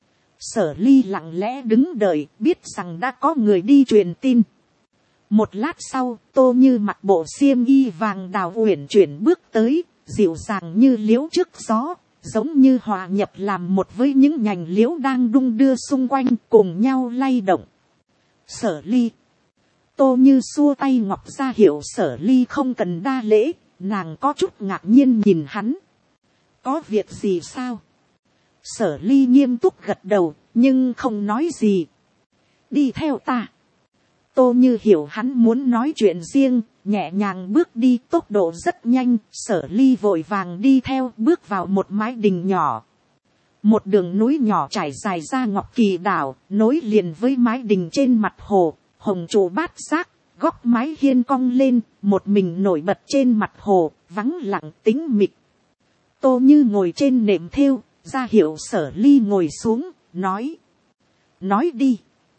Sở Ly lặng lẽ đứng đợi, biết rằng đã có người đi truyền tin. Một lát sau, Tô Như mặc bộ xiêm y vàng đào uyển chuyển bước tới, dịu dàng như liễu trước gió, giống như hòa nhập làm một với những nhành liễu đang đung đưa xung quanh, cùng nhau lay động. Sở Ly. Tô Như xua tay ngọc ra hiệu Sở Ly không cần đa lễ, nàng có chút ngạc nhiên nhìn hắn. Có việc gì sao? Sở Ly nghiêm túc gật đầu, nhưng không nói gì. Đi theo ta. Tô Như hiểu hắn muốn nói chuyện riêng, nhẹ nhàng bước đi, tốc độ rất nhanh. Sở Ly vội vàng đi theo, bước vào một mái đình nhỏ. Một đường núi nhỏ trải dài ra Ngọc Kỳ đảo, nối liền với mái đình trên mặt hồ, hồng trụ bát giác, góc mái hiên cong lên, một mình nổi bật trên mặt hồ, vắng lặng tĩnh mịch. Tô Như ngồi trên nệm thêu, ra hiệu Sở Ly ngồi xuống, nói đi.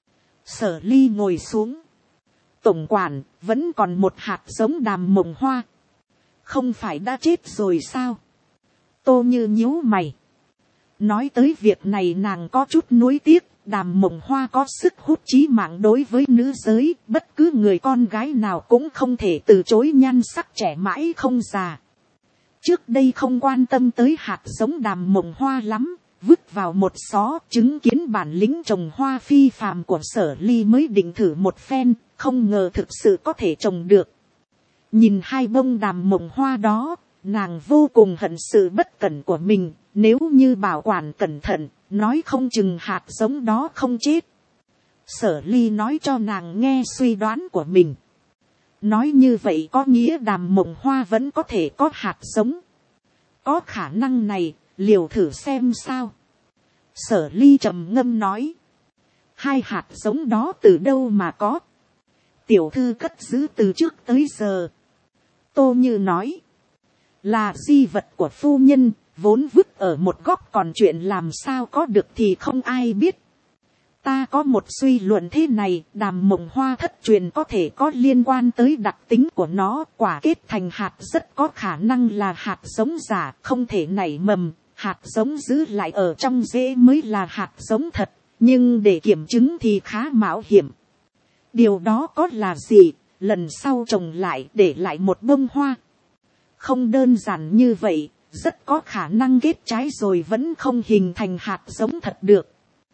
Sở Ly ngồi xuống. Tổng quản, vẫn còn một hạt giống đàm mộng hoa. Không phải đã chết rồi sao? Tô Như nhíu mày. Nói tới việc này nàng có chút nuối tiếc. Đàm mộng hoa có sức hút chí mạng đối với nữ giới. Bất cứ người con gái nào cũng không thể từ chối nhan sắc trẻ mãi không già. Trước đây không quan tâm tới hạt giống đàm mộng hoa lắm. Vứt vào một xó, chứng kiến bản lĩnh trồng hoa phi phàm của Sở Ly mới định thử một phen, không ngờ thực sự có thể trồng được. Nhìn 2 bông đàm mộng hoa đó, nàng vô cùng hận sự bất cẩn của mình, nếu như bảo quản cẩn thận, nói không chừng hạt giống đó không chết. Sở Ly nói cho nàng nghe suy đoán của mình. Nói như vậy có nghĩa đàm mộng hoa vẫn có thể có hạt giống. Có khả năng này, liều thử xem sao. Sở Ly trầm ngâm nói. 2 hạt giống đó từ đâu mà có? Tiểu thư cất giữ từ trước tới giờ. Tô Như nói. Là di vật của phu nhân, vốn vứt ở một góc, còn chuyện làm sao có được thì không ai biết. Ta có một suy luận thế này, đàm mộng hoa thất truyền có thể có liên quan tới đặc tính của nó, quả kết thành hạt rất có khả năng là hạt giống giả, không thể nảy mầm, hạt giống giữ lại ở trong rễ mới là hạt giống thật, nhưng để kiểm chứng thì khá mạo hiểm. Điều đó có là gì, lần sau trồng lại để lại một bông hoa? Không đơn giản như vậy, rất có khả năng kết trái rồi vẫn không hình thành hạt giống thật được.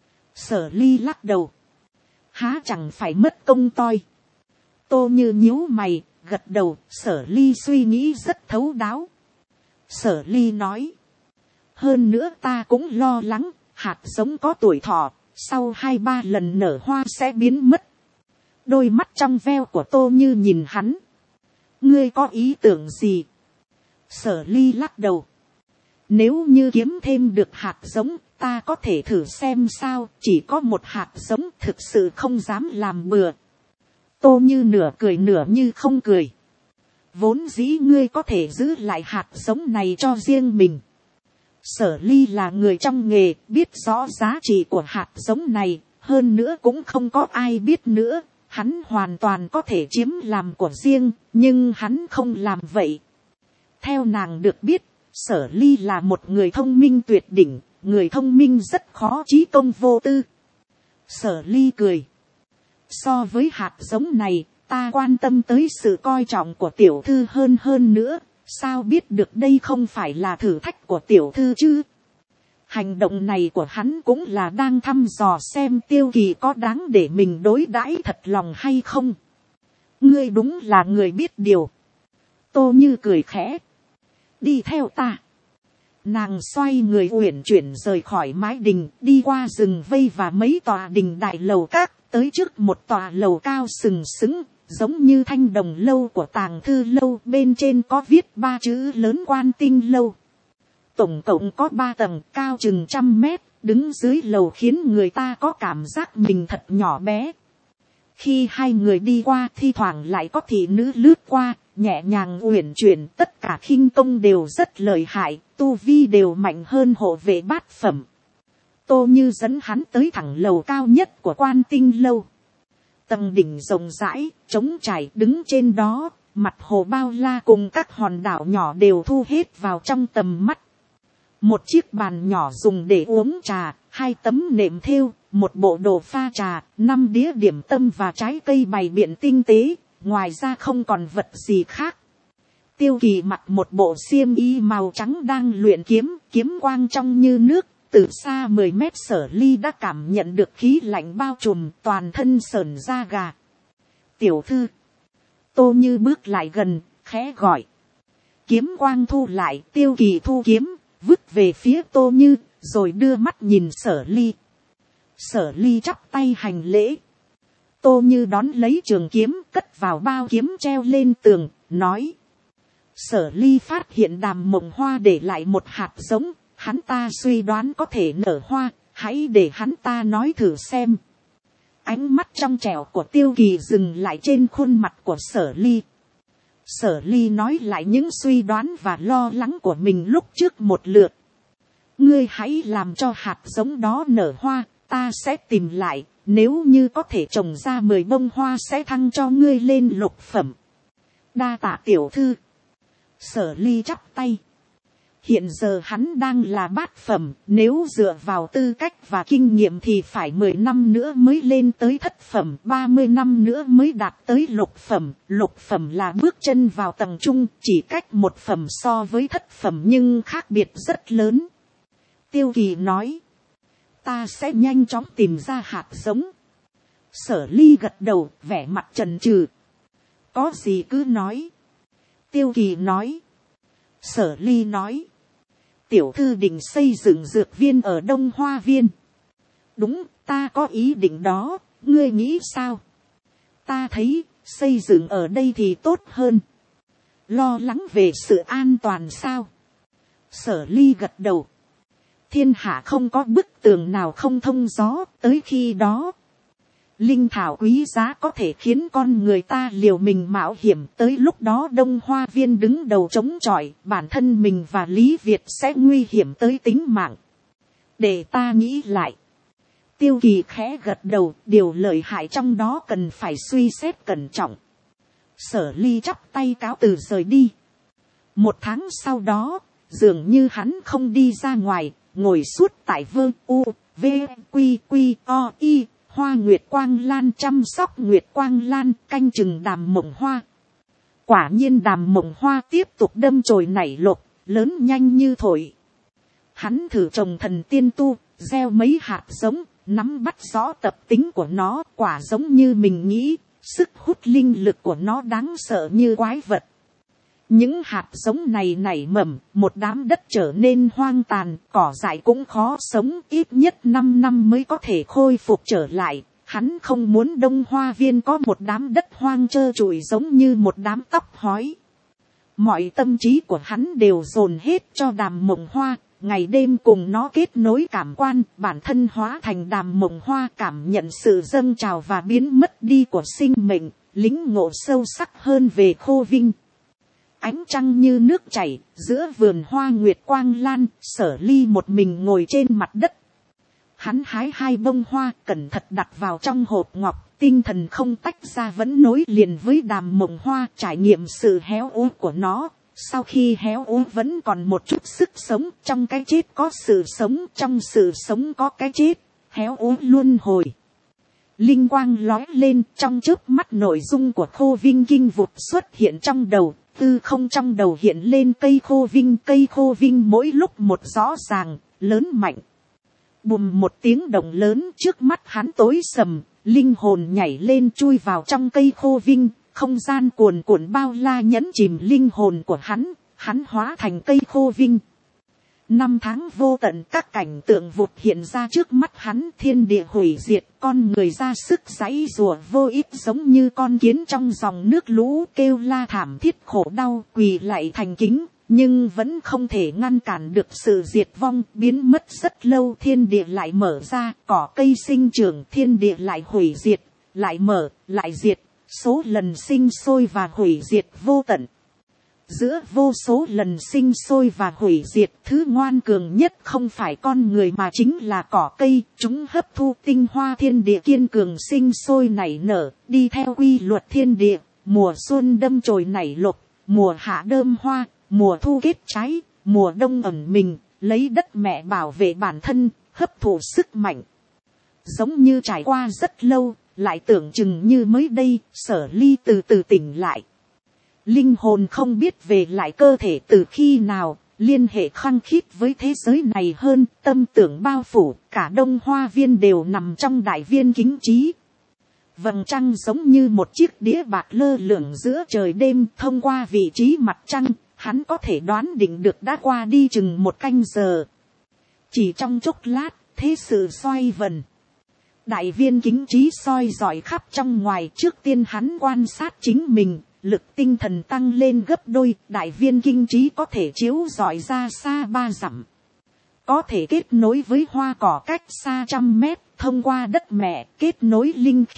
Sở Ly lắc đầu. Há chẳng phải mất công toi. Tô Như nhíu mày, gật đầu. Sở Ly suy nghĩ rất thấu đáo. Sở Ly nói. Hơn nữa ta cũng lo lắng, hạt giống có tuổi thọ, sau 2-3 lần nở hoa sẽ biến mất. Đôi mắt trong veo của Tô Như nhìn hắn. Ngươi có ý tưởng gì? Sở Ly lắc đầu. Nếu như kiếm thêm được hạt giống, ta có thể thử xem sao, chỉ có một hạt giống thực sự không dám làm bừa. Tô Như nửa cười nửa như không cười. Vốn dĩ ngươi có thể giữ lại hạt giống này cho riêng mình. Sở Ly là người trong nghề, biết rõ giá trị của hạt giống này, hơn nữa cũng không có ai biết nữa. Hắn hoàn toàn có thể chiếm làm của riêng, nhưng hắn không làm vậy. Theo nàng được biết, Sở Ly là một người thông minh tuyệt đỉnh, người thông minh rất khó trí công vô tư. Sở Ly cười. So với hạt giống này, ta quan tâm tới sự coi trọng của tiểu thư hơn nữa, sao biết được đây không phải là thử thách của tiểu thư chứ? Hành động này của hắn cũng là đang thăm dò xem Tiêu Kỳ có đáng để mình đối đãi thật lòng hay không. Ngươi đúng là người biết điều. Tô Như cười khẽ. Đi theo ta. Nàng xoay người uyển chuyển rời khỏi mái đình, đi qua rừng vây và mấy tòa đình đại lầu các, tới trước một tòa lầu cao sừng sững, giống như thanh đồng lâu của Tàng Thư Lâu, bên trên có viết 3 chữ lớn Quan Tinh Lâu. Tổng cộng có 3 tầng, cao chừng 100 mét, đứng dưới lầu khiến người ta có cảm giác mình thật nhỏ bé. Khi hai người đi qua, thi thoảng lại có thị nữ lướt qua, nhẹ nhàng uyển chuyển, tất cả khinh công đều rất lợi hại, tu vi đều mạnh hơn hộ vệ bát phẩm. Tô Như dẫn hắn tới thẳng lầu cao nhất của Quan Tinh Lâu. Tầng đỉnh rộng rãi, trống trải, đứng trên đó, mặt hồ bao la cùng các hòn đảo nhỏ đều thu hết vào trong tầm mắt. Một chiếc bàn nhỏ dùng để uống trà, 2 tấm nệm thêu, một bộ đồ pha trà, 5 đĩa điểm tâm và trái cây bày biện tinh tế, ngoài ra không còn vật gì khác. Tiêu Kỳ mặc một bộ xiêm y màu trắng đang luyện kiếm, kiếm quang trong như nước, từ xa 10 mét Sở Ly đã cảm nhận được khí lạnh bao trùm, toàn thân sởn da gà. Tiểu thư. Tô Như bước lại gần, khẽ gọi. Kiếm quang thu lại, Tiêu Kỳ thu kiếm, vứt về phía Tô Như, rồi đưa mắt nhìn Sở Ly. Sở Ly chắp tay hành lễ. Tô Như đón lấy trường kiếm, cất vào bao kiếm treo lên tường, nói. Sở Ly phát hiện đàm mộng hoa để lại một hạt giống, hắn ta suy đoán có thể nở hoa, hãy để hắn ta nói thử xem. Ánh mắt trong trẻo của Tiêu Kỳ dừng lại trên khuôn mặt của Sở Ly. Sở Ly nói lại những suy đoán và lo lắng của mình lúc trước một lượt. Ngươi hãy làm cho hạt giống đó nở hoa, ta sẽ tìm lại, nếu như có thể trồng ra 10 bông hoa sẽ thăng cho ngươi lên lục phẩm. Đa tạ tiểu thư. Sở Ly chắp tay. Hiện giờ hắn đang là bát phẩm, nếu dựa vào tư cách và kinh nghiệm thì phải 10 năm nữa mới lên tới thất phẩm, 30 năm nữa mới đạt tới lục phẩm. Lục phẩm là bước chân vào tầng trung, chỉ cách 1 phẩm so với thất phẩm nhưng khác biệt rất lớn. Tiêu Kỳ nói, ta sẽ nhanh chóng tìm ra hạt giống. Sở Ly gật đầu, vẻ mặt chần chừ. Có gì cứ nói. Tiêu Kỳ nói. Sở Ly nói. Tiểu thư định xây dựng dược viên ở Đông Hoa Viên. Đúng, ta có ý định đó, ngươi nghĩ sao? Ta thấy, xây dựng ở đây thì tốt hơn. Lo lắng về sự an toàn sao? Sở Ly gật đầu. Thiên hạ không có bức tường nào không thông gió, tới khi đó. Linh thảo quý giá có thể khiến con người ta liều mình mạo hiểm, tới lúc đó Đông Hoa Viên đứng đầu chống chọi, bản thân mình và Lý Việt sẽ nguy hiểm tới tính mạng. Để ta nghĩ lại. Tiêu Kỳ khẽ gật đầu, điều lợi hại trong đó cần phải suy xét cẩn trọng. Sở Ly chắp tay cáo từ rời đi. 1 tháng sau đó, dường như hắn không đi ra ngoài, ngồi suốt tại Vơ U, V, Quy, O, I, Hoa Nguyệt Quang Lan chăm sóc Nguyệt Quang Lan, canh chừng Đàm Mộng Hoa. Quả nhiên Đàm Mộng Hoa tiếp tục đâm chồi nảy lộc, lớn nhanh như thổi. Hắn thử trồng thần tiên tu, gieo mấy hạt giống, nắm bắt rõ tập tính của nó, quả giống như mình nghĩ, sức hút linh lực của nó đáng sợ như quái vật. Những hạt giống này nảy mầm, một đám đất trở nên hoang tàn, cỏ dại cũng khó sống, ít nhất 5 năm mới có thể khôi phục trở lại. Hắn không muốn Đông Hoa Viên có một đám đất hoang trơ trụi giống như một đám tóc hói. Mọi tâm trí của hắn đều dồn hết cho Đàm Mộng Hoa, ngày đêm cùng nó kết nối cảm quan, bản thân hóa thành Đàm Mộng Hoa, cảm nhận sự dâng trào và biến mất đi của sinh mệnh, lĩnh ngộ sâu sắc hơn về Khô Vinh. Ánh trăng như nước chảy, giữa vườn hoa Nguyệt Quang Lan, Sở Ly một mình ngồi trên mặt đất. Hắn hái 2 bông hoa, cẩn thận đặt vào trong hộp ngọc, tinh thần không tách ra vẫn nối liền với Đàm Mộng Hoa, trải nghiệm sự héo úa của nó. Sau khi héo úa vẫn còn một chút sức sống, trong cái chết có sự sống, trong sự sống có cái chết, héo úa luân hồi. Linh quang lóe lên, trong chớp mắt nội dung của Khô Vinh kinh vụt xuất hiện trong đầu. Tư không trong đầu hiện lên cây khô vinh mỗi lúc một rõ ràng, lớn mạnh. Bùm một tiếng động lớn, trước mắt hắn tối sầm, linh hồn nhảy lên chui vào trong cây khô vinh, không gian cuồn cuộn bao la nhấn chìm linh hồn của hắn hóa thành cây khô vinh. 5 tháng vô tận, các cảnh tượng vụt hiện ra trước mắt hắn, thiên địa hủy diệt, con người ra sức giãy giụa vô ích giống như con kiến trong dòng nước lũ, kêu la thảm thiết khổ đau, quỳ lạy thành kính, nhưng vẫn không thể ngăn cản được sự diệt vong, biến mất rất lâu, thiên địa lại mở ra, cỏ cây sinh trưởng, thiên địa lại hủy diệt, lại mở, lại diệt, số lần sinh sôi và hủy diệt vô tận. Giữa vô số lần sinh sôi và hủy diệt, thứ ngoan cường nhất không phải con người mà chính là cỏ cây. Chúng hấp thu tinh hoa thiên địa, kiên cường sinh sôi nảy nở, đi theo quy luật thiên địa. Mùa xuân đâm chồi nảy lộc, mùa hạ đơm hoa, mùa thu kết trái, mùa đông ẩn mình, lấy đất mẹ bảo vệ bản thân, hấp thụ sức mạnh. Giống như trải qua rất lâu, lại tưởng chừng như mới đây, Sở Ly từ từ tỉnh lại. Linh hồn không biết về lại cơ thể từ khi nào, liên hệ khăng khít với thế giới này hơn, tâm tưởng bao phủ, cả Đông Hoa Viên đều nằm trong đại viên kính trí. Vầng trăng giống như một chiếc đĩa bạc lơ lửng giữa trời đêm, thông qua vị trí mặt trăng, hắn có thể đoán định được đã qua đi chừng 1 canh giờ. Chỉ trong chốc lát, thế sự xoay vần. Đại viên kính trí soi rọi khắp trong ngoài, trước tiên hắn quan sát chính mình. Lực tinh thần tăng lên gấp đôi, đại viên kinh trí có thể chiếu rọi ra xa 3 dặm. Có thể kết nối với hoa cỏ cách xa 100 mét, thông qua đất mẹ, kết nối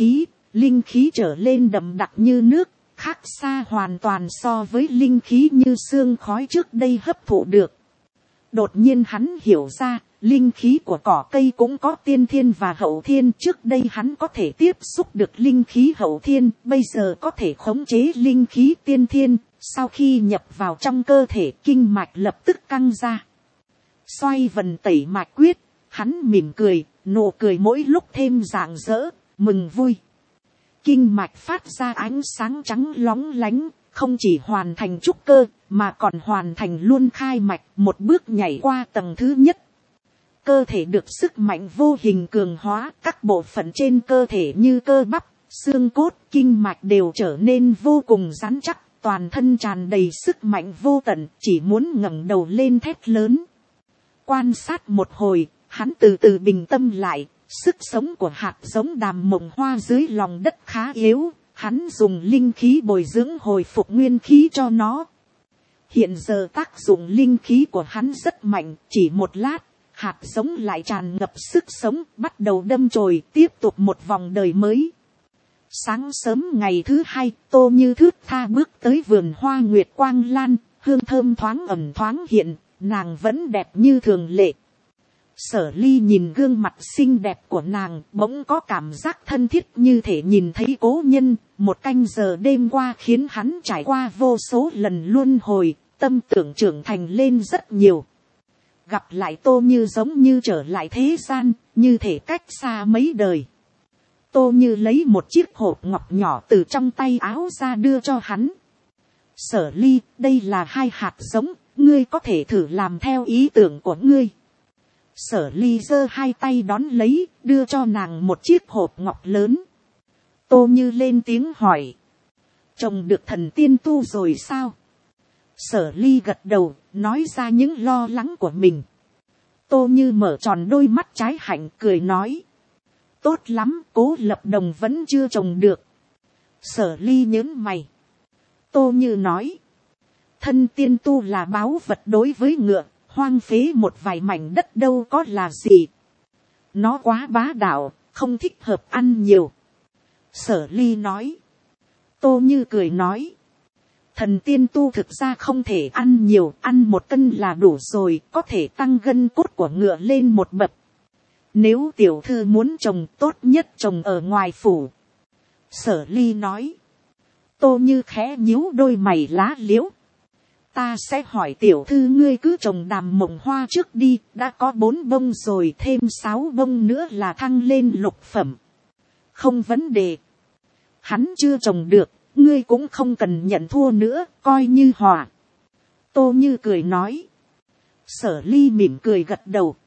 linh khí trở lên đậm đặc như nước, khác xa hoàn toàn so với linh khí như sương khói trước đây hấp thụ được. Đột nhiên hắn hiểu ra, linh khí của cỏ cây cũng có tiên thiên và hậu thiên. Trước đây hắn có thể tiếp xúc được linh khí hậu thiên, bây giờ có thể khống chế linh khí tiên thiên. Sau khi nhập vào trong cơ thể, kinh mạch lập tức căng ra. Xoay vần tẩy mạch quyết, hắn mỉm cười, nụ cười mỗi lúc thêm rạng rỡ, mừng vui. Kinh mạch phát ra ánh sáng trắng lóng lánh, không chỉ hoàn thành trúc cơ, mà còn hoàn thành luôn khai mạch, một bước nhảy qua tầng thứ nhất. Cơ thể được sức mạnh vô hình cường hóa, các bộ phận trên cơ thể như cơ bắp, xương cốt, kinh mạch đều trở nên vô cùng rắn chắc, toàn thân tràn đầy sức mạnh vô tận, chỉ muốn ngẩng đầu lên thét lớn. Quan sát một hồi, hắn từ từ bình tâm lại, sức sống của hạt giống Đàm Mộng Hoa dưới lòng đất khá yếu, hắn dùng linh khí bồi dưỡng hồi phục nguyên khí cho nó. Hiện giờ tác dụng linh khí của hắn rất mạnh, chỉ một lát, hạt giống lại tràn ngập sức sống, bắt đầu đâm chồi, tiếp tục một vòng đời mới. Sáng sớm ngày thứ 2, Tô Như thướt tha bước tới vườn hoa Nguyệt Quang Lan, hương thơm thoáng ẩn thoáng hiện, nàng vẫn đẹp như thường lệ. Sở ly nhìn gương mặt xinh đẹp của nàng, bỗng có cảm giác thân thiết như thể nhìn thấy cố nhân. Một canh giờ đêm qua khiến hắn trải qua vô số lần luân hồi, tâm tưởng trưởng thành lên rất nhiều. Gặp lại Tô Như giống như trở lại thế gian, như thể cách xa mấy đời. Tô Như lấy một chiếc hộp ngọc nhỏ từ trong tay áo ra đưa cho hắn. Sở ly, đây là 2 hạt giống, ngươi có thể thử làm theo ý tưởng của ngươi. Sở ly giơ 2 tay đón lấy, đưa cho nàng một chiếc hộp ngọc lớn. Tô Như lên tiếng hỏi. Trồng được thần tiên tu rồi sao? Sở ly gật đầu, nói ra những lo lắng của mình. Tô Như mở tròn đôi mắt trái hạnh cười nói. Tốt lắm, Cố Lập Đồng vẫn chưa trồng được. Sở ly nhớn mày. Tô Như nói. Thân tiên tu là báu vật đối với ngựa, hoang phế một vài mảnh đất đâu có là gì. Nó quá bá đạo, không thích hợp ăn nhiều. Sở ly nói. Tô Như cười nói. Thần tiên tu thực ra không thể ăn nhiều, ăn 1 cân là đủ rồi, có thể tăng gân cốt của ngựa lên 1 bậc. Nếu tiểu thư muốn trồng, tốt nhất trồng ở ngoài phủ. Sở ly nói. Tô Như khẽ nhíu đôi mày lá liễu. Ta sẽ hỏi tiểu thư ngươi cứ trồng đàm mộng hoa trước đi, đã có 4 bông rồi, thêm 6 bông nữa là thăng lên lục phẩm. Không vấn đề. Hắn chưa trồng được, ngươi cũng không cần nhận thua nữa, coi như hòa. Tô Như cười nói. Sở ly mỉm cười gật đầu.